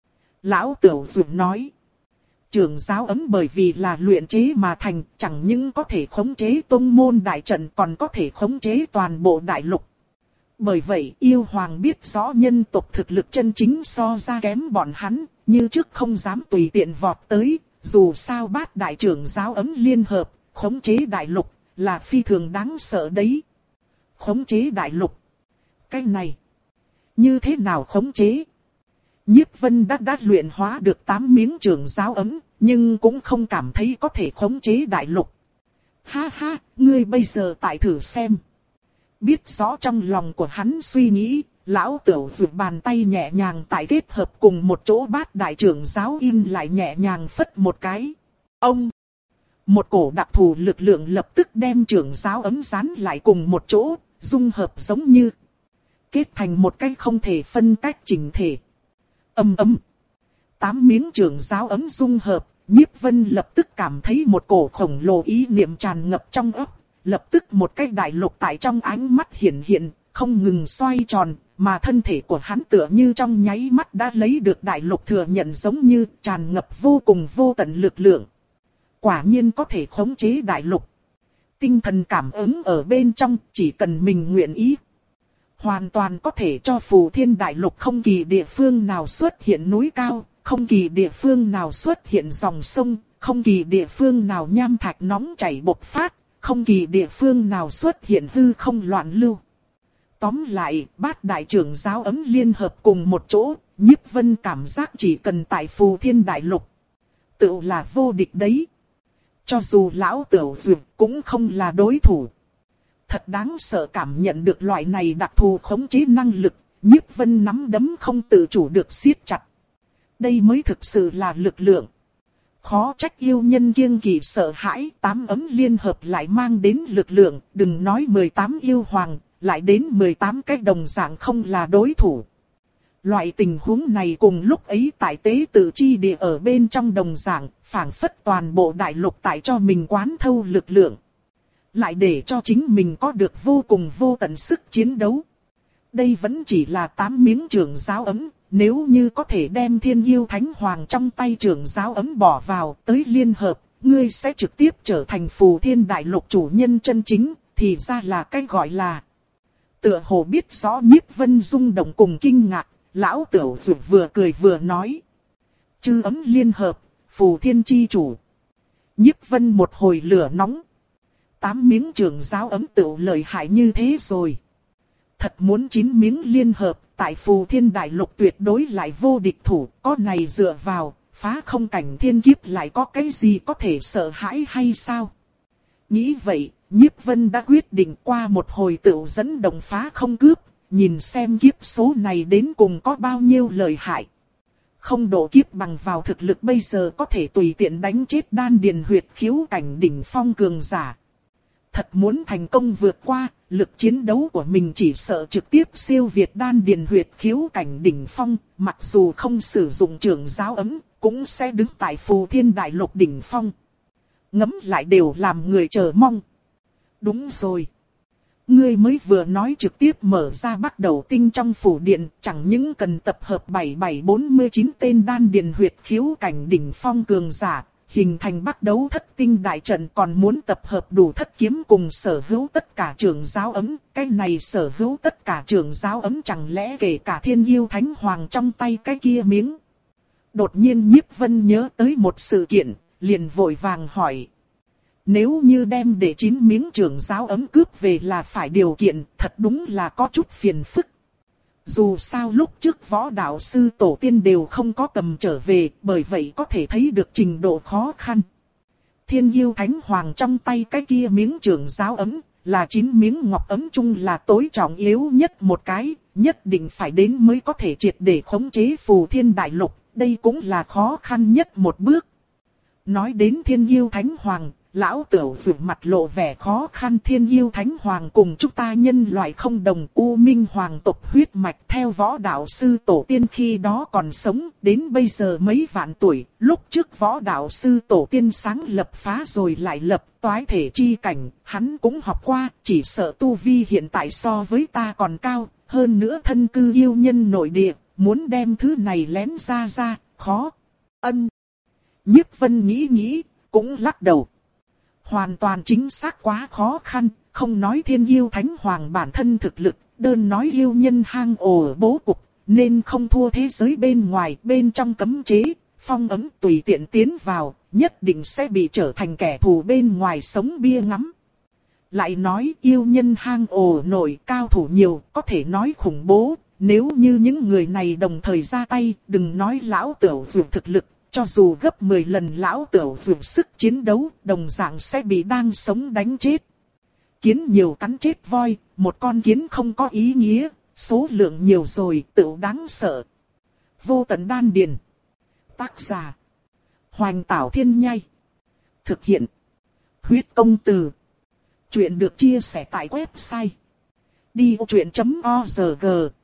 Lão Tửu Dụ nói. Trưởng giáo ấm bởi vì là luyện chế mà thành, chẳng những có thể khống chế tông môn đại trận còn có thể khống chế toàn bộ đại lục. Bởi vậy yêu hoàng biết rõ nhân tộc thực lực chân chính so ra kém bọn hắn, như trước không dám tùy tiện vọt tới, dù sao bát đại trưởng giáo ấm liên hợp, khống chế đại lục, là phi thường đáng sợ đấy. Khống chế đại lục. Cái này, như thế nào khống chế? Nhiếp Vân đã đã luyện hóa được tám miếng trường giáo ấm, nhưng cũng không cảm thấy có thể khống chế đại lục. Ha ha, ngươi bây giờ tại thử xem. Biết rõ trong lòng của hắn suy nghĩ, lão Tửu dùng bàn tay nhẹ nhàng tại kết hợp cùng một chỗ bát đại trưởng giáo in lại nhẹ nhàng phất một cái. Ông! Một cổ đặc thù lực lượng lập tức đem trưởng giáo ấm dán lại cùng một chỗ, dung hợp giống như kết thành một cái không thể phân cách chỉnh thể. Ầm ầm. Tám miếng trưởng giáo ấm dung hợp, Nhiếp Vân lập tức cảm thấy một cổ khổng lồ ý niệm tràn ngập trong óc, lập tức một cái đại lục tại trong ánh mắt hiện hiện, không ngừng xoay tròn, mà thân thể của hắn tựa như trong nháy mắt đã lấy được đại lục thừa nhận giống như tràn ngập vô cùng vô tận lực lượng. Quả nhiên có thể khống chế đại lục. Tinh thần cảm ứng ở bên trong, chỉ cần mình nguyện ý. Hoàn toàn có thể cho Phù Thiên đại lục không kỳ địa phương nào xuất hiện núi cao, không kỳ địa phương nào xuất hiện dòng sông, không kỳ địa phương nào nham thạch nóng chảy bộc phát, không kỳ địa phương nào xuất hiện hư không loạn lưu. Tóm lại, bát đại trưởng giáo ấm liên hợp cùng một chỗ, Nhiếp Vân cảm giác chỉ cần tại Phù Thiên đại lục, tự là vô địch đấy. Cho dù lão Tửu Dược cũng không là đối thủ. Thật đáng sợ cảm nhận được loại này đặc thù khống chế năng lực, Nhiếp Vân nắm đấm không tự chủ được siết chặt. Đây mới thực sự là lực lượng. Khó trách yêu nhân kiêng kỵ sợ hãi, tám ấm liên hợp lại mang đến lực lượng, đừng nói mười tám yêu hoàng, lại đến mười tám cái đồng dạng không là đối thủ. Loại tình huống này cùng lúc ấy tại tế tự chi địa ở bên trong đồng dạng, phảng phất toàn bộ đại lục tại cho mình quán thâu lực lượng. Lại để cho chính mình có được vô cùng vô tận sức chiến đấu. Đây vẫn chỉ là tám miếng trưởng giáo ấm, nếu như có thể đem Thiên Yêu Thánh Hoàng trong tay trưởng giáo ấm bỏ vào tới liên hợp, ngươi sẽ trực tiếp trở thành Phù Thiên đại lục chủ nhân chân chính, thì ra là cái gọi là. Tựa hồ biết rõ Nhiếp Vân rung động cùng kinh ngạc, lão Tửu Dược vừa cười vừa nói. Chư ấm liên hợp, Phù Thiên chi chủ. Nhiếp Vân một hồi lửa nóng. Tám miếng trưởng giáo ấm tựu lợi hại như thế rồi. Thật muốn chín miếng liên hợp, tại Phù Thiên đại lục tuyệt đối lại vô địch thủ, có này dựa vào, phá không cảnh thiên kiếp lại có cái gì có thể sợ hãi hay sao? Nghĩ vậy, Nhiếp Vân đã quyết định qua một hồi tựu dẫn động phá không cướp, nhìn xem kiếp số này đến cùng có bao nhiêu lợi hại. Không độ kiếp bằng vào thực lực bây giờ có thể tùy tiện đánh chết đan điền huyệt khiếu cảnh đỉnh phong cường giả. Thật muốn thành công vượt qua, lực chiến đấu của mình chỉ sợ trực tiếp siêu việt đan điền huyệt khiếu cảnh đỉnh phong, mặc dù không sử dụng trưởng giáo ấm, cũng sẽ đứng tại Phù Thiên đại lục đỉnh phong. Ngẫm lại đều làm người chờ mong. Đúng rồi. Ngươi mới vừa nói trực tiếp mở ra bắt đầu tinh trong phủ điện, chẳng những cần tập hợp bảy bảy bốn chín tên đan điền huyệt khiếu cảnh đỉnh phong cường giả, hình thành bắt đấu thất tinh đại trận, còn muốn tập hợp đủ thất kiếm cùng sở hữu tất cả trưởng giáo ấm. Cái này sở hữu tất cả trưởng giáo ấm chẳng lẽ kể cả Thiên Yêu Thánh Hoàng trong tay cái kia miếng. Đột nhiên Nhiếp Vân nhớ tới một sự kiện, liền vội vàng hỏi. Nếu như đem để chín miếng trưởng giáo ấm cướp về là phải điều kiện, thật đúng là có chút phiền phức. Dù sao lúc trước võ đạo sư tổ tiên đều không có cầm trở về, bởi vậy có thể thấy được trình độ khó khăn. Thiên Yêu Thánh Hoàng trong tay cái kia miếng trưởng giáo ấm, là chín miếng ngọc ấm chung là tối trọng yếu nhất một cái, nhất định phải đến mới có thể triệt để khống chế Phù Thiên đại lục, đây cũng là khó khăn nhất một bước. Nói đến Thiên Yêu Thánh Hoàng, lão Tửu Dược mặt lộ vẻ khó khăn. Thiên Yêu Thánh Hoàng cùng chúng ta nhân loại không đồng, U Minh Hoàng tộc huyết mạch, theo võ đạo sư tổ tiên khi đó còn sống, đến bây giờ mấy vạn tuổi, lúc trước võ đạo sư tổ tiên sáng lập phá rồi lại lập, toái thể chi cảnh, hắn cũng học qua, chỉ sợ tu vi hiện tại so với ta còn cao, hơn nữa thân cư yêu nhân nội địa, muốn đem thứ này lén ra ra, khó. Ân. Nhiếp Vân nghĩ nghĩ, cũng lắc đầu. Hoàn toàn chính xác quá khó khăn, không nói Thiên Yêu Thánh Hoàng bản thân thực lực, đơn nói yêu nhân hang ổ ở bố cục, nên không thua thế giới bên ngoài, bên trong cấm chế, phong ấm tùy tiện tiến vào, nhất định sẽ bị trở thành kẻ thù bên ngoài sống bia ngắm. Lại nói yêu nhân hang ổ nổi cao thủ nhiều, có thể nói khủng bố, nếu như những người này đồng thời ra tay, đừng nói lão Tửu Vượt thực lực, cho dù gấp mười lần lão Tửu Vượt sức chiến đấu, đồng dạng sẽ bị đang sống đánh chết. Kiến nhiều cắn chết voi, một con kiến không có ý nghĩa, số lượng nhiều rồi tựu đáng sợ. Vô tận đan điền. Tác giả: Hoành Tảo Thiên Nhai. Thực hiện: Huyết Công Từ. Chuyện được chia sẻ tại website đi ô chuyện chấm org.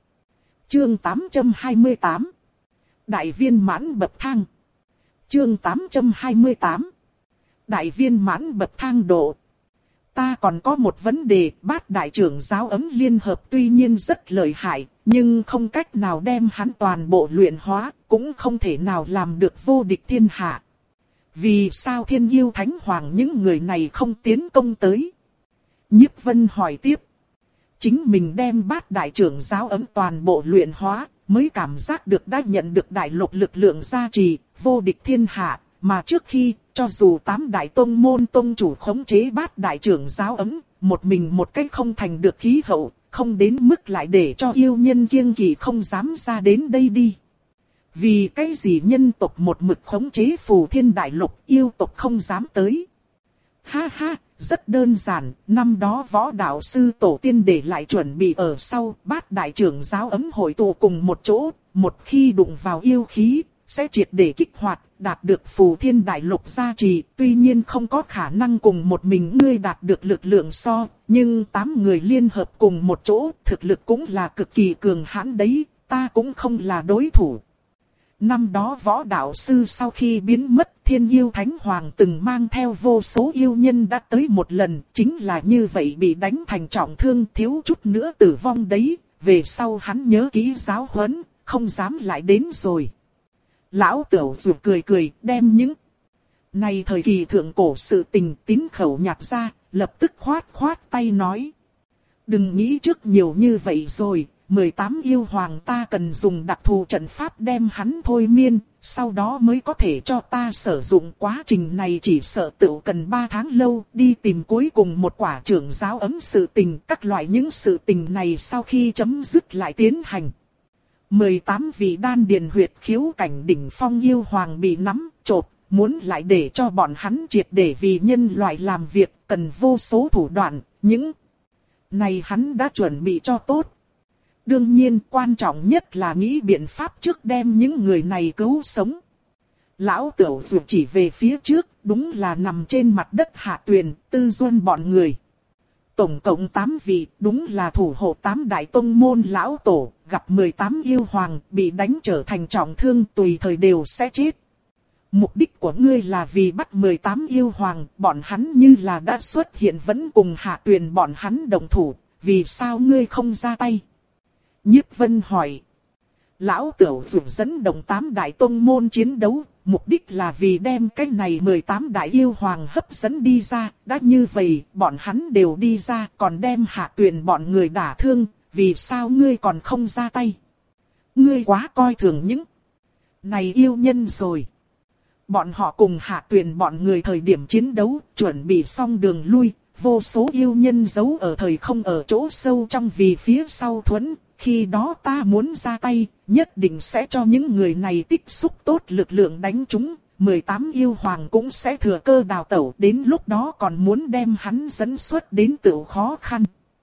Chương tám trăm hai mươi tám. Đại viên mãn bậc thang. Chương tám trăm hai mươi tám. Đại viên mãn bậc thang độ. Ta còn có một vấn đề, Bát đại trưởng giáo ấm liên hợp tuy nhiên rất lợi hại, nhưng không cách nào đem hắn toàn bộ luyện hóa, cũng không thể nào làm được vô địch thiên hạ. Vì sao Thiên Yêu Thánh Hoàng những người này không tiến công tới? Nhiếp Vân hỏi tiếp. Chính mình đem Bát đại trưởng giáo ấm toàn bộ luyện hóa, mới cảm giác được đã nhận được đại lục lực lượng gia trì, vô địch thiên hạ, mà trước khi, cho dù tám đại tông môn tông chủ khống chế Bát đại trưởng giáo ấm, một mình một cách không thành được khí hậu, không đến mức lại để cho yêu nhân kiêng kỵ không dám ra đến đây đi. Vì cái gì nhân tộc một mực khống chế Phù Thiên đại lục, yêu tộc không dám tới? Ha ha, rất đơn giản, năm đó võ đạo sư tổ tiên để lại chuẩn bị ở sau, Bát đại trưởng giáo ấm hội tụ cùng một chỗ, một khi đụng vào yêu khí, sẽ triệt để kích hoạt, đạt được Phù Thiên đại lục gia trì, tuy nhiên không có khả năng cùng một mình ngươi đạt được lực lượng so, nhưng tám người liên hợp cùng một chỗ, thực lực cũng là cực kỳ cường hãn đấy, ta cũng không là đối thủ. Năm đó võ đạo sư sau khi biến mất, Thiên Yêu Thánh Hoàng từng mang theo vô số yêu nhân đã tới một lần, chính là như vậy bị đánh thành trọng thương, thiếu chút nữa tử vong đấy, về sau hắn nhớ kỹ giáo huấn, không dám lại đến rồi. Lão Tửu Vượt cười cười, đem những này thời kỳ thượng cổ sự tình tín khẩu nhặt ra, lập tức khoát khoát tay nói. Đừng nghĩ trước nhiều như vậy rồi, mười tám yêu hoàng ta cần dùng đặc thù trận pháp đem hắn thôi miên, sau đó mới có thể cho ta sử dụng, quá trình này chỉ sợ tựu cần ba tháng lâu, đi tìm cuối cùng một quả trưởng giáo ấm sự tình, các loại những sự tình này sau khi chấm dứt lại tiến hành. mười tám vị đan điền huyệt khiếu cảnh đỉnh phong yêu hoàng bị nắm, chộp, muốn lại để cho bọn hắn triệt để vì nhân loại làm việc, cần vô số thủ đoạn, những này hắn đã chuẩn bị cho tốt. Đương nhiên quan trọng nhất là nghĩ biện pháp trước đem những người này cứu sống. Lão Tửu Vượt chỉ về phía trước, đúng là nằm trên mặt đất Hạ Tuyền, Tư Duân bọn người. Tổng cộng tám vị, đúng là thủ hộ tám đại tông môn lão tổ, gặp mười tám yêu hoàng, bị đánh trở thành trọng thương, tùy thời đều sẽ chết. Mục đích của ngươi là vì bắt mười tám yêu hoàng, bọn hắn như là đã xuất hiện vẫn cùng Hạ Tuyền bọn hắn đồng thủ, vì sao ngươi không ra tay? Nhiếp Vân hỏi. Lão Tửu Vượt dẫn động tám đại tông môn chiến đấu, mục đích là vì đem cái này mười tám đại yêu hoàng hấp dẫn đi ra, đã như vậy, bọn hắn đều đi ra, còn đem Hạ Tuyền bọn người đả thương, vì sao ngươi còn không ra tay? Ngươi quá coi thường những này yêu nhân rồi. Bọn họ cùng Hạ Tuyền bọn người thời điểm chiến đấu, chuẩn bị xong đường lui, vô số yêu nhân giấu ở thời không ở chỗ sâu trong vì phía sau thuẫn. Khi đó ta muốn ra tay, nhất định sẽ cho những người này tích xúc tốt lực lượng đánh chúng, mười tám yêu hoàng cũng sẽ thừa cơ đào tẩu, đến lúc đó còn muốn đem hắn dẫn xuất đến tựu khó khăn.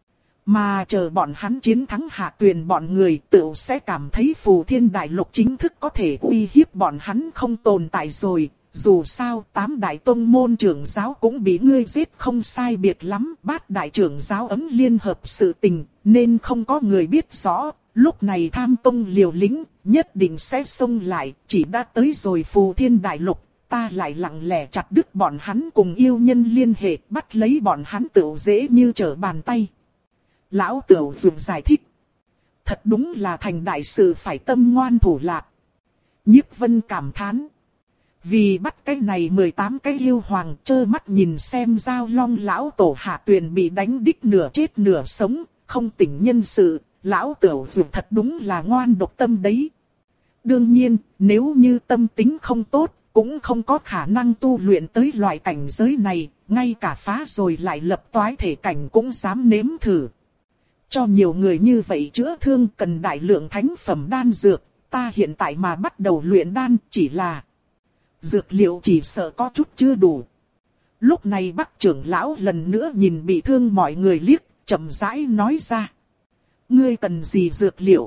Mà chờ bọn hắn chiến thắng Hạ Tuyền bọn người tựu sẽ cảm thấy Phù Thiên đại lục chính thức có thể uy hiếp bọn hắn không tồn tại rồi. Dù sao tám đại tông môn trưởng giáo cũng bị ngươi giết không sai biệt lắm, Bát đại trưởng giáo ấm liên hợp sự tình, nên không có người biết rõ, lúc này tham tông liều lĩnh, nhất định sẽ xông lại, chỉ đã tới rồi Phù Thiên đại lục, ta lại lặng lẽ chặt đứt bọn hắn cùng yêu nhân liên hệ, bắt lấy bọn hắn tựu dễ như trở bàn tay. Lão Tửu Vượt giải thích. Thật đúng là thành đại sự phải tâm ngoan thủ lạc. Nhiếp Vân cảm thán. Vì bắt cái này mười tám cái yêu hoàng, trơ mắt nhìn xem Giao Long lão tổ Hạ Tuyền bị đánh đích nửa chết nửa sống, không tỉnh nhân sự, lão Tửu Vượt thật đúng là ngoan độc tâm đấy. Đương nhiên, nếu như tâm tính không tốt, cũng không có khả năng tu luyện tới loại cảnh giới này, ngay cả phá rồi lại lập toái thể cảnh cũng dám nếm thử. cho nhiều người như vậy chữa thương cần đại lượng thánh phẩm đan dược, ta hiện tại mà bắt đầu luyện đan chỉ là dược liệu chỉ sợ có chút chưa đủ. Lúc này Bắc trưởng lão lần nữa nhìn bị thương mọi người liếc, chậm rãi nói ra. Ngươi cần gì dược liệu?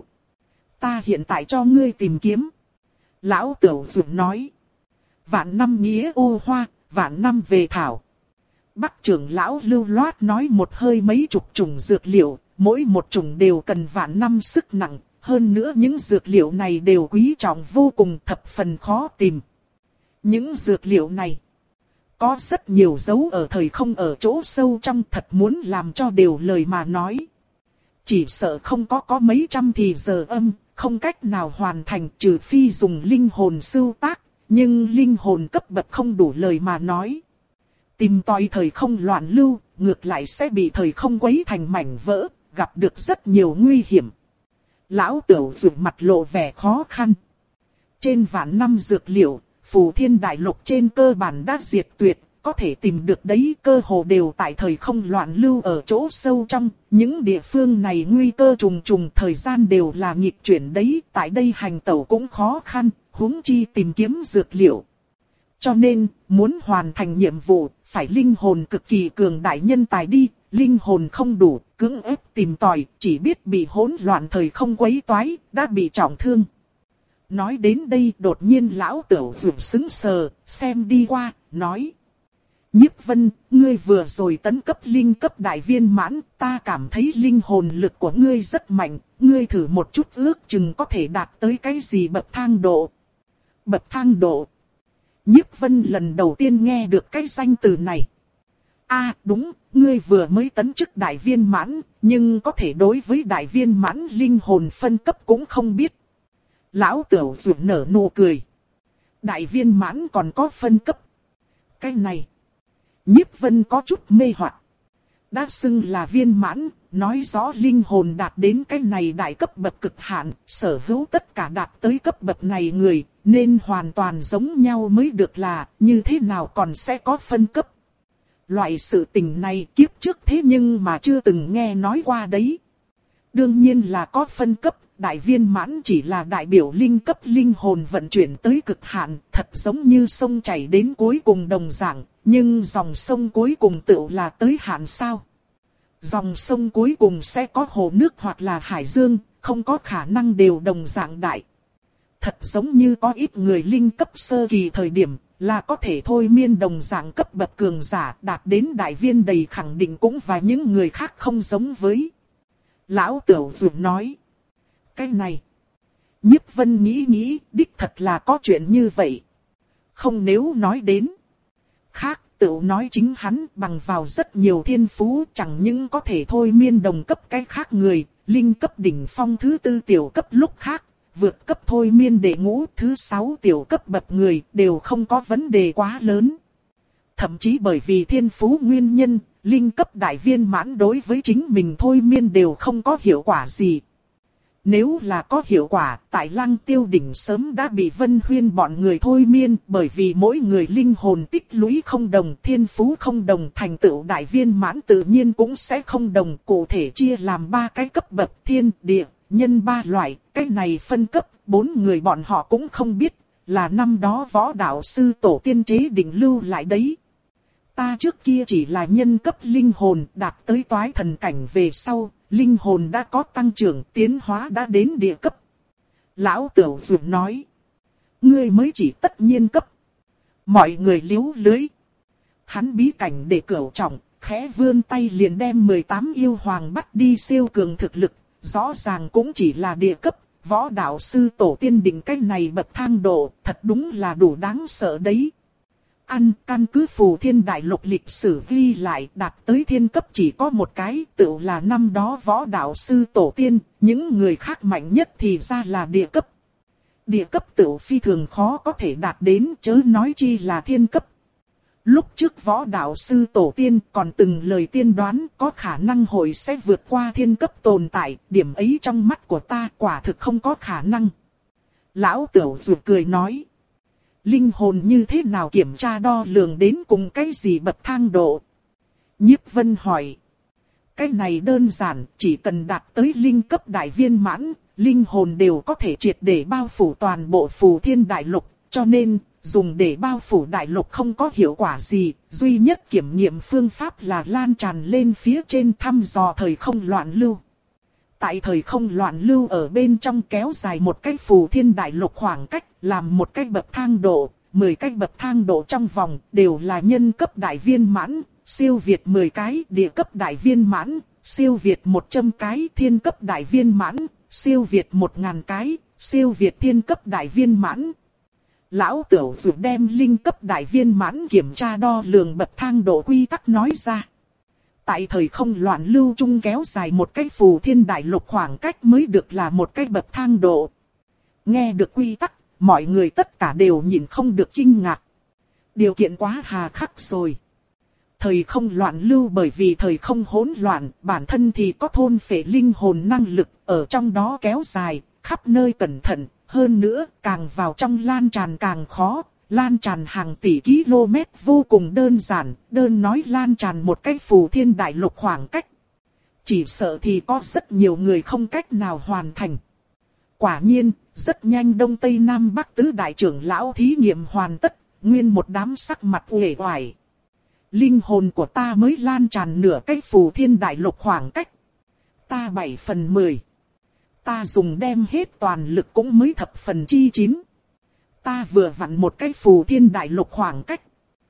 Ta hiện tại cho ngươi tìm kiếm. Lão Tửu Dược nói. Vạn năm nghĩa ô hoa, vạn năm về thảo. Bắc trưởng lão lưu loát nói một hơi mấy chục chủng dược liệu, mỗi một chủng đều cần vạn năm sức nặng. Hơn nữa những dược liệu này đều quý trọng vô cùng, thập phần khó tìm. Những dược liệu này có rất nhiều dấu ở thời không ở chỗ sâu trong, thật muốn làm cho đều lời mà nói. Chỉ sợ không có có mấy trăm thì giờ âm, không cách nào hoàn thành trừ phi dùng linh hồn sưu tác, nhưng linh hồn cấp bậc không đủ lời mà nói. Tìm tòi thời không loạn lưu, ngược lại sẽ bị thời không quấy thành mảnh vỡ, gặp được rất nhiều nguy hiểm. Lão Tửu Dược mặt lộ vẻ khó khăn. Trên vạn năm dược liệu, Phù Thiên Đại Lục trên cơ bản đã diệt tuyệt, có thể tìm được đấy cơ hồ đều tại thời không loạn lưu ở chỗ sâu trong. Những địa phương này nguy cơ trùng trùng, thời gian đều là nghịch chuyển đấy, tại đây hành tẩu cũng khó khăn, huống chi tìm kiếm dược liệu. Cho nên, muốn hoàn thành nhiệm vụ, phải linh hồn cực kỳ cường đại nhân tài đi, linh hồn không đủ, cưỡng ép tìm tòi, chỉ biết bị hỗn loạn thời không quấy toái, đã bị trọng thương. Nói đến đây đột nhiên lão Tửu Dược sững sờ, xem đi qua, nói. Nhiếp Vân, ngươi vừa rồi tấn cấp linh cấp đại viên mãn, ta cảm thấy linh hồn lực của ngươi rất mạnh, ngươi thử một chút ước chừng có thể đạt tới cái gì bậc thang độ. Bậc thang độ. Nhiếp Vân lần đầu tiên nghe được cái danh từ này. A à, đúng, ngươi vừa mới tấn chức đại viên mãn, nhưng có thể đối với đại viên mãn linh hồn phân cấp cũng không biết. Lão Tửu Dược nở nụ cười. Đại viên mãn còn có phân cấp. Cái này. Nhiếp Vân có chút mê hoặc. Đã xưng là viên mãn, nói rõ linh hồn đạt đến cái này đại cấp bậc cực hạn, sở hữu tất cả đạt tới cấp bậc này người, nên hoàn toàn giống nhau mới được là, như thế nào còn sẽ có phân cấp. Loại sự tình này kiếp trước thế nhưng mà chưa từng nghe nói qua đấy. Đương nhiên là có phân cấp, đại viên mãn chỉ là đại biểu linh cấp linh hồn vận chuyển tới cực hạn, thật giống như sông chảy đến cuối cùng đồng dạng, nhưng dòng sông cuối cùng tựu là tới hạn sao? Dòng sông cuối cùng sẽ có hồ nước hoặc là hải dương, không có khả năng đều đồng dạng đại. Thật giống như có ít người linh cấp sơ kỳ thời điểm, là có thể thôi miên đồng dạng cấp bậc cường giả đạt đến đại viên đầy khẳng định cũng và những người khác không giống với. Lão Tửu Dược nói. Cái này. Nhiếp Vân nghĩ nghĩ, đích thật là có chuyện như vậy. Không nếu nói đến. Khác, tự nói chính hắn bằng vào rất nhiều thiên phú chẳng những có thể thôi miên đồng cấp cái khác người, linh cấp đỉnh phong thứ tư tiểu cấp lúc khác, vượt cấp thôi miên đệ ngũ thứ sáu tiểu cấp bậc người đều không có vấn đề quá lớn. Thậm chí bởi vì thiên phú nguyên nhân, linh cấp đại viên mãn đối với chính mình thôi miên đều không có hiệu quả gì. Nếu là có hiệu quả, tại Lăng Tiêu đỉnh sớm đã bị Vân Huyên bọn người thôi miên, bởi vì mỗi người linh hồn tích lũy không đồng, thiên phú không đồng, thành tựu đại viên mãn tự nhiên cũng sẽ không đồng, cụ thể chia làm ba cái cấp bậc thiên, địa, nhân ba loại, cái này phân cấp, bốn người bọn họ cũng không biết, là năm đó võ đạo sư tổ tiên chế định lưu lại đấy. Ta trước kia chỉ là nhân cấp linh hồn, đạt tới toái thần cảnh về sau, linh hồn đã có tăng trưởng, tiến hóa đã đến địa cấp. Lão Tửu Dược nói. Ngươi mới chỉ tất nhiên cấp. Mọi người liếu lưới. Hắn bí cảnh để cửu trọng, khẽ vươn tay liền đem mười tám yêu hoàng bắt đi siêu cường thực lực. Rõ ràng cũng chỉ là địa cấp, võ đạo sư tổ tiên định cách này bậc thang độ, thật đúng là đủ đáng sợ đấy. Ăn căn cứ Phù Thiên Đại Lục lịch sử ghi lại đạt tới thiên cấp chỉ có một cái, tự là năm đó võ đạo sư tổ tiên, những người khác mạnh nhất thì ra là địa cấp. Địa cấp tự phi thường khó có thể đạt đến, chớ nói chi là thiên cấp. Lúc trước võ đạo sư tổ tiên còn từng lời tiên đoán có khả năng hội sẽ vượt qua thiên cấp tồn tại, điểm ấy trong mắt của ta quả thực không có khả năng. Lão Tửu Dược cười nói. Linh hồn như thế nào kiểm tra đo lường đến cùng cái gì bậc thang độ? Nhiếp Vân hỏi. cái này đơn giản, chỉ cần đạt tới linh cấp đại viên mãn, linh hồn đều có thể triệt để bao phủ toàn bộ phù thiên đại lục, cho nên, dùng để bao phủ đại lục không có hiệu quả gì, duy nhất kiểm nghiệm phương pháp là lan tràn lên phía trên thăm dò thời không loạn lưu. Tại thời không loạn lưu ở bên trong kéo dài một cái phù thiên đại lục khoảng cách, làm một cái bậc thang độ, mười cái bậc thang độ trong vòng đều là nhân cấp đại viên mãn, siêu việt mười cái địa cấp đại viên mãn, siêu việt một trăm cái thiên cấp đại viên mãn, siêu việt một ngàn cái, siêu việt thiên cấp đại viên mãn. Lão Tửu dù đem linh cấp đại viên mãn kiểm tra đo lường bậc thang độ quy tắc nói ra. Tại thời không loạn lưu chung kéo dài một cái phù thiên đại lục khoảng cách mới được là một cái bậc thang độ. Nghe được quy tắc, mọi người tất cả đều nhìn không được kinh ngạc. Điều kiện quá hà khắc rồi. Thời không loạn lưu bởi vì thời không hỗn loạn, bản thân thì có thôn phệ linh hồn năng lực, ở trong đó kéo dài, khắp nơi cẩn thận, hơn nữa, càng vào trong lan tràn càng khó, lan tràn hàng tỷ km vô cùng đơn giản, đơn nói lan tràn một cái phù thiên đại lục khoảng cách. Chỉ sợ thì có rất nhiều người không cách nào hoàn thành. Quả nhiên, rất nhanh Đông Tây Nam Bắc tứ đại trưởng lão thí nghiệm hoàn tất, nguyên một đám sắc mặt uể oải. Linh hồn của ta mới lan tràn nửa cái phù thiên đại lục khoảng cách. Ta bảy phần mười. Ta dùng đem hết toàn lực cũng mới thập phần chi chín. Ta vừa vặn một cái phù thiên đại lục khoảng cách.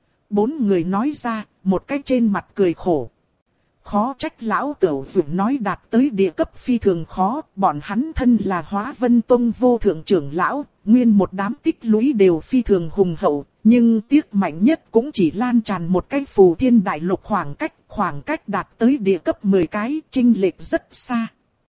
Bốn người nói ra, một cái trên mặt cười khổ. Khó trách lão Tửu dù nói đạt tới địa cấp phi thường khó, bọn hắn thân là Hóa Vân Tông vô thượng trưởng lão, nguyên một đám tích lũy đều phi thường hùng hậu, nhưng tiếc mạnh nhất cũng chỉ lan tràn một cái phù thiên đại lục khoảng cách, khoảng cách đạt tới địa cấp mười cái, chênh lệch rất xa.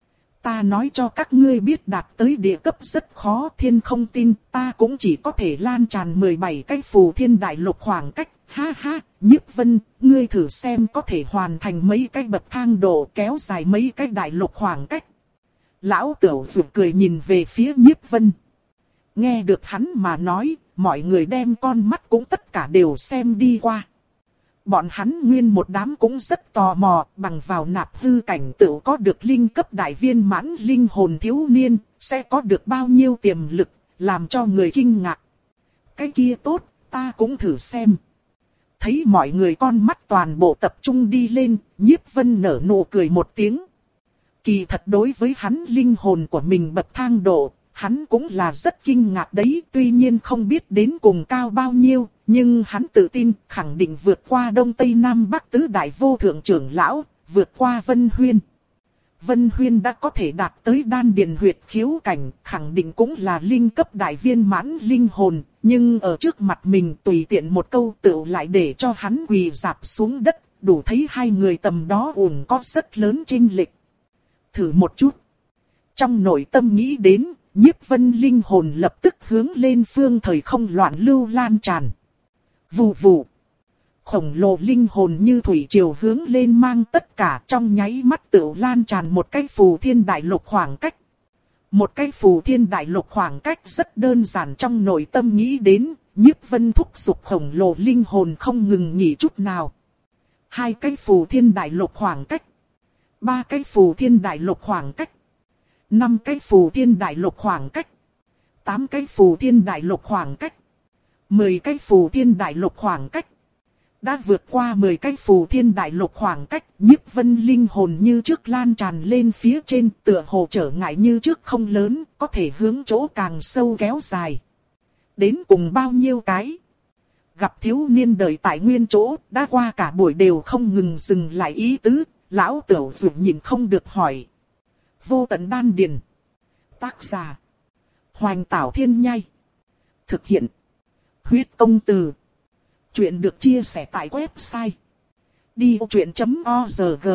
Ta nói cho các ngươi biết đạt tới địa cấp rất khó, thiên không tin, ta cũng chỉ có thể lan tràn mười bảy cái phù thiên đại lục khoảng cách, ha ha, Nhiếp Vân, ngươi thử xem có thể hoàn thành mấy cái bậc thang độ kéo dài mấy cái đại lục khoảng cách. Lão Tửu dù cười nhìn về phía Nhiếp Vân. Nghe được hắn mà nói, mọi người đem con mắt cũng tất cả đều xem đi qua. Bọn hắn nguyên một đám cũng rất tò mò, bằng vào nạp hư cảnh tự có được linh cấp đại viên mãn linh hồn thiếu niên, sẽ có được bao nhiêu tiềm lực, làm cho người kinh ngạc. Cái kia tốt, ta cũng thử xem. Thấy mọi người con mắt toàn bộ tập trung đi lên, Nhiếp Vân nở nụ cười một tiếng. Kỳ thật đối với hắn linh hồn của mình bậc thang độ, hắn cũng là rất kinh ngạc đấy, tuy nhiên không biết đến cùng cao bao nhiêu, nhưng hắn tự tin khẳng định vượt qua Đông Tây Nam Bắc tứ đại vô thượng trưởng lão, vượt qua Vân Huyên. Vân Huyên đã có thể đạt tới đan điền huyệt khiếu cảnh, khẳng định cũng là linh cấp đại viên mãn linh hồn, nhưng ở trước mặt mình tùy tiện một câu tựu lại để cho hắn quỳ rạp xuống đất, đủ thấy hai người tầm đó ủng có rất lớn chênh lệch. Thử một chút. Trong nội tâm nghĩ đến, Nhiếp Vân linh hồn lập tức hướng lên phương thời không loạn lưu lan tràn. Vù vù. Khổng lồ linh hồn như thủy triều hướng lên mang tất cả trong nháy mắt tựu lan tràn một cái phù thiên đại lục khoảng cách. Một cái phù thiên đại lục khoảng cách rất đơn giản trong nội tâm nghĩ đến, Nhiếp Vân thúc giục khổng lồ linh hồn không ngừng nghỉ chút nào. Hai cái phù thiên đại lục khoảng cách. Ba cái phù thiên đại lục khoảng cách. Năm cái phù thiên đại lục khoảng cách. Tám cái phù thiên đại lục khoảng cách. Mười cái phù thiên đại lục khoảng cách. Đã vượt qua mười cái phù thiên đại lục khoảng cách, Nhiếp Vân linh hồn như trước lan tràn lên phía trên, tựa hồ trở ngại như trước không lớn, có thể hướng chỗ càng sâu kéo dài. Đến cùng bao nhiêu cái? Gặp thiếu niên đời tại nguyên chỗ, đã qua cả buổi đều không ngừng dừng lại ý tứ, lão Tửu dù nhìn không được hỏi. Vô tận đan điền. Tác giả. Hoành Tảo Thiên Nhai. Thực hiện. Huyết Công Từ. Chuyện được chia sẻ tại website đi ô chuyện chấm org.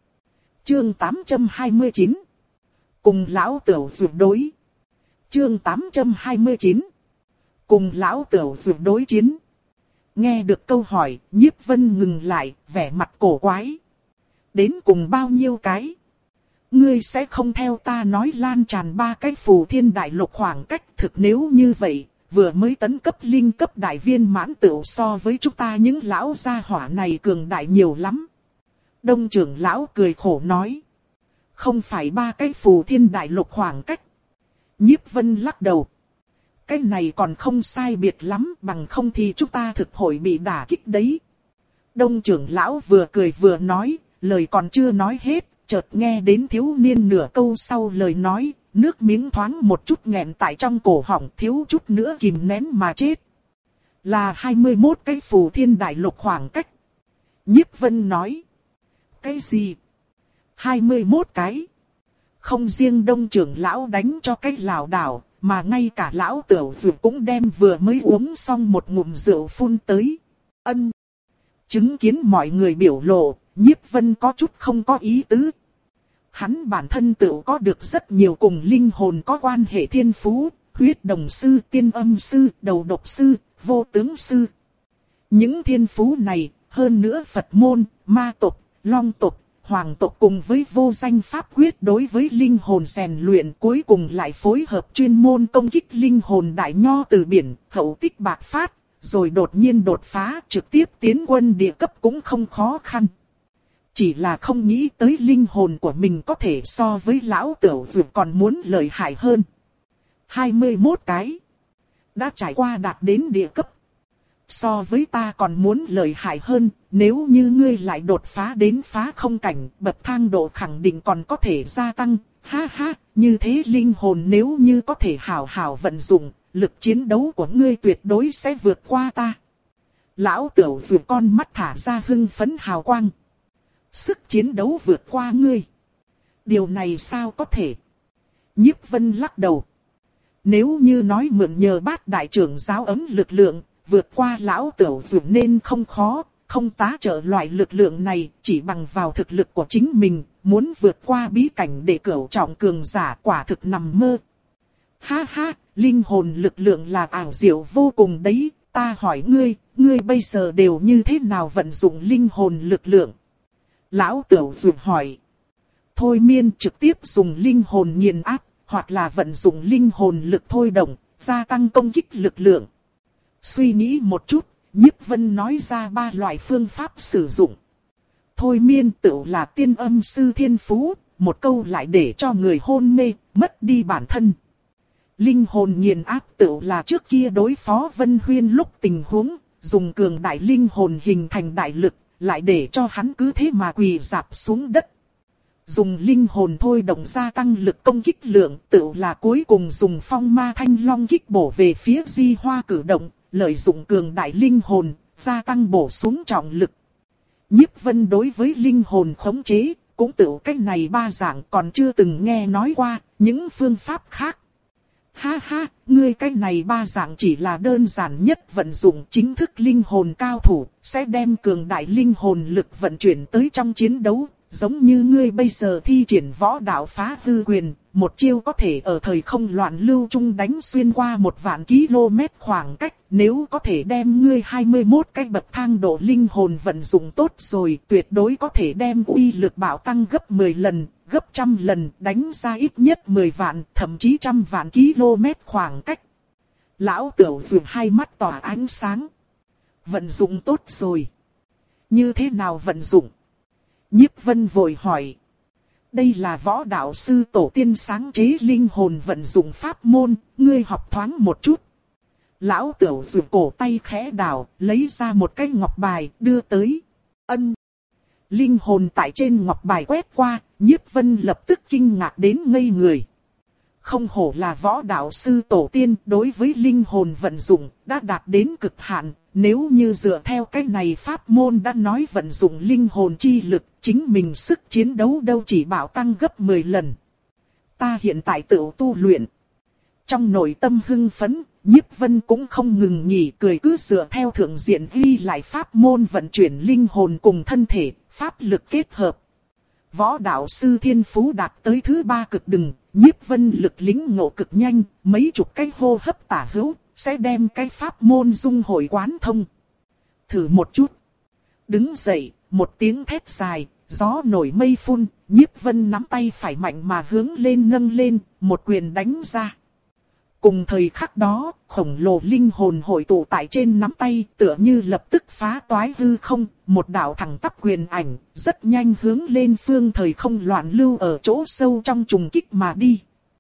Chương tám trăm hai mươi chín. Cùng lão Tửu dù đối. Chương tám trăm hai mươi chín. Cùng lão Tửu dù đối chiến. Nghe được câu hỏi, Nhiếp Vân ngừng lại, vẻ mặt cổ quái. Đến cùng bao nhiêu cái? Ngươi sẽ không theo ta nói lan tràn ba cái phù thiên đại lục khoảng cách, thực nếu như vậy, vừa mới tấn cấp linh cấp đại viên mãn tựu so với chúng ta những lão gia hỏa này cường đại nhiều lắm. Đông trưởng lão cười khổ nói. Không phải ba cái phù thiên đại lục khoảng cách. Nhiếp Vân lắc đầu. Cái này còn không sai biệt lắm, bằng không thì chúng ta thực hội bị đả kích đấy. Đông trưởng lão vừa cười vừa nói, lời còn chưa nói hết, chợt nghe đến thiếu niên nửa câu sau lời nói, nước miếng thoáng một chút nghẹn tại trong cổ họng, thiếu chút nữa kìm nén mà chết. Là hai mươi mốt cái phù thiên đại lục khoảng cách. Nhiếp Vân nói. Cái gì? hai mươi mốt cái. Không riêng đông trưởng lão đánh cho cái lảo đảo, mà ngay cả lão Tửu Dược cũng đem vừa mới uống xong một ngụm rượu phun tới. Ân. Chứng kiến mọi người biểu lộ, Nhiếp Vân có chút không có ý tứ. Hắn bản thân tự có được rất nhiều cùng linh hồn có quan hệ thiên phú, huyết đồng sư, tiên âm sư, đầu độc sư, vô tướng sư. Những thiên phú này, hơn nữa Phật môn, ma tộc, long tộc, hoàng tộc cùng với vô danh pháp quyết đối với linh hồn rèn luyện, cuối cùng lại phối hợp chuyên môn công kích linh hồn đại nho từ biển, hậu tích bạc phát, rồi đột nhiên đột phá trực tiếp tiến quân địa cấp cũng không khó khăn. Chỉ là không nghĩ tới linh hồn của mình có thể so với lão Tửu Dược còn muốn lợi hại hơn. hai mươi mốt cái. Đã trải qua đạt đến địa cấp. So với ta còn muốn lợi hại hơn, nếu như ngươi lại đột phá đến phá không cảnh, bậc thang độ khẳng định còn có thể gia tăng. Ha ha, như thế linh hồn nếu như có thể hảo hảo vận dụng, lực chiến đấu của ngươi tuyệt đối sẽ vượt qua ta. Lão Tửu Dược con mắt thả ra hưng phấn hào quang. Sức chiến đấu vượt qua ngươi. Điều này sao có thể? Nhiếp Vân lắc đầu. Nếu như nói mượn nhờ Bát đại trưởng giáo ấm lực lượng, vượt qua lão Tửu Dược nên không khó, không tá trợ loại lực lượng này, chỉ bằng vào thực lực của chính mình, muốn vượt qua bí cảnh để cửu trọng cường giả quả thực nằm mơ. Ha ha, linh hồn lực lượng là ảo diệu vô cùng đấy, ta hỏi ngươi, ngươi bây giờ đều như thế nào vận dụng linh hồn lực lượng? Lão Tửu Dược hỏi. Thôi miên trực tiếp dùng linh hồn nghiền áp, hoặc là vận dụng linh hồn lực thôi động, gia tăng công kích lực lượng. Suy nghĩ một chút, Nhiếp Vân nói ra ba loại phương pháp sử dụng. Thôi miên tự là tiên âm sư thiên phú, một câu lại để cho người hôn mê, mất đi bản thân. Linh hồn nghiền áp tự là trước kia đối phó Vân Huyên lúc tình huống, dùng cường đại linh hồn hình thành đại lực, lại để cho hắn cứ thế mà quỳ rạp xuống đất. Dùng linh hồn thôi động gia tăng lực công kích lượng, tự là cuối cùng dùng phong ma thanh long kích bổ về phía Di Hoa cử động, lợi dụng cường đại linh hồn, gia tăng bổ xuống trọng lực. Nhiếp Vân đối với linh hồn khống chế, cũng tự cách này ba dạng còn chưa từng nghe nói qua, những phương pháp khác. Ha ha, ngươi cái này ba dạng chỉ là đơn giản nhất vận dụng chính thức linh hồn cao thủ, sẽ đem cường đại linh hồn lực vận chuyển tới trong chiến đấu, giống như ngươi bây giờ thi triển võ đạo phá hư quyền, một chiêu có thể ở thời không loạn lưu trung đánh xuyên qua một vạn km khoảng cách, nếu có thể đem ngươi hai mươi mốt cái bậc thang độ linh hồn vận dụng tốt rồi, tuyệt đối có thể đem uy lực bạo tăng gấp mười lần. Gấp trăm lần, đánh ra ít nhất mười vạn, thậm chí trăm vạn km khoảng cách. Lão Tửu Dược hai mắt tỏa ánh sáng. Vận dụng tốt rồi. Như thế nào vận dụng? Nhiếp Vân vội hỏi. Đây là võ đạo sư tổ tiên sáng chế linh hồn vận dụng pháp môn, ngươi học thoáng một chút. Lão Tửu Dược cổ tay khẽ đảo, lấy ra một cái ngọc bài, đưa tới. Ân. Linh hồn tại trên ngọc bài quét qua, Nhiếp Vân lập tức kinh ngạc đến ngây người. Không hổ là võ đạo sư tổ tiên, đối với linh hồn vận dụng đã đạt đến cực hạn. Nếu như dựa theo cái này pháp môn đã nói vận dụng linh hồn chi lực, chính mình sức chiến đấu đâu chỉ bảo tăng gấp mười lần. Ta hiện tại tự tu luyện. Trong nội tâm hưng phấn, Nhiếp Vân cũng không ngừng nghỉ cười, cứ dựa theo thượng diện ghi lại pháp môn vận chuyển linh hồn cùng thân thể, pháp lực kết hợp. Võ đạo sư thiên phú đạt tới thứ ba cực đừng, Nhiếp Vân lực lĩnh ngộ cực nhanh, mấy chục cái hô hấp tả hữu, sẽ đem cái pháp môn dung hội quán thông. Thử một chút. Đứng dậy, một tiếng thét dài, gió nổi mây phun, Nhiếp Vân nắm tay phải mạnh mà hướng lên nâng lên, một quyền đánh ra. Cùng thời khắc đó, khổng lồ linh hồn hội tụ tại trên nắm tay, tựa như lập tức phá toái hư không, một đạo thẳng tắp quyền ảnh, rất nhanh hướng lên phương thời không loạn lưu ở chỗ sâu trong trùng kích mà đi.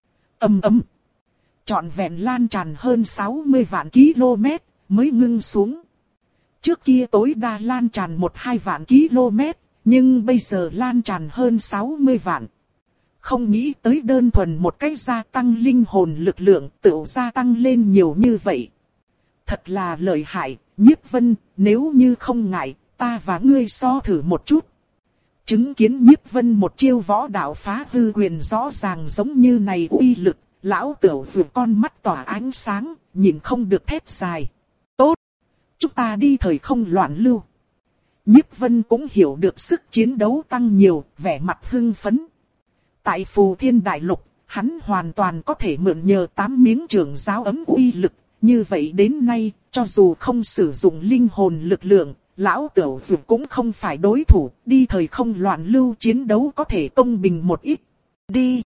Ầm ầm. Trọn vẹn lan tràn hơn sáu mươi vạn km, mới ngưng xuống. Trước kia tối đa lan tràn một hai vạn km, nhưng bây giờ lan tràn hơn sáu mươi vạn. Không nghĩ tới đơn thuần một cách gia tăng linh hồn lực lượng tự gia tăng lên nhiều như vậy. Thật là lợi hại, Nhiếp Vân, nếu như không ngại, ta và ngươi so thử một chút. Chứng kiến Nhiếp Vân một chiêu võ đạo phá hư quyền rõ ràng giống như này uy lực, lão tiểu dược con mắt tỏa ánh sáng, nhìn không được thét dài. Tốt, chúng ta đi thời không loạn lưu. Nhiếp Vân cũng hiểu được sức chiến đấu tăng nhiều, vẻ mặt hưng phấn. Tại Phù Thiên Đại Lục, hắn hoàn toàn có thể mượn nhờ tám miếng trưởng giáo ấm uy lực. Như vậy đến nay, cho dù không sử dụng linh hồn lực lượng, lão tiểu dược cũng không phải đối thủ. Đi thời không loạn lưu chiến đấu có thể công bình một ít. Đi!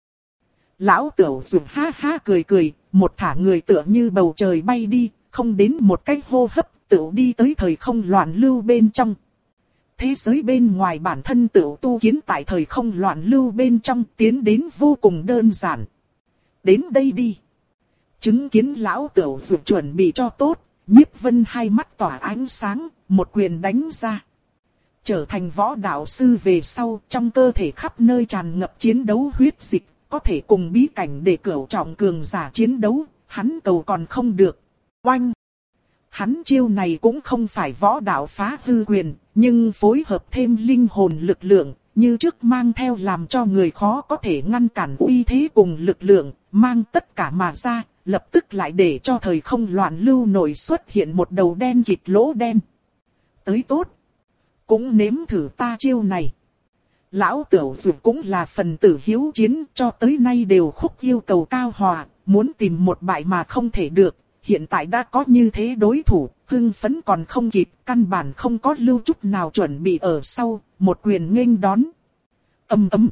Lão tiểu dược ha ha cười cười, một thả người tựa như bầu trời bay đi, không đến một cái hô hấp tự đi tới thời không loạn lưu bên trong. Thế giới bên ngoài bản thân tự tu kiến tại thời không loạn lưu bên trong tiến đến vô cùng đơn giản. Đến đây đi. Chứng kiến lão tiểu dược chuẩn bị cho tốt, Nhiếp Vân hai mắt tỏa ánh sáng, một quyền đánh ra. Trở thành võ đạo sư về sau, trong cơ thể khắp nơi tràn ngập chiến đấu huyết dịch, có thể cùng bí cảnh để cửu trọng cường giả chiến đấu, hắn cầu còn không được. Oanh! Hắn chiêu này cũng không phải võ đạo phá hư quyền, nhưng phối hợp thêm linh hồn lực lượng, như trước mang theo làm cho người khó có thể ngăn cản uy thế cùng lực lượng, mang tất cả mà ra, lập tức lại để cho thời không loạn lưu nổi xuất hiện một đầu đen kịt lỗ đen. Tới tốt! Cũng nếm thử ta chiêu này. Lão tiểu dược cũng là phần tử hiếu chiến, cho tới nay đều khúc yêu cầu cao hòa, muốn tìm một bại mà không thể được. Hiện tại đã có như thế đối thủ, hưng phấn còn không kịp, căn bản không có lưu chút nào chuẩn bị ở sau, một quyền nghênh đón. Ầm ầm.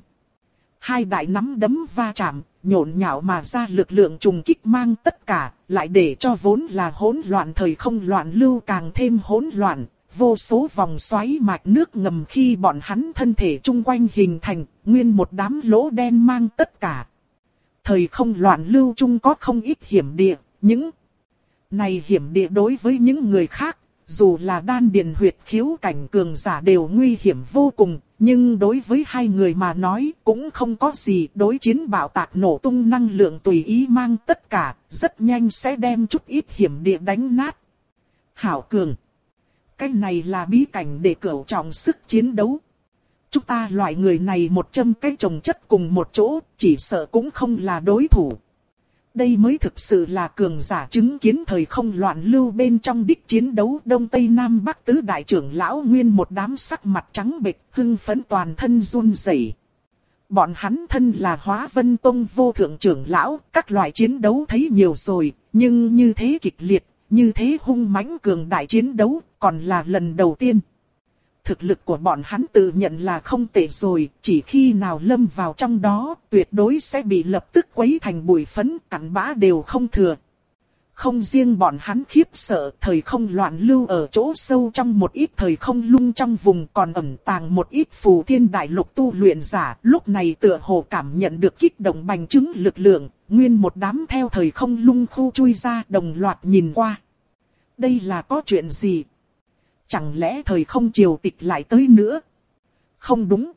Hai đại nắm đấm va chạm, nhộn nhạo mà ra lực lượng trùng kích mang tất cả, lại để cho vốn là hỗn loạn thời không loạn lưu càng thêm hỗn loạn. Vô số vòng xoáy mạch nước ngầm khi bọn hắn thân thể chung quanh hình thành, nguyên một đám lỗ đen mang tất cả. Thời không loạn lưu chung có không ít hiểm địa, những này hiểm địa đối với những người khác, dù là đan điền huyệt khiếu cảnh cường giả đều nguy hiểm vô cùng, nhưng đối với hai người mà nói cũng không có gì. Đối chiến bạo tạc nổ tung năng lượng tùy ý mang tất cả, rất nhanh sẽ đem chút ít hiểm địa đánh nát. Hảo cường! Cái này là bí cảnh để cửu trọng sức chiến đấu. Chúng ta loại người này một châm cái trồng chất cùng một chỗ, chỉ sợ cũng không là đối thủ. Đây mới thực sự là cường giả chứng kiến thời không loạn lưu bên trong đích chiến đấu Đông Tây Nam Bắc tứ đại trưởng lão nguyên một đám sắc mặt trắng bệch, hưng phấn toàn thân run rẩy. Bọn hắn thân là Hóa Vân Tông vô thượng trưởng lão, các loại chiến đấu thấy nhiều rồi, nhưng như thế kịch liệt, như thế hung mãnh cường đại chiến đấu, còn là lần đầu tiên. Thực lực của bọn hắn tự nhận là không tệ rồi, chỉ khi nào lâm vào trong đó, tuyệt đối sẽ bị lập tức quấy thành bụi phấn, cặn bã đều không thừa. Không riêng bọn hắn khiếp sợ, thời không loạn lưu ở chỗ sâu trong một ít thời không lung trong vùng còn ẩn tàng một ít Phù Thiên Đại Lục tu luyện giả, lúc này tựa hồ cảm nhận được kích động bành trướng lực lượng, nguyên một đám theo thời không lung khu chui ra đồng loạt nhìn qua. Đây là có chuyện gì? Chẳng lẽ thời không triều tịch lại tới nữa? Không đúng.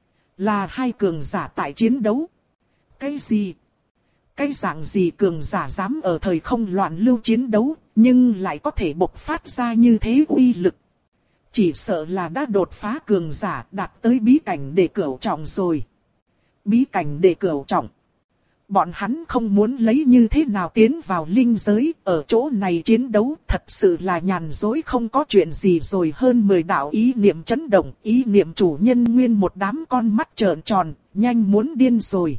Là hai cường giả tại chiến đấu. Cái gì? Cái dạng gì cường giả dám ở thời không loạn lưu chiến đấu, nhưng lại có thể bộc phát ra như thế uy lực? Chỉ sợ là đã đột phá cường giả đạt tới bí cảnh để cửu trọng rồi. Bí cảnh để cửu trọng. Bọn hắn không muốn lấy như thế nào tiến vào linh giới, ở chỗ này chiến đấu thật sự là nhàn dối không có chuyện gì rồi. Hơn mười đạo ý niệm chấn động, ý niệm chủ nhân nguyên một đám con mắt trợn tròn, nhanh muốn điên rồi.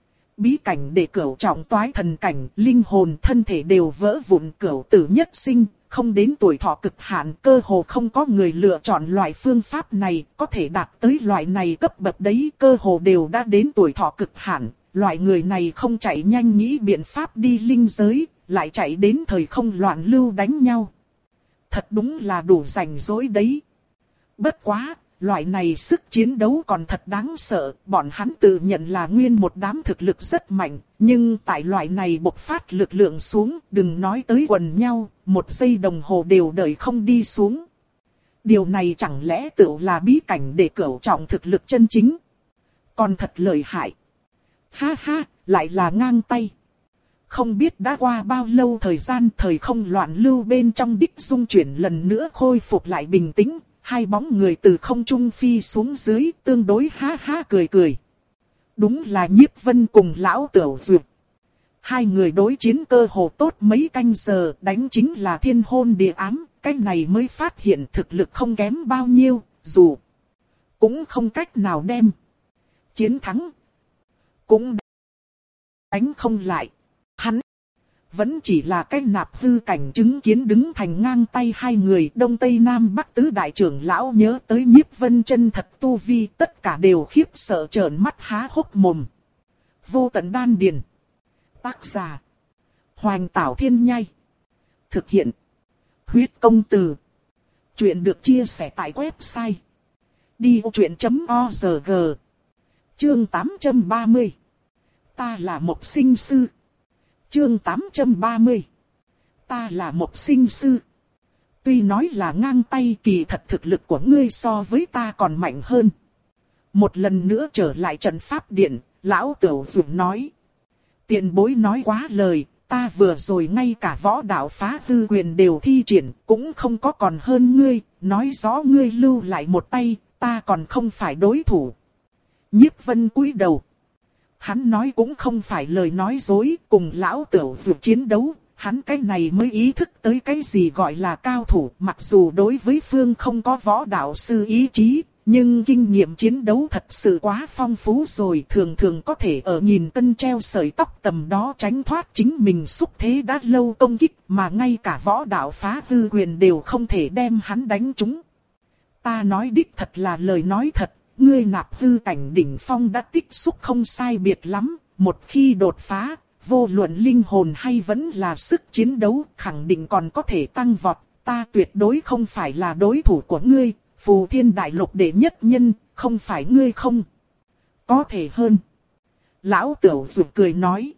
Bí cảnh để cửu trọng toái thần cảnh, linh hồn thân thể đều vỡ vụn, cửu tử nhất sinh, không đến tuổi thọ cực hạn, cơ hồ không có người lựa chọn loại phương pháp này, có thể đạt tới loại này cấp bậc đấy, cơ hồ đều đã đến tuổi thọ cực hạn. loại người này không chạy nhanh nghĩ biện pháp đi linh giới, lại chạy đến thời không loạn lưu đánh nhau. Thật đúng là đủ rảnh rỗi đấy. Bất quá, loại này sức chiến đấu còn thật đáng sợ, bọn hắn tự nhận là nguyên một đám thực lực rất mạnh, nhưng tại loại này bộc phát lực lượng xuống, đừng nói tới quần nhau, một giây đồng hồ đều đợi không đi xuống. Điều này chẳng lẽ tự là bí cảnh để cửu trọng thực lực chân chính? Còn thật lợi hại. Ha ha, lại là ngang tay. Không biết đã qua bao lâu thời gian, thời không loạn lưu bên trong đích dung chuyển lần nữa khôi phục lại bình tĩnh, hai bóng người từ không trung phi xuống dưới, tương đối ha ha cười cười. Đúng là Nhiếp Vân cùng lão Tửu Duyệt. Hai người đối chiến cơ hồ tốt mấy canh giờ, đánh chính là thiên hôn địa ám, cái này mới phát hiện thực lực không kém bao nhiêu, dù cũng không cách nào đem chiến thắng, cũng đánh không lại. Hắn vẫn chỉ là cái nạp hư cảnh chứng kiến đứng thành ngang tay hai người, Đông Tây Nam Bắc tứ đại trưởng lão nhớ tới Nhiếp Vân chân thật tu vi, tất cả đều khiếp sợ trợn mắt há hốc mồm. Vô tận đan điền. Tác giả Hoành Tảo Thiên Nhai. Thực hiện Huyết Công Từ. Chuyện được chia sẻ tại website đi vô chuyện chấm org. Chương tám trăm ba mươi. Ta là một sinh sư. Chương tám trăm ba mươi. Ta là một sinh sư. Tuy nói là ngang tay, kỳ thật thực lực của ngươi so với ta còn mạnh hơn. Một lần nữa trở lại trận pháp điện, lão Tửu Duyệt nói. Tiền bối nói quá lời, ta vừa rồi ngay cả võ đạo phá hư quyền đều thi triển, cũng không có còn hơn ngươi, nói rõ ngươi lưu lại một tay, ta còn không phải đối thủ. Nhiếp Vân cúi đầu. Hắn nói cũng không phải lời nói dối, cùng lão Tửu Duyệt chiến đấu, hắn cái này mới ý thức tới cái gì gọi là cao thủ, mặc dù đối với phương không có võ đạo sư ý chí, nhưng kinh nghiệm chiến đấu thật sự quá phong phú rồi, thường thường có thể ở nghìn cân treo sợi tóc tầm đó tránh thoát chính mình xúc thế đã lâu công kích, mà ngay cả võ đạo phá hư quyền đều không thể đem hắn đánh trúng. Ta nói đích thật là lời nói thật. Ngươi nạp hư cảnh đỉnh phong đã tích xúc không sai biệt lắm, một khi đột phá, vô luận linh hồn hay vẫn là sức chiến đấu, khẳng định còn có thể tăng vọt, ta tuyệt đối không phải là đối thủ của ngươi, Phù Thiên Đại Lục đệ nhất nhân, không phải ngươi không? Có thể hơn. Lão Tửu Duyệt cười nói.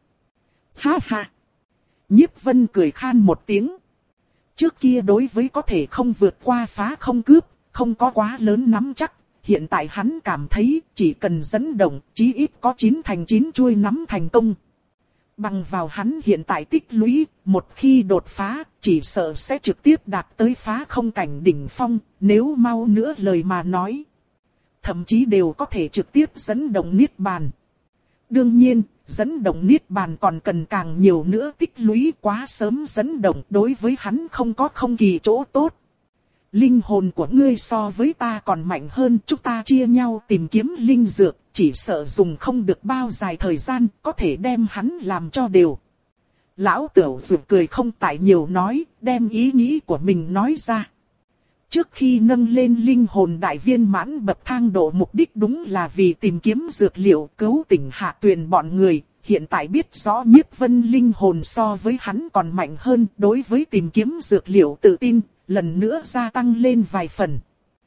Ha ha. Nhiếp Vân cười khan một tiếng. Trước kia đối với có thể không vượt qua phá không cướp, không có quá lớn nắm chắc. Hiện tại hắn cảm thấy chỉ cần dẫn động, chí ít có chín thành chín chuôi nắm thành công. Bằng vào hắn hiện tại tích lũy, một khi đột phá, chỉ sợ sẽ trực tiếp đạt tới phá không cảnh đỉnh phong, nếu mau nữa lời mà nói. Thậm chí đều có thể trực tiếp dẫn động Niết Bàn. Đương nhiên, dẫn động Niết Bàn còn cần càng nhiều nữa tích lũy, quá sớm dẫn động đối với hắn không có không kỳ chỗ tốt. Linh hồn của ngươi so với ta còn mạnh hơn, chúng ta chia nhau tìm kiếm linh dược, chỉ sợ dùng không được bao dài thời gian, có thể đem hắn làm cho đều. Lão Tửu Duyệt cười không tại nhiều nói, đem ý nghĩ của mình nói ra. Trước khi nâng lên linh hồn đại viên mãn bậc thang độ, mục đích đúng là vì tìm kiếm dược liệu cứu tỉnh Hạ Tuyền bọn người. Hiện tại biết rõ Nhiếp Vân linh hồn so với hắn còn mạnh hơn, đối với tìm kiếm dược liệu tự tin, lần nữa gia tăng lên vài phần.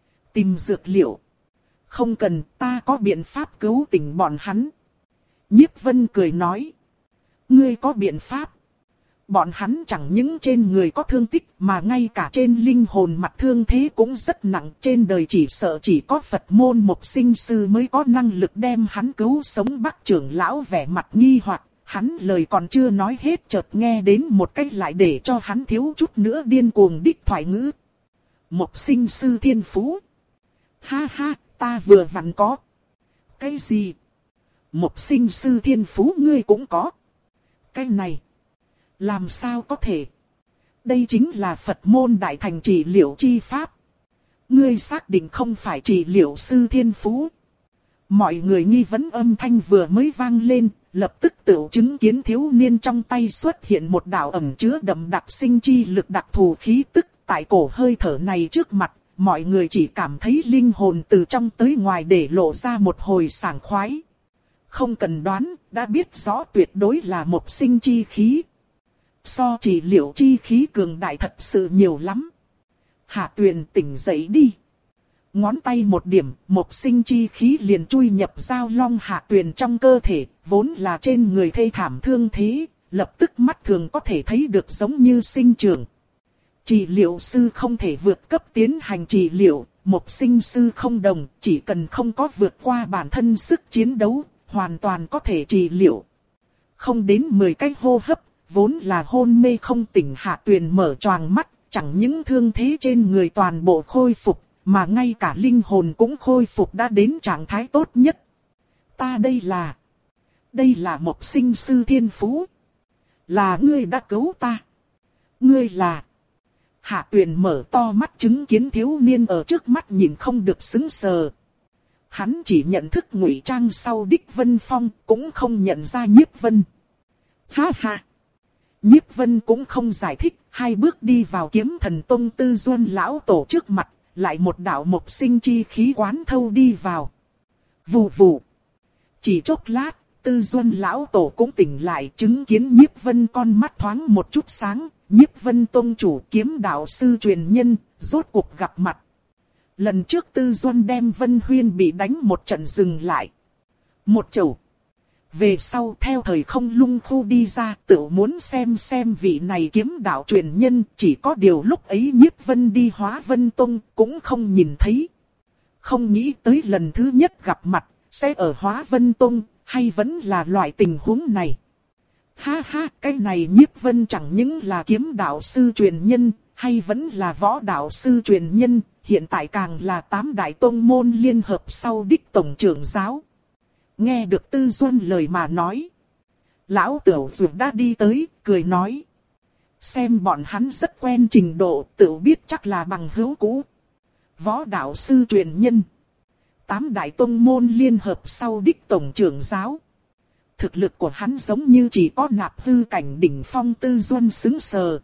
Tìm dược liệu. Không cần, ta có biện pháp cứu tỉnh bọn hắn. Nhiếp Vân cười nói. Ngươi có biện pháp. Bọn hắn chẳng những trên người có thương tích mà ngay cả trên linh hồn mặt thương thế cũng rất nặng. Trên đời chỉ sợ chỉ có Phật môn một sinh sư mới có năng lực đem hắn cứu sống. Bắc trưởng lão vẻ mặt nghi hoặc, hắn lời còn chưa nói hết chợt nghe đến một cách lại để cho hắn thiếu chút nữa điên cuồng đích thoại ngữ. Một sinh sư thiên phú. Ha ha, ta vừa vặn có. Cái gì? Một sinh sư thiên phú ngươi cũng có. Cái này. Làm sao có thể? Đây chính là Phật môn đại thành trị liệu chi pháp. Ngươi xác định không phải trị liệu sư thiên phú. Mọi người nghi vấn âm thanh vừa mới vang lên, lập tức tự chứng kiến thiếu niên trong tay xuất hiện một đạo ẩn chứa đậm đặc sinh chi lực đặc thù khí tức. Tại cổ hơi thở này trước mặt, mọi người chỉ cảm thấy linh hồn từ trong tới ngoài để lộ ra một hồi sảng khoái. Không cần đoán, đã biết rõ tuyệt đối là một sinh chi khí. So trị liệu chi khí cường đại thật sự nhiều lắm. Hạ Tuyền tỉnh dậy đi. Ngón tay một điểm, một sinh chi khí liền chui nhập Giao Long Hạ Tuyền trong cơ thể, vốn là trên người thê thảm thương thế, lập tức mắt thường có thể thấy được giống như sinh trưởng. Trị liệu sư không thể vượt cấp tiến hành trị liệu, một sinh sư không đồng, chỉ cần không có vượt qua bản thân sức chiến đấu, hoàn toàn có thể trị liệu. Không đến mười cái hô hấp, vốn là hôn mê không tỉnh Hạ Tuyền mở choàng mắt, chẳng những thương thế trên người toàn bộ khôi phục, mà ngay cả linh hồn cũng khôi phục đã đến trạng thái tốt nhất. Ta đây là... Đây là một sinh sư thiên phú. Là ngươi đã cứu ta. Ngươi là... Hạ Tuyền mở to mắt chứng kiến thiếu niên ở trước mắt nhìn không được sững sờ. Hắn chỉ nhận thức ngụy trang sau Đích Vân Phong, cũng không nhận ra Nhiếp Vân. Ha ha! Nhiếp Vân cũng không giải thích, hai bước đi vào Kiếm Thần Tông Tư Duân lão tổ trước mặt, lại một đạo mộc sinh chi khí quán thâu đi vào. Vù vù! Chỉ chốc lát, Tư Duân lão tổ cũng tỉnh lại, chứng kiến Nhiếp Vân con mắt thoáng một chút sáng. Nhiếp Vân Tông chủ Kiếm đạo sư truyền nhân, rốt cuộc gặp mặt. Lần trước Tư Duân đem Vân Huyên bị đánh một trận dừng lại. Một chầu. Về sau theo thời không lung khu đi ra, tự muốn xem xem vị này kiếm đạo truyền nhân, chỉ có điều lúc ấy Nhiếp Vân đi Hóa Vân Tông cũng không nhìn thấy. Không nghĩ tới lần thứ nhất gặp mặt, sẽ ở Hóa Vân Tông, hay vẫn là loại tình huống này. Ha ha, cái này Nhiếp Vân chẳng những là kiếm đạo sư truyền nhân, hay vẫn là võ đạo sư truyền nhân, hiện tại càng là tám đại tông môn liên hợp sau Đích tổng trưởng giáo. Nghe được Tư Duân lời mà nói. Lão Tiểu Dược đã đi tới, cười nói. Xem bọn hắn rất quen trình độ, tự biết chắc là bằng hữu cũ. Võ đạo sư truyền nhân. Tám đại tông môn liên hợp sau Đích tổng trưởng giáo. Thực lực của hắn giống như chỉ có nạp hư cảnh đỉnh phong. Tư Duân xứng sờ.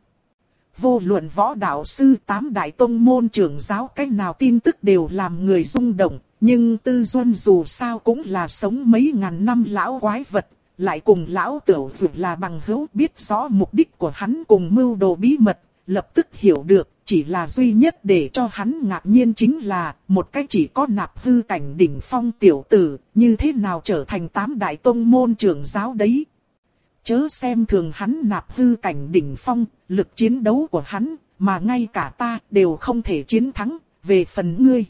Vô luận võ đạo sư tám đại tông môn trưởng giáo cách nào tin tức đều làm người rung động. Nhưng Tư Duân dù sao cũng là sống mấy ngàn năm lão quái vật. Lại cùng lão Tiểu Dược là bằng hữu, biết rõ mục đích của hắn cùng mưu đồ bí mật. Lập tức hiểu được, chỉ là duy nhất để cho hắn ngạc nhiên chính là một cái chỉ có nạp hư cảnh đỉnh phong tiểu tử, như thế nào trở thành tám đại tông môn trưởng giáo đấy. Chớ xem thường hắn nạp hư cảnh đỉnh phong, lực chiến đấu của hắn, mà ngay cả ta đều không thể chiến thắng, về phần ngươi.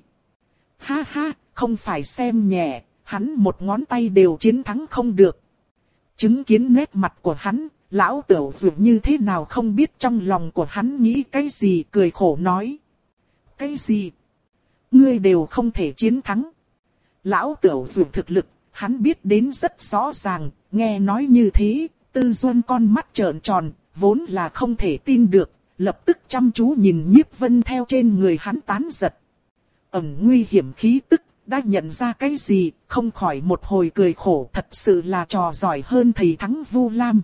Ha ha, không phải xem nhẹ, hắn một ngón tay đều chiến thắng không được. Chứng kiến nét mặt của hắn, lão Tiểu Dược như thế nào không biết trong lòng của hắn nghĩ cái gì, cười khổ nói. Cái gì? Ngươi đều không thể chiến thắng. Lão Tiểu Dược thực lực, hắn biết đến rất rõ ràng, nghe nói như thế, Tư Duân con mắt trợn tròn, vốn là không thể tin được, lập tức chăm chú nhìn Nhiếp Vân theo trên người hắn tán giật. Ẩn nguy hiểm khí tức, đã nhận ra cái gì, không khỏi một hồi cười khổ, thật sự là trò giỏi hơn thầy thắng Vu Lam.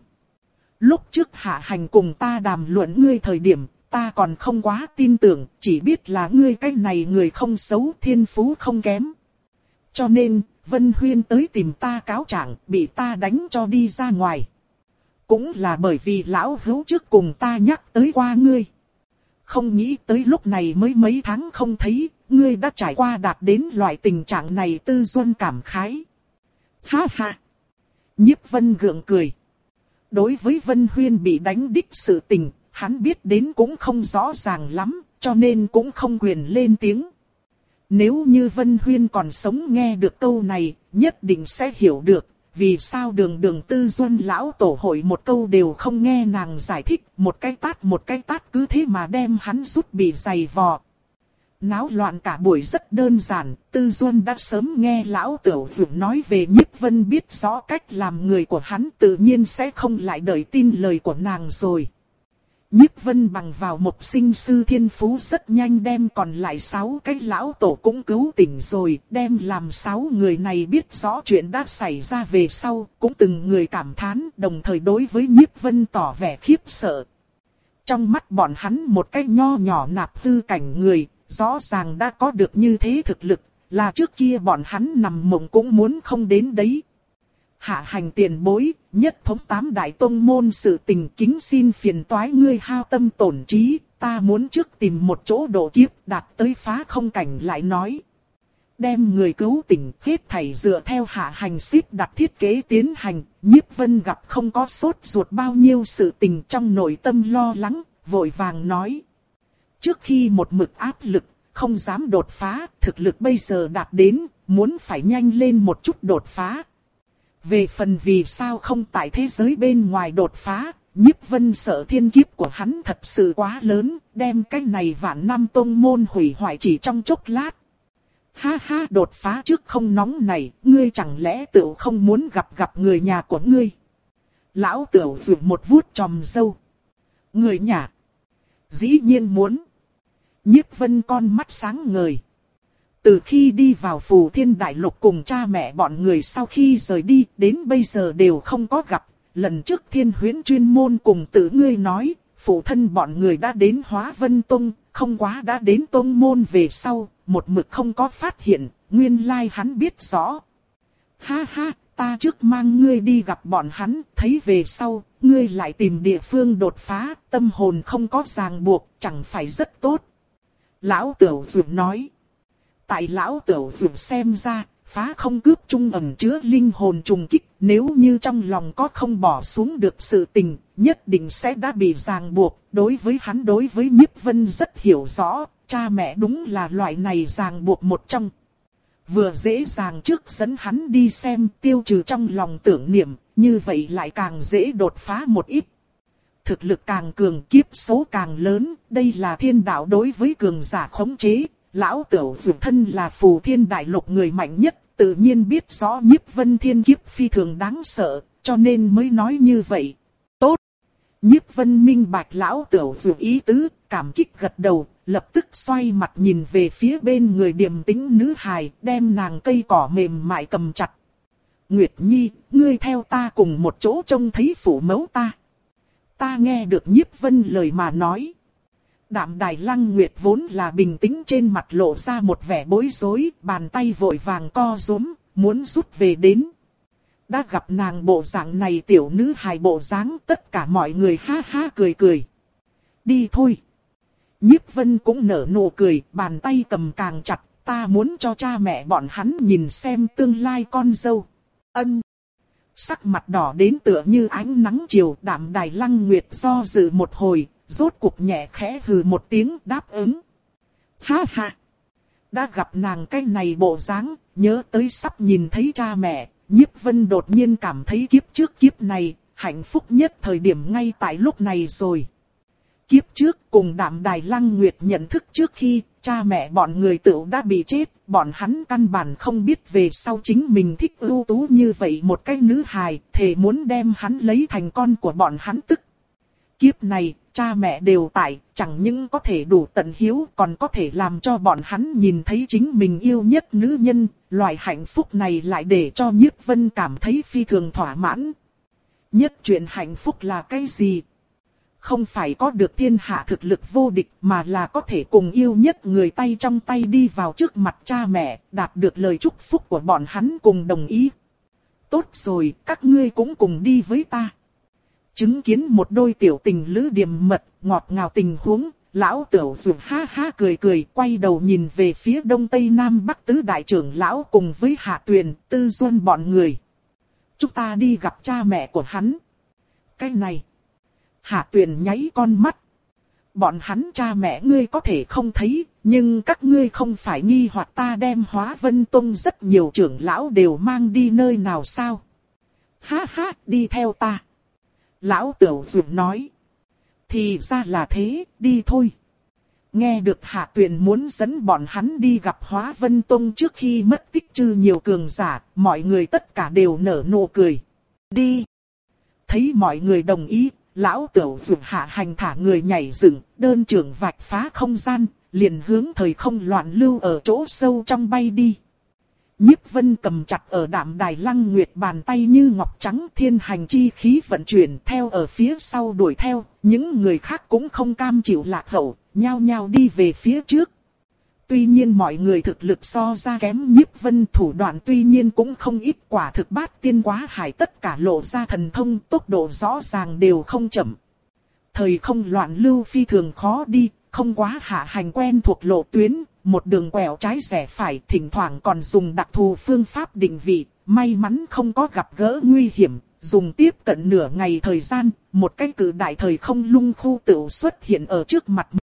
Lúc trước Hạ Hành cùng ta đàm luận ngươi thời điểm, ta còn không quá tin tưởng, chỉ biết là ngươi cái này người không xấu, thiên phú không kém. Cho nên, Vân Huyên tới tìm ta cáo trạng, bị ta đánh cho đi ra ngoài. Cũng là bởi vì lão hữu trước cùng ta nhắc tới qua ngươi. Không nghĩ tới lúc này mới mấy tháng không thấy, ngươi đã trải qua đạt đến loại tình trạng này. Tư Duân cảm khái. Ha ha! Nhiếp Vân gượng cười. Đối với Vân Huyên bị đánh đích sự tình, hắn biết đến cũng không rõ ràng lắm, cho nên cũng không quyền lên tiếng. Nếu như Vân Huyên còn sống nghe được câu này, nhất định sẽ hiểu được, vì sao đường đường Tư Duân lão tổ hội một câu đều không nghe nàng giải thích, một cái tát một cái tát cứ thế mà đem hắn rút bị dày vò. Náo loạn cả buổi rất đơn giản, Tư Duân đã sớm nghe lão Tiểu Dược nói về Nhiếp Vân, biết rõ cách làm người của hắn, tự nhiên sẽ không lại đợi tin lời của nàng rồi. Nhiếp Vân bằng vào một sinh sư thiên phú rất nhanh đem còn lại sáu cái lão tổ cũng cứu tỉnh rồi, đem làm sáu người này biết rõ chuyện đã xảy ra về sau, cũng từng người cảm thán, đồng thời đối với Nhiếp Vân tỏ vẻ khiếp sợ. Trong mắt bọn hắn một cái nho nhỏ nạp hư cảnh người, rõ ràng đã có được như thế thực lực, là trước kia bọn hắn nằm mộng cũng muốn không đến đấy. hạ hành tiền bối, nhất thống tám đại tông môn sự tình kính xin phiền toái ngươi hao tâm tổn trí, ta muốn trước tìm một chỗ độ kiếp đạt tới phá không cảnh lại nói. Đem người cứu tỉnh hết thảy dựa theo hạ hành xếp đặt thiết kế tiến hành, Nhiếp Vân gặp không có sốt ruột bao nhiêu sự tình trong nội tâm lo lắng, vội vàng nói. Trước khi một mực áp lực, không dám đột phá, thực lực bây giờ đạt đến, muốn phải nhanh lên một chút đột phá. Về phần vì sao không tại thế giới bên ngoài đột phá, Nhiếp Vân sợ thiên kiếp của hắn thật sự quá lớn, đem cái này vạn năm tông môn hủy hoại chỉ trong chốc lát. Ha ha, đột phá trước không nóng này, ngươi chẳng lẽ tự không muốn gặp gặp người nhà của ngươi? Lão Tửu vụt một vuốt chòm râu. Người nhà? Dĩ nhiên muốn. Nhiếp Vân con mắt sáng ngời. Từ khi đi vào Phù Thiên Đại Lục cùng cha mẹ bọn người sau khi rời đi, đến bây giờ đều không có gặp. Lần trước Thiên Huyễn chuyên môn cùng tự ngươi nói, phụ thân bọn người đã đến Hóa Vân Tông, không quá đã đến tông môn về sau, một mực không có phát hiện, nguyên lai hắn biết rõ. Ha ha, ta trước mang ngươi đi gặp bọn hắn, thấy về sau, ngươi lại tìm địa phương đột phá, tâm hồn không có ràng buộc, chẳng phải rất tốt. Lão Tửu Dược nói. Tại Lão Tửu Dược xem ra, phá không cướp trung ẩn chứa linh hồn trùng kích, nếu như trong lòng có không bỏ xuống được sự tình, nhất định sẽ đã bị ràng buộc. Đối với hắn, đối với Nhiếp Vân rất hiểu rõ, cha mẹ đúng là loại này ràng buộc một trong. Vừa dễ dàng trước dẫn hắn đi xem, tiêu trừ trong lòng tưởng niệm, như vậy lại càng dễ đột phá một ít. Thực lực càng cường, kiếp số càng lớn, đây là thiên đạo đối với cường giả khống chế. Lão Tửu Dược thân là Phù Thiên Đại Lục người mạnh nhất, tự nhiên biết rõ Nhiếp Vân thiên kiếp phi thường đáng sợ, cho nên mới nói như vậy. Tốt! Nhiếp Vân minh bạch Lão Tửu Dược ý tứ, cảm kích gật đầu, lập tức xoay mặt nhìn về phía bên người điềm tĩnh nữ hài, đem nàng cây cỏ mềm mại cầm chặt. Nguyệt Nhi, ngươi theo ta cùng một chỗ trông thấy phụ mẫu ta. Ta nghe được Nhiếp Vân lời mà nói. Đạm Đài Lăng Nguyệt vốn là bình tĩnh, trên mặt lộ ra một vẻ bối rối, bàn tay vội vàng co rúm, muốn rút về đến. Đã gặp nàng bộ dạng này, tiểu nữ hài bộ dáng, tất cả mọi người ha ha cười cười. Đi thôi. Nhiếp Vân cũng nở nụ cười, bàn tay cầm càng chặt, ta muốn cho cha mẹ bọn hắn nhìn xem tương lai con dâu. Ân. Sắc mặt đỏ đến tựa như ánh nắng chiều, Đạm Đài Lăng Nguyệt do dự một hồi, rốt cuộc nhẹ khẽ hừ một tiếng đáp ứng. Ha ha! Đã gặp nàng cái này bộ dáng, nhớ tới sắp nhìn thấy cha mẹ, Nhiếp Vân đột nhiên cảm thấy kiếp trước kiếp này, hạnh phúc nhất thời điểm ngay tại lúc này rồi. Kiếp trước cùng Đạm Đài Lăng Nguyệt nhận thức trước khi, cha mẹ bọn người tự đã bị chết, bọn hắn căn bản không biết về sau chính mình thích ưu tú như vậy một cái nữ hài, thề muốn đem hắn lấy thành con của bọn hắn tức. Kiếp này, cha mẹ đều tại, chẳng những có thể đủ tận hiếu, còn có thể làm cho bọn hắn nhìn thấy chính mình yêu nhất nữ nhân, loại hạnh phúc này lại để cho Nhiếp Vân cảm thấy phi thường thỏa mãn. Nhất chuyện hạnh phúc là cái gì? Không phải có được thiên hạ thực lực vô địch, mà là có thể cùng yêu nhất người tay trong tay đi vào trước mặt cha mẹ, đạt được lời chúc phúc của bọn hắn cùng đồng ý. Tốt rồi, các ngươi cũng cùng đi với ta. Chứng kiến một đôi tiểu tình lữ điềm mật, ngọt ngào tình huống, Lão Tửu Dược ha ha cười cười, quay đầu nhìn về phía đông tây nam bắc tứ đại trưởng lão cùng với Hạ Tuyền, Tư Duân bọn người. Chúng ta đi gặp cha mẹ của hắn. Cái này. Hạ Tuyền nháy con mắt. Bọn hắn cha mẹ ngươi có thể không thấy, nhưng các ngươi không phải nghi hoặc ta đem Hóa Vân Tông rất nhiều trưởng lão đều mang đi nơi nào sao? Ha ha, đi theo ta. Lão Tửu Dược nói. Thì ra là thế, đi thôi. Nghe được Hạ Tuyền muốn dẫn bọn hắn đi gặp Hóa Vân Tông trước khi mất tích trừ nhiều cường giả, mọi người tất cả đều nở nụ cười. Đi. Thấy mọi người đồng ý, Lão Tửu Dược hạ hành thả người nhảy dựng, đơn trưởng vạch phá không gian, liền hướng thời không loạn lưu ở chỗ sâu trong bay đi. Nhiếp Vân cầm chặt ở Đạm Đài Lăng Nguyệt bàn tay như ngọc trắng, thiên hành chi khí vận chuyển theo ở phía sau đuổi theo, những người khác cũng không cam chịu lạc hậu, nhao nhao đi về phía trước. tuy nhiên mọi người thực lực so ra kém Nhiếp Vân, thủ đoạn tuy nhiên cũng không ít, quả thực bát tiên quá hải tất cả lộ ra thần thông, tốc độ rõ ràng đều không chậm. Thời không loạn lưu phi thường khó đi, không quá hạ hành quen thuộc lộ tuyến, một đường quẹo trái rẽ phải, thỉnh thoảng còn dùng đặc thù phương pháp định vị, may mắn không có gặp gỡ nguy hiểm. Dùng tiếp cận nửa ngày thời gian, một cái cự đại thời không lung khu tựu xuất hiện ở trước mặt